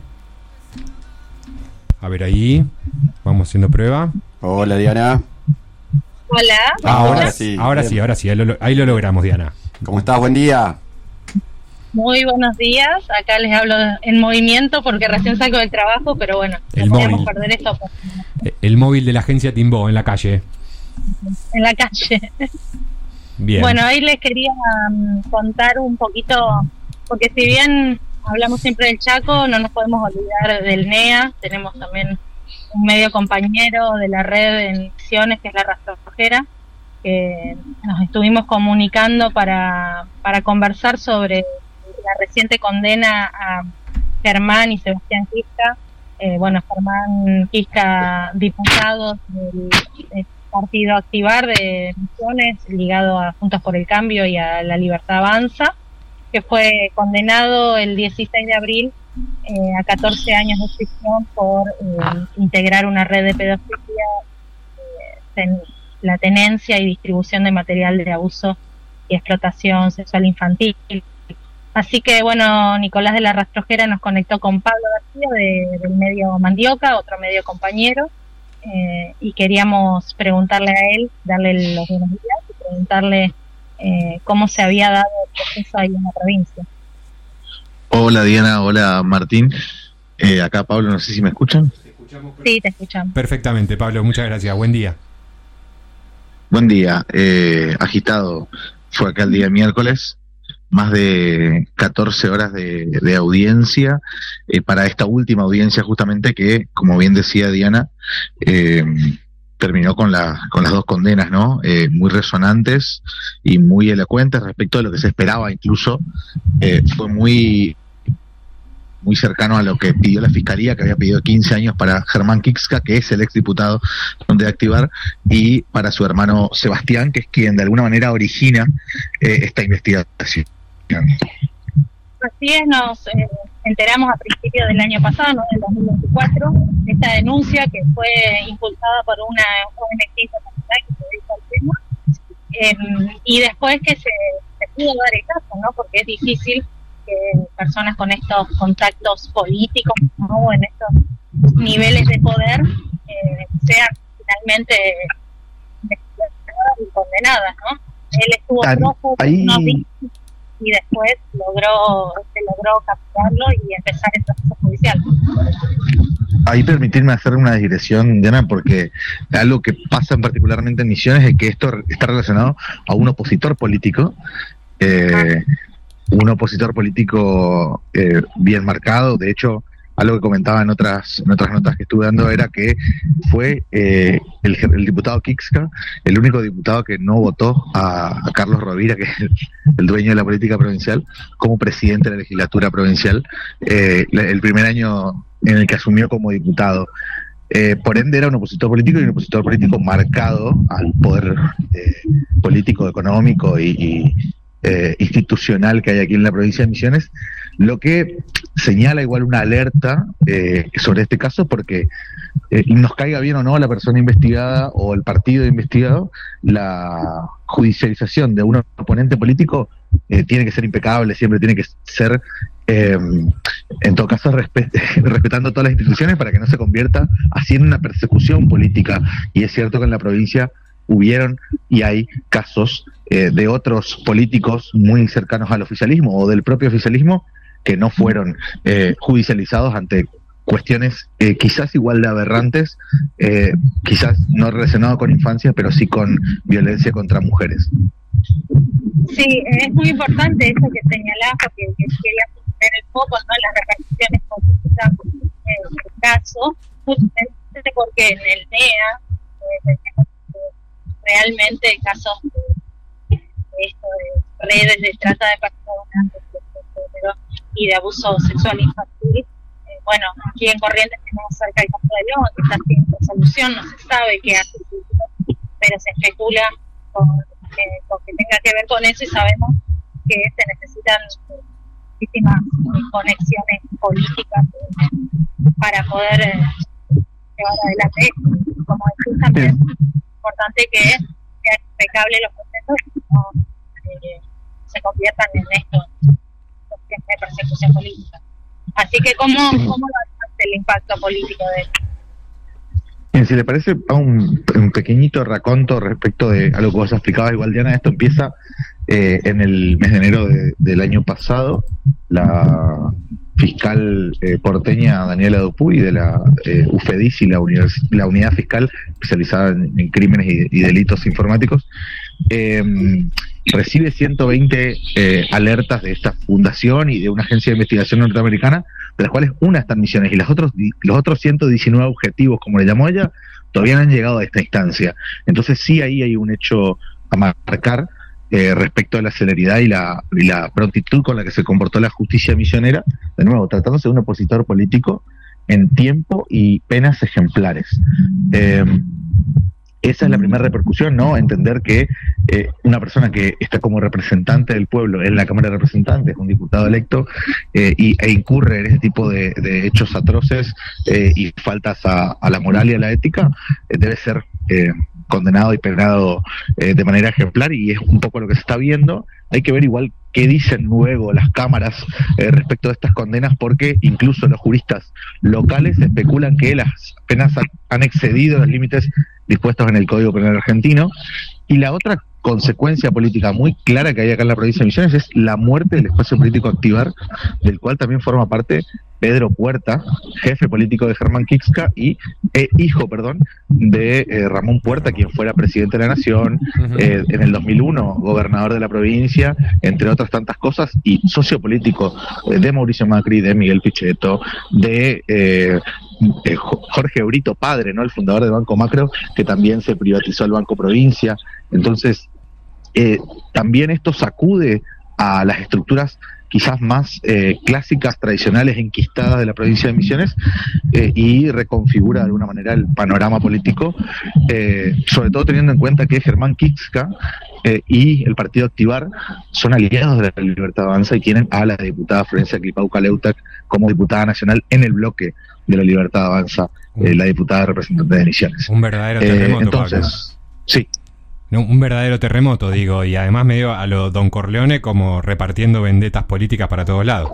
Speaker 2: A ver ahí. Vamos haciendo prueba.
Speaker 3: Hola, Diana.
Speaker 6: Hola.
Speaker 2: Ahora,
Speaker 3: Ahora
Speaker 2: sí,
Speaker 3: sí,
Speaker 2: ahora
Speaker 3: bien.
Speaker 2: sí, ahora sí, ahí lo, ahí lo logramos, Diana.
Speaker 3: ¿Cómo estás? Buen día.
Speaker 6: Muy buenos días. Acá les hablo en movimiento porque recién salgo del trabajo, pero bueno,
Speaker 2: El
Speaker 6: no podemos
Speaker 2: móvil.
Speaker 6: perder esto
Speaker 2: Eh, El móvil de la agencia Timbó en la calle.
Speaker 6: en la calle.
Speaker 2: Bien.
Speaker 6: Bueno, hoy les quería um, contar un poquito, porque si bien hablamos siempre del Chaco, no nos podemos olvidar del N E A. Tenemos también un medio compañero de la red en Misiones, que es la Rastrojera, que nos estuvimos comunicando para, para conversar sobre la reciente condena a Germán y Sebastián Quisca. Eh, bueno, Germán Quisca, diputado del, del partido Activar de Misiones, ligado a Juntos por el Cambio y a La Libertad Avanza, que fue condenado el dieciséis de abril eh, a catorce años de prisión por eh, integrar una red de pedofilia, eh, ten, la tenencia y distribución de material de abuso y explotación sexual infantil. Así que, bueno, Nicolás de la Rastrojera nos conectó con Pablo García de, del medio Mandioca, otro medio compañero, eh, y queríamos preguntarle a él, darle los buenos días y preguntarle eh, cómo se había dado el proceso ahí en la provincia.
Speaker 10: Hola Diana, hola Martín. Eh, acá Pablo, no sé si me escuchan.
Speaker 6: Sí, te escuchamos.
Speaker 2: Perfectamente, Pablo, muchas gracias. Buen día.
Speaker 10: Buen día. Eh, agitado. Fue acá el día miércoles. Más de catorce horas de, de audiencia eh, para esta última audiencia justamente que, como bien decía Diana, eh, terminó con, la, con las dos condenas, ¿no? Eh, muy resonantes y muy elocuentes respecto de lo que se esperaba incluso. Eh, fue muy... muy cercano a lo que pidió la Fiscalía, que había pedido quince años para Germán Quisca, que es el exdiputado de Activar, y para su hermano Sebastián, que es quien de alguna manera origina eh, esta investigación.
Speaker 6: Así es, nos eh, enteramos a principios del año pasado, ¿no? del dos mil veinticuatro, de esta denuncia que fue impulsada por una O N G internacional que se dedica al tema, eh, y después que se, se pudo dar el caso, ¿no? Porque es difícil que personas con estos contactos políticos, ¿no? en estos niveles de poder eh, sean finalmente investigadas y condenadas, ¿no? Él estuvo
Speaker 10: Ahí-
Speaker 6: prófugo por
Speaker 10: ahí-
Speaker 6: unos días y después logró se logró capturarlo y empezar el proceso judicial.
Speaker 10: Ahí permitirme hacer una digresión, Diana, porque algo que pasa particularmente en Misiones es que esto está relacionado a un opositor político, eh, un opositor político eh, bien marcado. De hecho, algo que comentaba en otras en otras notas que estuve dando era que fue eh, el, el diputado Quisca el único diputado que no votó a, a Carlos Rovira, que es el, el dueño de la política provincial, como presidente de la legislatura provincial, eh, el primer año en el que asumió como diputado. Eh, por ende era un opositor político y un opositor político marcado al poder eh, político, económico y, y eh, institucional que hay aquí en la provincia de Misiones, lo que señala igual una alerta eh, sobre este caso, porque eh, nos caiga bien o no la persona investigada o el partido investigado, la judicialización de un oponente político eh, tiene que ser impecable, siempre tiene que ser eh, en todo caso respet respetando todas las instituciones para que no se convierta así en una persecución política. Y es cierto que en la provincia hubieron y hay casos eh, de otros políticos muy cercanos al oficialismo o del propio oficialismo que no fueron eh, judicializados ante cuestiones eh, quizás igual de aberrantes, eh, quizás no relacionado con infancia, pero sí con violencia contra mujeres.
Speaker 6: Sí, es muy importante eso que señalás, porque quería poner el foco, ¿no?, en las repercusiones políticas en el caso, justamente porque en el N E A eh, tenemos eh, realmente casos de, de esto de redes de trata de personas, de, de, y de abuso sexual infantil. Eh, bueno, aquí en Corrientes tenemos cerca el caso de León, que está sin resolución, no se sabe qué hace, pero se especula con
Speaker 11: eh, con que tenga que ver con eso, y sabemos que se necesitan muchísimas conexiones políticas eh, para poder eh, llevar adelante esto. Como decís, también es importante que sean impecables los procesos y no eh, se conviertan en esto, de persecución política. Así que, ¿cómo, cómo hace el impacto político de esto?
Speaker 10: Bien, si le parece, un, un pequeñito raconto respecto de a lo que vos explicabas, igual, Diana. Esto empieza eh, en el mes de enero de, del año pasado. La fiscal eh, porteña Daniela Dupuy, de la eh, UFEDIS y la, univers- la unidad fiscal especializada en, en crímenes y, y delitos informáticos, eh, recibe ciento veinte eh, alertas de esta fundación y de una agencia de investigación norteamericana, de las cuales una está en Misiones, y las otros, los otros ciento diecinueve objetivos, como le llamó ella, todavía no han llegado a esta instancia. Entonces sí, ahí hay un hecho a marcar eh, respecto a la celeridad y la, y la prontitud con la que se comportó la justicia misionera, de nuevo, tratándose de un opositor político en tiempo y penas ejemplares. Eh, Esa es la primera repercusión, ¿no? Entender que eh, una persona que está como representante del pueblo en la Cámara de Representantes, un diputado electo, eh, y, e incurre en ese tipo de, de hechos atroces eh, y faltas a, a la moral y a la ética, eh, debe ser eh, condenado y penado eh, de manera ejemplar, y es un poco lo que se está viendo. Hay que ver igual qué dicen luego las cámaras eh, respecto de estas condenas, porque incluso los juristas locales especulan que las penas han excedido los límites dispuestos en el Código Penal argentino. Y la otra consecuencia política muy clara que hay acá en la provincia de Misiones es la muerte del espacio político Activar, del cual también forma parte Pedro Puerta, jefe político de Germán Kixka y eh, hijo, perdón, de eh, Ramón Puerta, quien fuera presidente de la Nación, uh-huh. eh, en el dos mil uno gobernador de la provincia, entre otras tantas cosas, y socio político eh, de Mauricio Macri, de Miguel Pichetto, de eh, eh, Jorge Brito, padre, ¿no?, el fundador del Banco Macro, que también se privatizó el Banco Provincia. Entonces, eh, también esto sacude a las estructuras quizás más eh, clásicas, tradicionales, enquistadas de la provincia de Misiones, eh, y reconfigura de alguna manera el panorama político, eh, sobre todo teniendo en cuenta que Germán Kixka eh, y el Partido Activar son aliados de la Libertad Avanza y tienen a la diputada Florencia Clipauca Leutak como diputada nacional en el bloque de la Libertad Avanza, eh, la diputada representante de Misiones.
Speaker 2: Un verdadero terremoto.
Speaker 10: Eh, entonces, Pablo. Sí.
Speaker 2: No, un verdadero terremoto, digo, y además medio a lo Don Corleone, como repartiendo vendetas políticas para todos lados.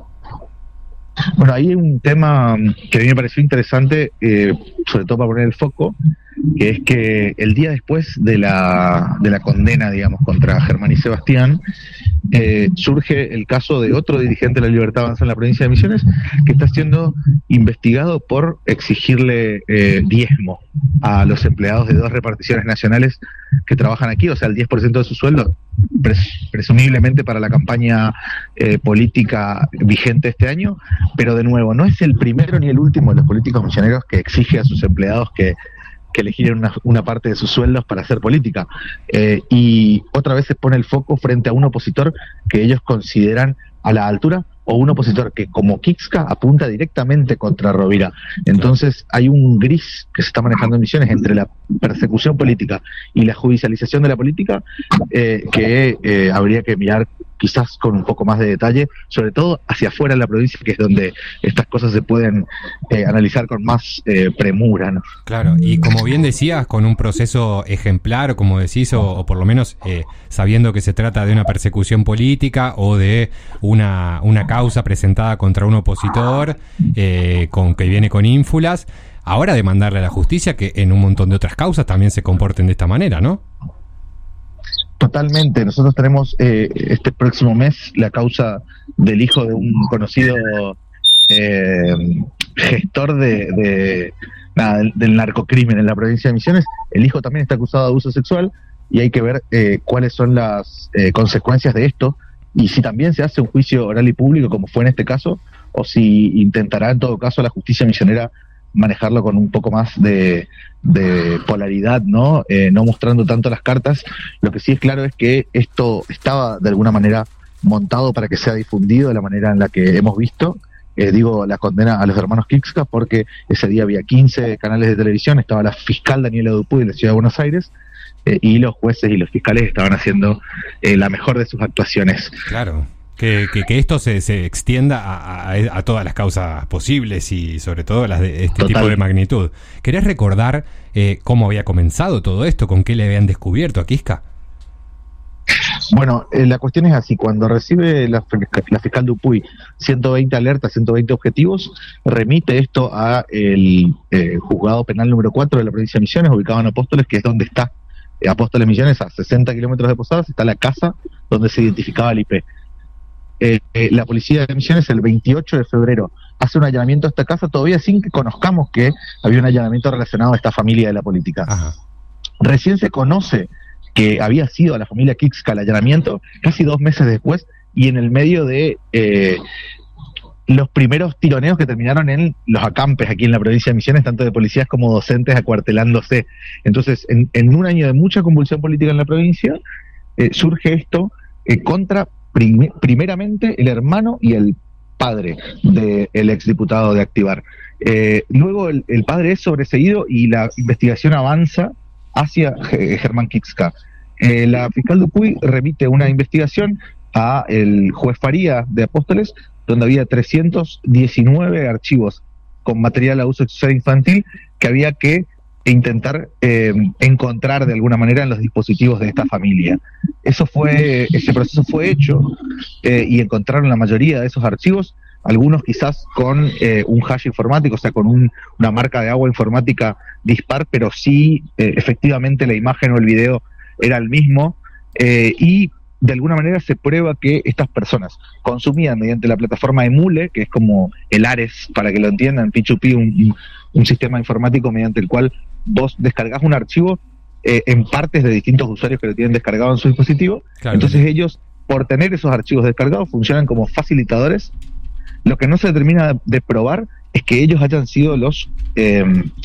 Speaker 10: Bueno, ahí hay un tema que a mí me pareció interesante, eh, sobre todo para poner el foco, que es que el día después de la, de la condena, digamos, contra Germán y Sebastián, eh, surge el caso de otro dirigente de la Libertad Avanza en la provincia de Misiones, que está siendo investigado por exigirle eh, diezmo a los empleados de dos reparticiones nacionales que trabajan aquí, o sea, el diez por ciento de su sueldo, pres- presumiblemente para la campaña eh, política vigente este año. Pero de nuevo, no es el primero ni el último de los políticos misioneros que exige a sus empleados que que elegir una, una parte de sus sueldos para hacer política. Eh, y otra vez se pone el foco frente a un opositor que ellos consideran a la altura, o un opositor que, como Kixka, apunta directamente contra Rovira. Entonces hay un gris que se está manejando en Misiones entre la persecución política y la judicialización de la política, eh, que eh, habría que mirar quizás con un poco más de detalle, sobre todo hacia afuera de la provincia, que es donde estas cosas se pueden eh, analizar con más eh, premura, ¿no?
Speaker 2: Claro, y como bien decías, con un proceso ejemplar, como decís, o, o por lo menos eh, sabiendo que se trata de una persecución política o de una, una causa presentada contra un opositor eh, con que viene con ínfulas, ahora demandarle a la justicia que en un montón de otras causas también se comporten de esta manera, ¿no?
Speaker 10: Totalmente. Nosotros tenemos eh, este próximo mes la causa del hijo de un conocido eh, gestor de, de nada, del, del narcocrimen en la provincia de Misiones. El hijo también está acusado de abuso sexual y hay que ver eh, cuáles son las eh, consecuencias de esto, y si también se hace un juicio oral y público, como fue en este caso, o si intentará en todo caso la justicia misionera manejarlo con un poco más de, de polaridad, ¿no? Eh, no mostrando tanto las cartas. Lo que sí es claro es que esto estaba de alguna manera montado para que sea difundido de la manera en la que hemos visto. Eh, digo, la condena a los hermanos Kixka, porque ese día había quince canales de televisión, estaba la fiscal Daniela Dupuy de la Ciudad de Buenos Aires, eh, y los jueces y los fiscales estaban haciendo eh, la mejor de sus actuaciones.
Speaker 2: Claro. Que, que, que esto se, se extienda a, a, a todas las causas posibles y sobre todo las de este Total. tipo de magnitud. ¿Querés recordar eh, cómo había comenzado todo esto? ¿Con qué le habían descubierto a Kiska?
Speaker 10: Bueno, eh, la cuestión es así: cuando recibe la, la fiscal Dupuy ciento veinte alertas, ciento veinte objetivos, remite esto a el eh, juzgado penal número cuatro de la provincia de Misiones, ubicado en Apóstoles, que es donde está eh, Apóstoles Misiones, a sesenta kilómetros de Posadas, está la casa donde se identificaba el I P. Eh, eh, la policía de Misiones el veintiocho de febrero hace un allanamiento a esta casa, todavía sin que conozcamos que había un allanamiento relacionado a esta familia de la política. Ajá. Recién se conoce que había sido a la familia Kiska el allanamiento casi dos meses después, y en el medio de eh, los primeros tironeos que terminaron en los acampes aquí en la provincia de Misiones, tanto de policías como docentes acuartelándose. Entonces, en, en un año de mucha convulsión política en la provincia, eh, surge esto eh, contra prim- primeramente el hermano y el padre del exdiputado de Activar. Eh, luego el, el padre es sobreseído y la investigación avanza hacia eh, Germán Kiska. Eh, la fiscal Dupuy remite una investigación a el juez Faría de Apóstoles, donde había trescientos diecinueve archivos con material a uso sexual infantil que había que intentar eh, encontrar de alguna manera en los dispositivos de esta familia. Eso fue, ese proceso fue hecho eh, y encontraron la mayoría de esos archivos, algunos quizás con eh, un hash informático, o sea, con un, una marca de agua informática dispar, pero sí eh, efectivamente la imagen o el video era el mismo, eh, y de alguna manera se prueba que estas personas consumían mediante la plataforma Emule, que es como el Ares, para que lo entiendan, P dos P, un, un sistema informático mediante el cual vos descargás un archivo eh, en partes de distintos usuarios que lo tienen descargado en su dispositivo. Claro. Entonces ellos, por tener esos archivos descargados, funcionan como facilitadores. Lo que no se termina de probar es que ellos hayan sido los, eh,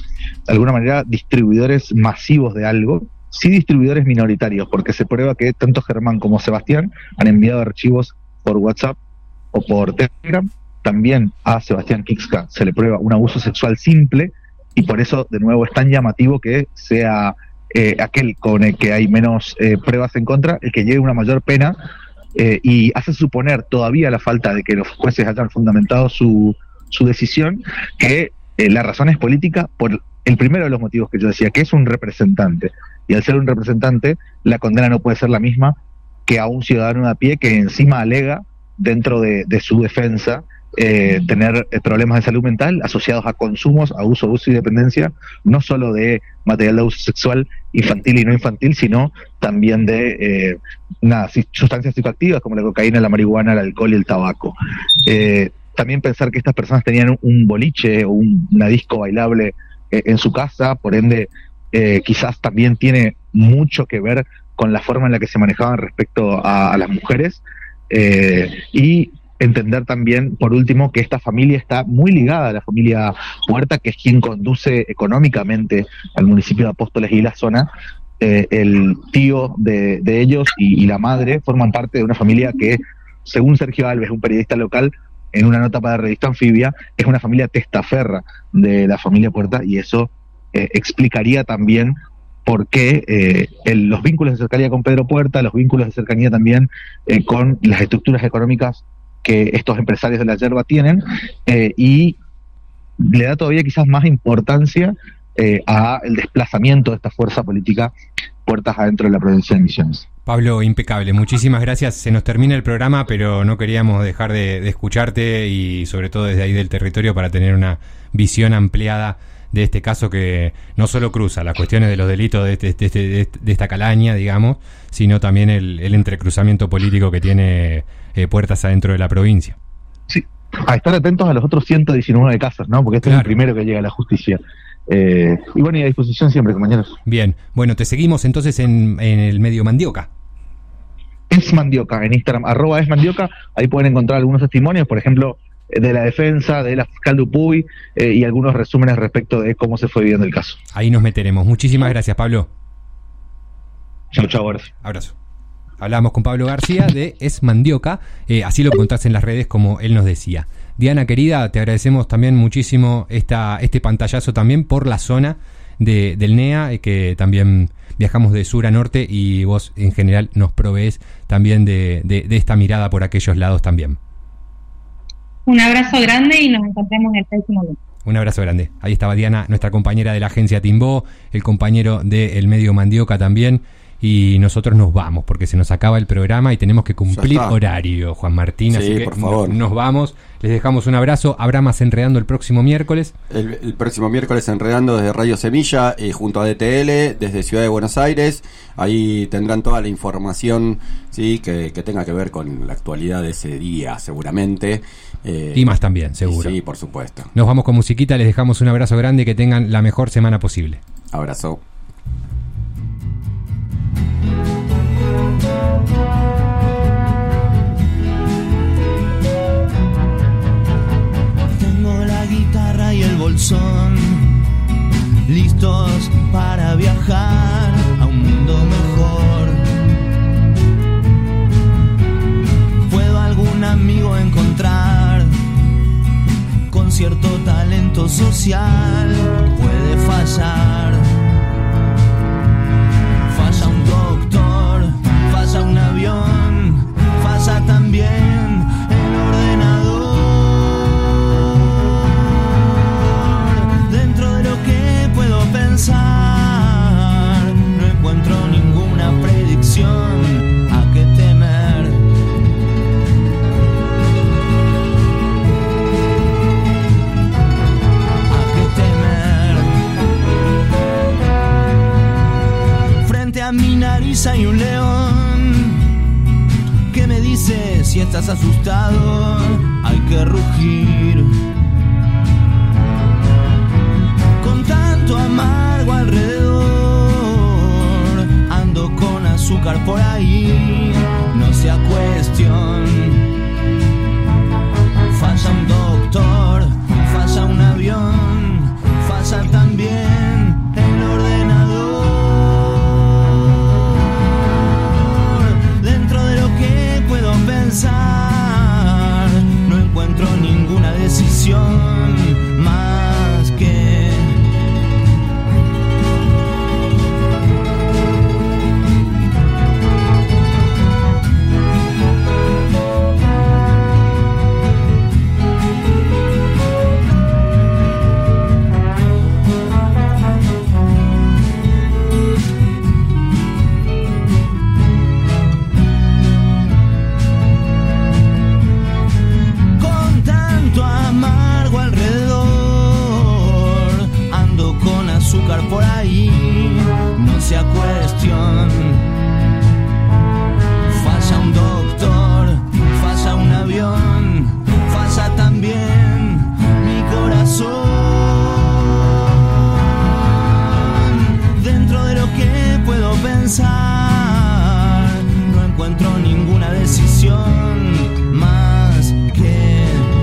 Speaker 10: de alguna manera, distribuidores masivos de algo, sí distribuidores minoritarios, porque se prueba que tanto Germán como Sebastián han enviado archivos por WhatsApp o por Telegram. También a Sebastián Kiska se le prueba un abuso sexual simple, y por eso, de nuevo, es tan llamativo que sea eh, aquel con el que hay menos eh, pruebas en contra el que lleve una mayor pena. Eh, y hace suponer todavía la falta de que los jueces hayan fundamentado su, su decisión, que eh, la razón es política por el primero de los motivos que yo decía, que es un representante, y al ser un representante la condena no puede ser la misma que a un ciudadano de a pie que encima alega dentro de, de su defensa eh, tener eh, problemas de salud mental asociados a consumos, abuso, abuso y dependencia, no solo de material de uso sexual infantil y no infantil, sino también de eh, nada, sustancias psicoactivas como la cocaína, la marihuana, el alcohol y el tabaco. Eh, también pensar que estas personas tenían un boliche o un, una disco bailable eh, en su casa, por ende eh, quizás también tiene mucho que ver con la forma en la que se manejaban respecto a, a las mujeres, eh, y entender también, por último, que esta familia está muy ligada a la familia Puerta, que es quien conduce económicamente al municipio de Apóstoles y la zona. Eh, el tío de, de ellos y, y la madre forman parte de una familia que, según Sergio Alves, un periodista local, en una nota para la revista Anfibia, es una familia testaferra de la familia Puerta, y eso eh, explicaría también por qué eh, el, los vínculos de cercanía con Pedro Puerta, los vínculos de cercanía también eh, con las estructuras económicas que estos empresarios de la yerba tienen, eh, y le da todavía quizás más importancia eh, a el desplazamiento de esta fuerza política puertas adentro de la provincia de Misiones.
Speaker 2: Pablo, impecable, muchísimas gracias. Se nos termina el programa, pero no queríamos dejar de, de escucharte, y sobre todo desde ahí del territorio, para tener una visión ampliada de este caso que no solo cruza las cuestiones de los delitos de, este, de, este, de, este, de esta calaña, digamos, sino también el, el entrecruzamiento político que tiene eh, puertas adentro de la provincia.
Speaker 10: Sí, a estar atentos a los otros ciento diecinueve casos, ¿no? Porque este claro. es el primero que llega a la justicia. Eh, y bueno, y a disposición siempre, compañeros.
Speaker 2: Bien, bueno, te seguimos entonces en, en el medio Mandioca.
Speaker 10: Es Mandioca, en Instagram, arroba es Mandioca, ahí pueden encontrar algunos testimonios, por ejemplo, de la defensa, de la fiscal Dupuy, eh, y algunos resúmenes respecto de cómo se fue viviendo el caso.
Speaker 2: Ahí nos meteremos. Muchísimas gracias, Pablo.
Speaker 10: Chau, chau, abrazo.
Speaker 2: Abrazo. Hablamos con Pablo García de Es Mandioca, eh, así lo encontrás en las redes como él nos decía. Diana, querida, te agradecemos también muchísimo esta, este pantallazo también por la zona de, del N E A, eh, que también viajamos de sur a norte y vos en general nos provees también de, de, de esta mirada por aquellos lados también.
Speaker 11: Un abrazo grande y nos encontramos el próximo lunes.
Speaker 2: Un abrazo grande. Ahí estaba Diana, nuestra compañera de la agencia Timbó, el compañero del medio Mandioca también. Y nosotros nos vamos porque se nos acaba el programa y tenemos que cumplir horario, Juan Martín.
Speaker 3: Sí,
Speaker 2: así que
Speaker 3: por favor.
Speaker 2: No, nos vamos. Les dejamos un abrazo. Habrá más Enredando el próximo miércoles.
Speaker 3: El, el próximo miércoles Enredando desde Radio Semilla y junto a D T L desde Ciudad de Buenos Aires. Ahí tendrán toda la información, sí, que, que tenga que ver con la actualidad de ese día, seguramente. Eh,
Speaker 2: y más también, seguro.
Speaker 3: Sí, por supuesto.
Speaker 2: Nos vamos con musiquita. Les dejamos un abrazo grande y que tengan la mejor semana posible.
Speaker 3: Abrazo.
Speaker 4: Tengo la guitarra y el bolsón listos para viajar a un mundo mejor. ¿Puedo algún amigo encontrar con cierto talento social? Puede fallar. Falla un doctor, falla un avión, falla también el ordenador. Dentro de lo que puedo pensar, no encuentro ninguna predicción a qué temer. A qué temer. Frente a mi nariz hay un león que me dice: si estás asustado hay que rugir. Con tanto amargo alrededor, ando con azúcar por ahí, no sea cuestión. Falla un doctor, falla un avión, falla también el ordenador. Dentro de lo que puedo pensar, no encuentro ninguna decisión más que azúcar por ahí, no sea cuestión. Falla un doctor, falla un avión, falla también mi corazón. Dentro de lo que puedo pensar, no encuentro ninguna decisión más que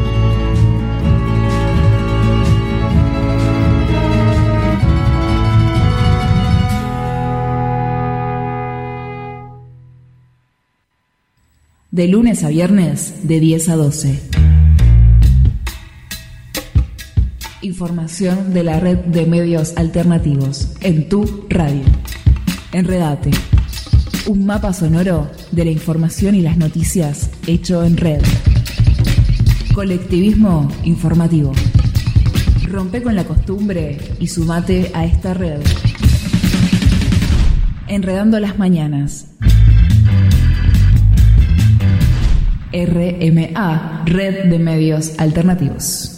Speaker 1: de lunes a viernes de diez a doce. Información de la red de medios alternativos en tu radio. Enredate. Un mapa sonoro de la información y las noticias hecho en red. Colectivismo informativo. Rompe con la costumbre y sumate a esta red. Enredando las mañanas. R M A, Red de Medios Alternativos.